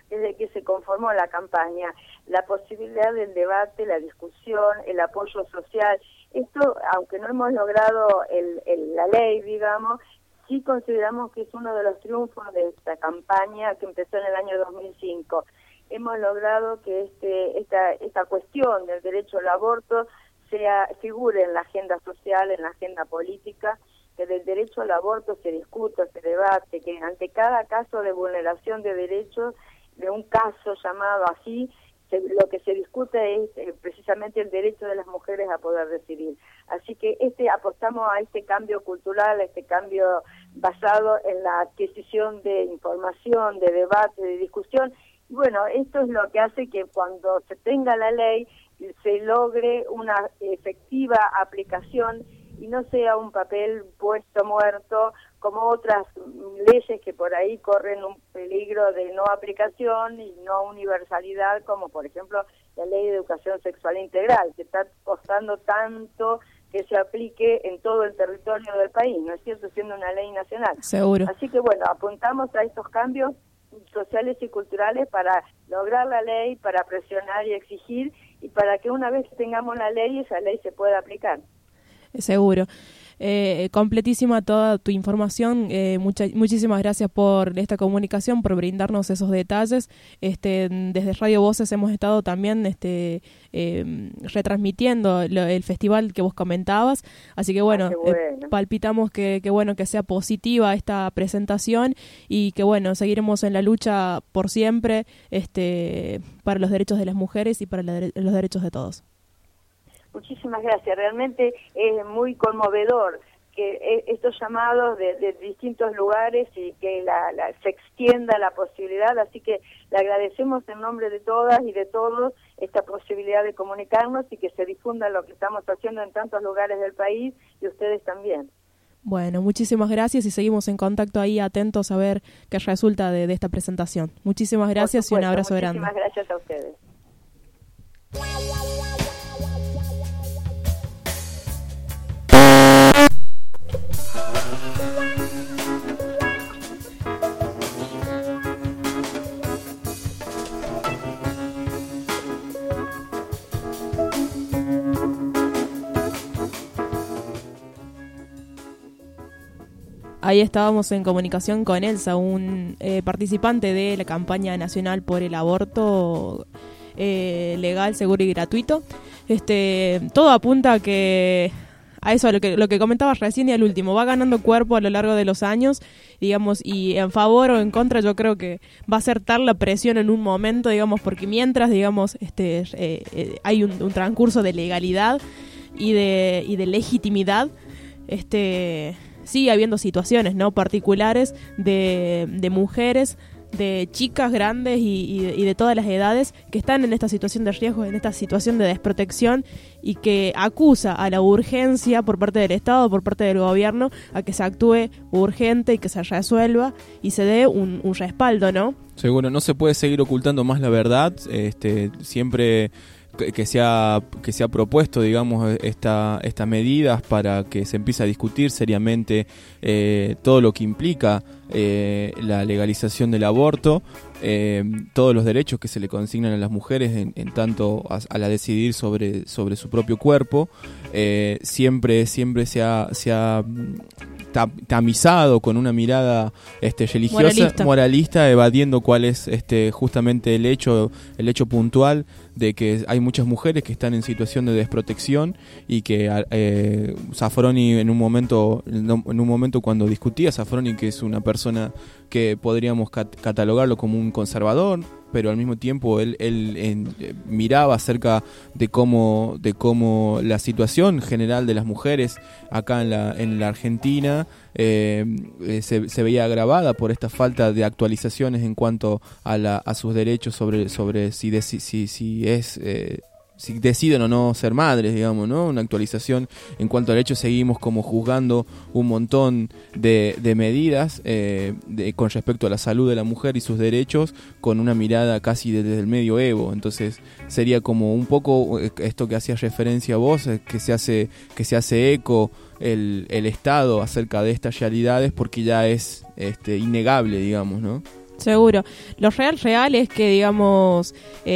desde que se conformó la campaña, la posibilidad del debate, la discusión, el apoyo social. Esto, aunque no hemos logrado el, el, la ley, digamos, sí consideramos que es uno de los triunfos de esta campaña que empezó en el año dos mil cinco. Hemos logrado que este, esta, esta cuestión del derecho al aborto sea, figure en la agenda social, en la agenda política, que del derecho al aborto se discuta, se debate, que ante cada caso de vulneración de derechos, de un caso llamado así, se, lo que se discute es eh, precisamente el derecho de las mujeres a poder decidir. Así que este apostamos a este cambio cultural, a este cambio basado en la adquisición de información, de debate, de discusión. Y bueno, esto es lo que hace que cuando se tenga la ley se logre una efectiva aplicación y no sea un papel puesto muerto como otras leyes que por ahí corren un peligro de no aplicación y no universalidad, como por ejemplo la Ley de Educación Sexual Integral, que está costando tanto que se aplique en todo el territorio del país, ¿no es cierto?, siendo una ley nacional. Seguro. Así que bueno, apuntamos a estos cambios sociales y culturales para lograr la ley, para presionar y exigir, y para que una vez que tengamos la ley, esa ley se pueda aplicar. Seguro. Eh, completísima toda tu información. Eh, mucha, muchísimas gracias por esta comunicación, por brindarnos esos detalles. Este, desde Radio Voces hemos estado también este, eh, retransmitiendo lo, el festival que vos comentabas. Así que bueno, ah, bueno. Eh, palpitamos que, que bueno que sea positiva esta presentación y que bueno seguiremos en la lucha por siempre este, para los derechos de las mujeres y para la, los derechos de todos. Muchísimas gracias. Realmente es muy conmovedor que estos llamados de, de distintos lugares y que la, la, se extienda la posibilidad. Así que le agradecemos en nombre de todas y de todos esta posibilidad de comunicarnos y que se difunda lo que estamos haciendo en tantos lugares del país y ustedes también. Bueno, muchísimas gracias y seguimos en contacto ahí atentos a ver qué resulta de, de esta presentación. Muchísimas gracias supuesto, y un abrazo muchísimas grande. Muchísimas gracias a ustedes. Ahí estábamos en comunicación con Elsa, un eh, participante de la campaña nacional por el aborto eh, legal, seguro y gratuito. Este, todo apunta a que a eso, a lo que lo que comentabas recién y al último, va ganando cuerpo a lo largo de los años, digamos, y en favor o en contra yo creo que va a ser tal la presión en un momento, digamos, porque mientras, digamos, este eh, eh, hay un, un transcurso de legalidad y de y de legitimidad, este sigue habiendo situaciones, ¿no?, particulares de, de mujeres, de chicas grandes y, y, de, y de todas las edades que están en esta situación de riesgo, en esta situación de desprotección y que acusa a la urgencia por parte del Estado, por parte del gobierno, a que se actúe urgente y que se resuelva y se dé un, un respaldo, ¿no? Seguro, no se puede seguir ocultando más la verdad, este, siempre que se ha que se ha propuesto, digamos, esta estas medidas para que se empiece a discutir seriamente eh, todo lo que implica eh, la legalización del aborto, eh, todos los derechos que se le consignan a las mujeres en, en tanto a, a la decidir sobre sobre su propio cuerpo. Eh, siempre siempre se ha se ha tamizado con una mirada este religiosa, moralista. moralista, evadiendo cuál es este justamente el hecho el hecho puntual de que hay muchas mujeres que están en situación de desprotección y que eh, Zafroni en un momento en un momento cuando discutía, Zafroni, que es una persona que podríamos cat- catalogarlo como un conservador, pero al mismo tiempo él, él en, eh, miraba acerca de cómo de cómo la situación general de las mujeres acá en la en la Argentina eh, eh, se, se veía agravada por esta falta de actualizaciones en cuanto a la a sus derechos sobre sobre si de, si, si, si es eh, si deciden o no ser madres, digamos, ¿no? Una actualización en cuanto al hecho. Seguimos como juzgando un montón de, de medidas eh, de, con respecto a la salud de la mujer y sus derechos con una mirada casi desde el medioevo. Entonces sería como un poco esto que hacías referencia a vos, que se hace que se hace eco el, el Estado acerca de estas realidades porque ya es este innegable, digamos, ¿no? Seguro. Lo real, real es que, digamos,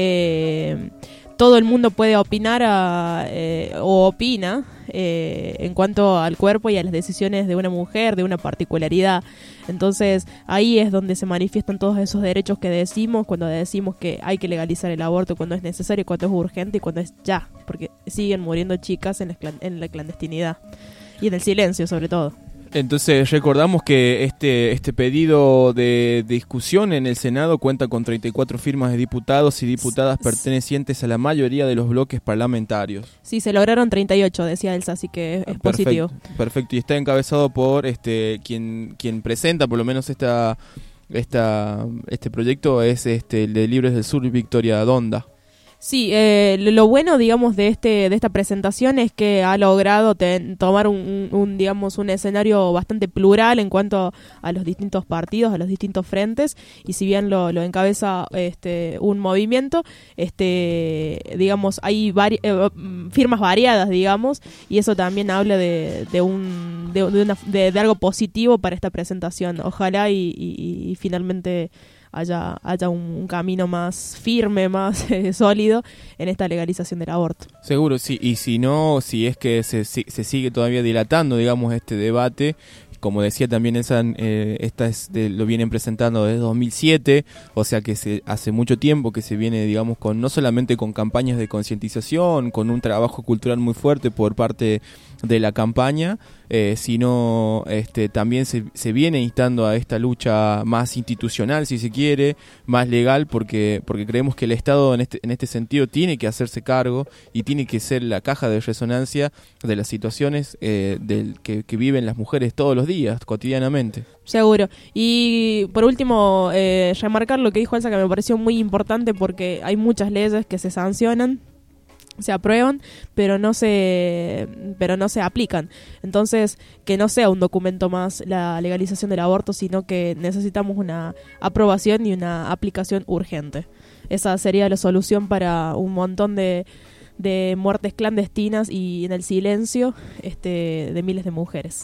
eh, todo el mundo puede opinar a, eh, o opina eh, en cuanto al cuerpo y a las decisiones de una mujer, de una particularidad. Entonces, ahí es donde se manifiestan todos esos derechos que decimos cuando decimos que hay que legalizar el aborto, cuando es necesario, cuando es urgente y cuando es ya, porque siguen muriendo chicas en la, en la clandestinidad y en el silencio, sobre todo. Entonces recordamos que este este pedido de discusión en el Senado cuenta con treinta y cuatro firmas de diputados y diputadas pertenecientes a la mayoría de los bloques parlamentarios. Sí, se lograron treinta y ocho, decía Elsa, así que es, es Perfecto, positivo. Perfecto, y está encabezado por este quien quien presenta por lo menos esta esta este proyecto es este el de Libres del Sur, Victoria Donda. Sí, eh, lo bueno, digamos, de este de esta presentación es que ha logrado ten, tomar un, un, un, digamos, un escenario bastante plural en cuanto a los distintos partidos, a los distintos frentes, y si bien lo, lo encabeza este un movimiento, este digamos, hay vari- eh, firmas variadas, digamos, y eso también habla de, de un de, de, una, de, de algo positivo para esta presentación. Ojalá y, y, y finalmente haya haya un, un camino más firme, más eh, sólido en esta legalización del aborto. Seguro, sí, y si no, si es que se, se sigue todavía dilatando, digamos, este debate, como decía también esa, eh, esta es de, lo vienen presentando desde dos mil siete, o sea que se hace mucho tiempo que se viene, digamos, con no solamente con campañas de concientización, con un trabajo cultural muy fuerte por parte de la campaña, eh, sino este, también se, se viene instando a esta lucha más institucional, si se quiere, más legal, porque porque creemos que el Estado en este en este sentido tiene que hacerse cargo y tiene que ser la caja de resonancia de las situaciones eh, del que, que viven las mujeres todos los días, cotidianamente. Seguro. Y por último, eh, remarcar lo que dijo Elsa, que me pareció muy importante, porque hay muchas leyes que se sancionan, se aprueban, pero no se pero no se aplican. Entonces, que no sea un documento más la legalización del aborto, sino que necesitamos una aprobación y una aplicación urgente. Esa sería la solución para un montón de, de muertes clandestinas y en el silencio este, de miles de mujeres.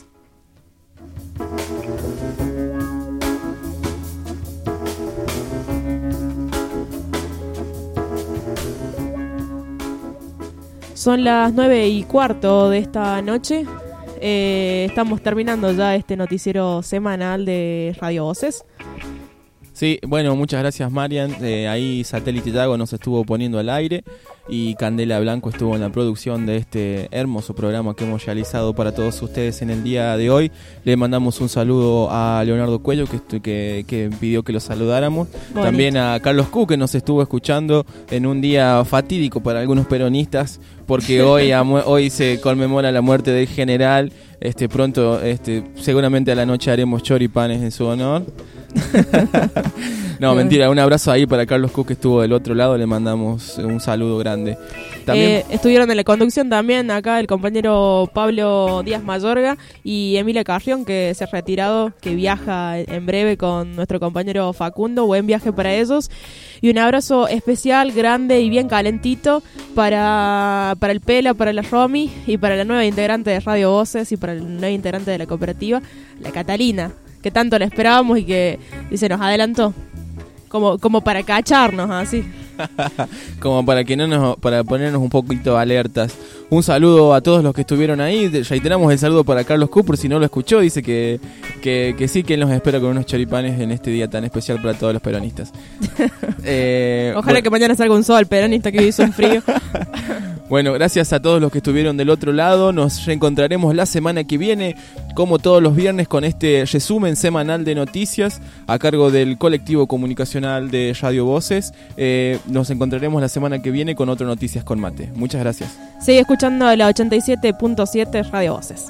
Son las nueve y cuarto de esta noche. Eh, estamos terminando ya este noticiero semanal de Radio Voces. Sí, bueno, muchas gracias, Marian. Eh, ahí Satélite Yago nos estuvo poniendo al aire y Candela Blanco estuvo en la producción de este hermoso programa que hemos realizado para todos ustedes en el día de hoy. Le mandamos un saludo a Leonardo Cuello, que, que, que pidió que lo saludáramos. Bonito. También a Carlos Q, que nos estuvo escuchando en un día fatídico para algunos peronistas, porque hoy, a, hoy se conmemora la muerte del general. Este, pronto, este, seguramente a la noche haremos choripanes en su honor. No, mentira, un abrazo ahí para Carlos Cook, que estuvo del otro lado, le mandamos un saludo grande. También eh, estuvieron en la conducción también acá el compañero Pablo Díaz Mayorga y Emilia Carrión, que se ha retirado, que viaja en breve con nuestro compañero Facundo. Buen viaje para ellos. Y un abrazo especial, grande y bien calentito para, para el Pela, para la Romy y para la nueva integrante de Radio Voces y para el nuevo integrante de la cooperativa, la Catalina, que tanto la esperábamos y que y se nos adelantó como como para cacharnos así. Como para que no nos para ponernos un poquito alertas. Un saludo a todos los que estuvieron ahí. Reiteramos el saludo para Carlos Cooper, si no lo escuchó, dice que, que, que sí, que él nos espera con unos choripanes en este día tan especial para todos los peronistas. eh, Ojalá bueno. que mañana salga un sol peronista, que hoy hizo un frío. Bueno, gracias a todos los que estuvieron del otro lado. Nos reencontraremos la semana que viene, como todos los viernes, con este resumen semanal de noticias a cargo del colectivo comunicacional de Radio Voces. Eh, nos encontraremos la semana que viene con otro Noticias con Mate. Muchas gracias. Sigue escuchando la ochenta y siete punto siete Radio Voces.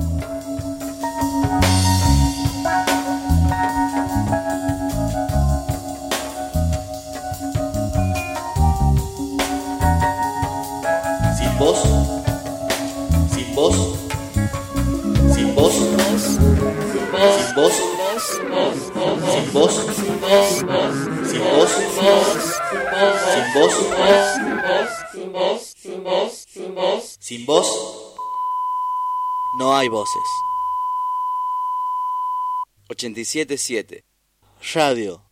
Sin voz, sin voz, sin voz, sin voz, sin voz, sin voz, sin voz, sin voz, sin voz, sin voz, sin voz, sin voz, no hay voces. ochenta y siete punto siete Radio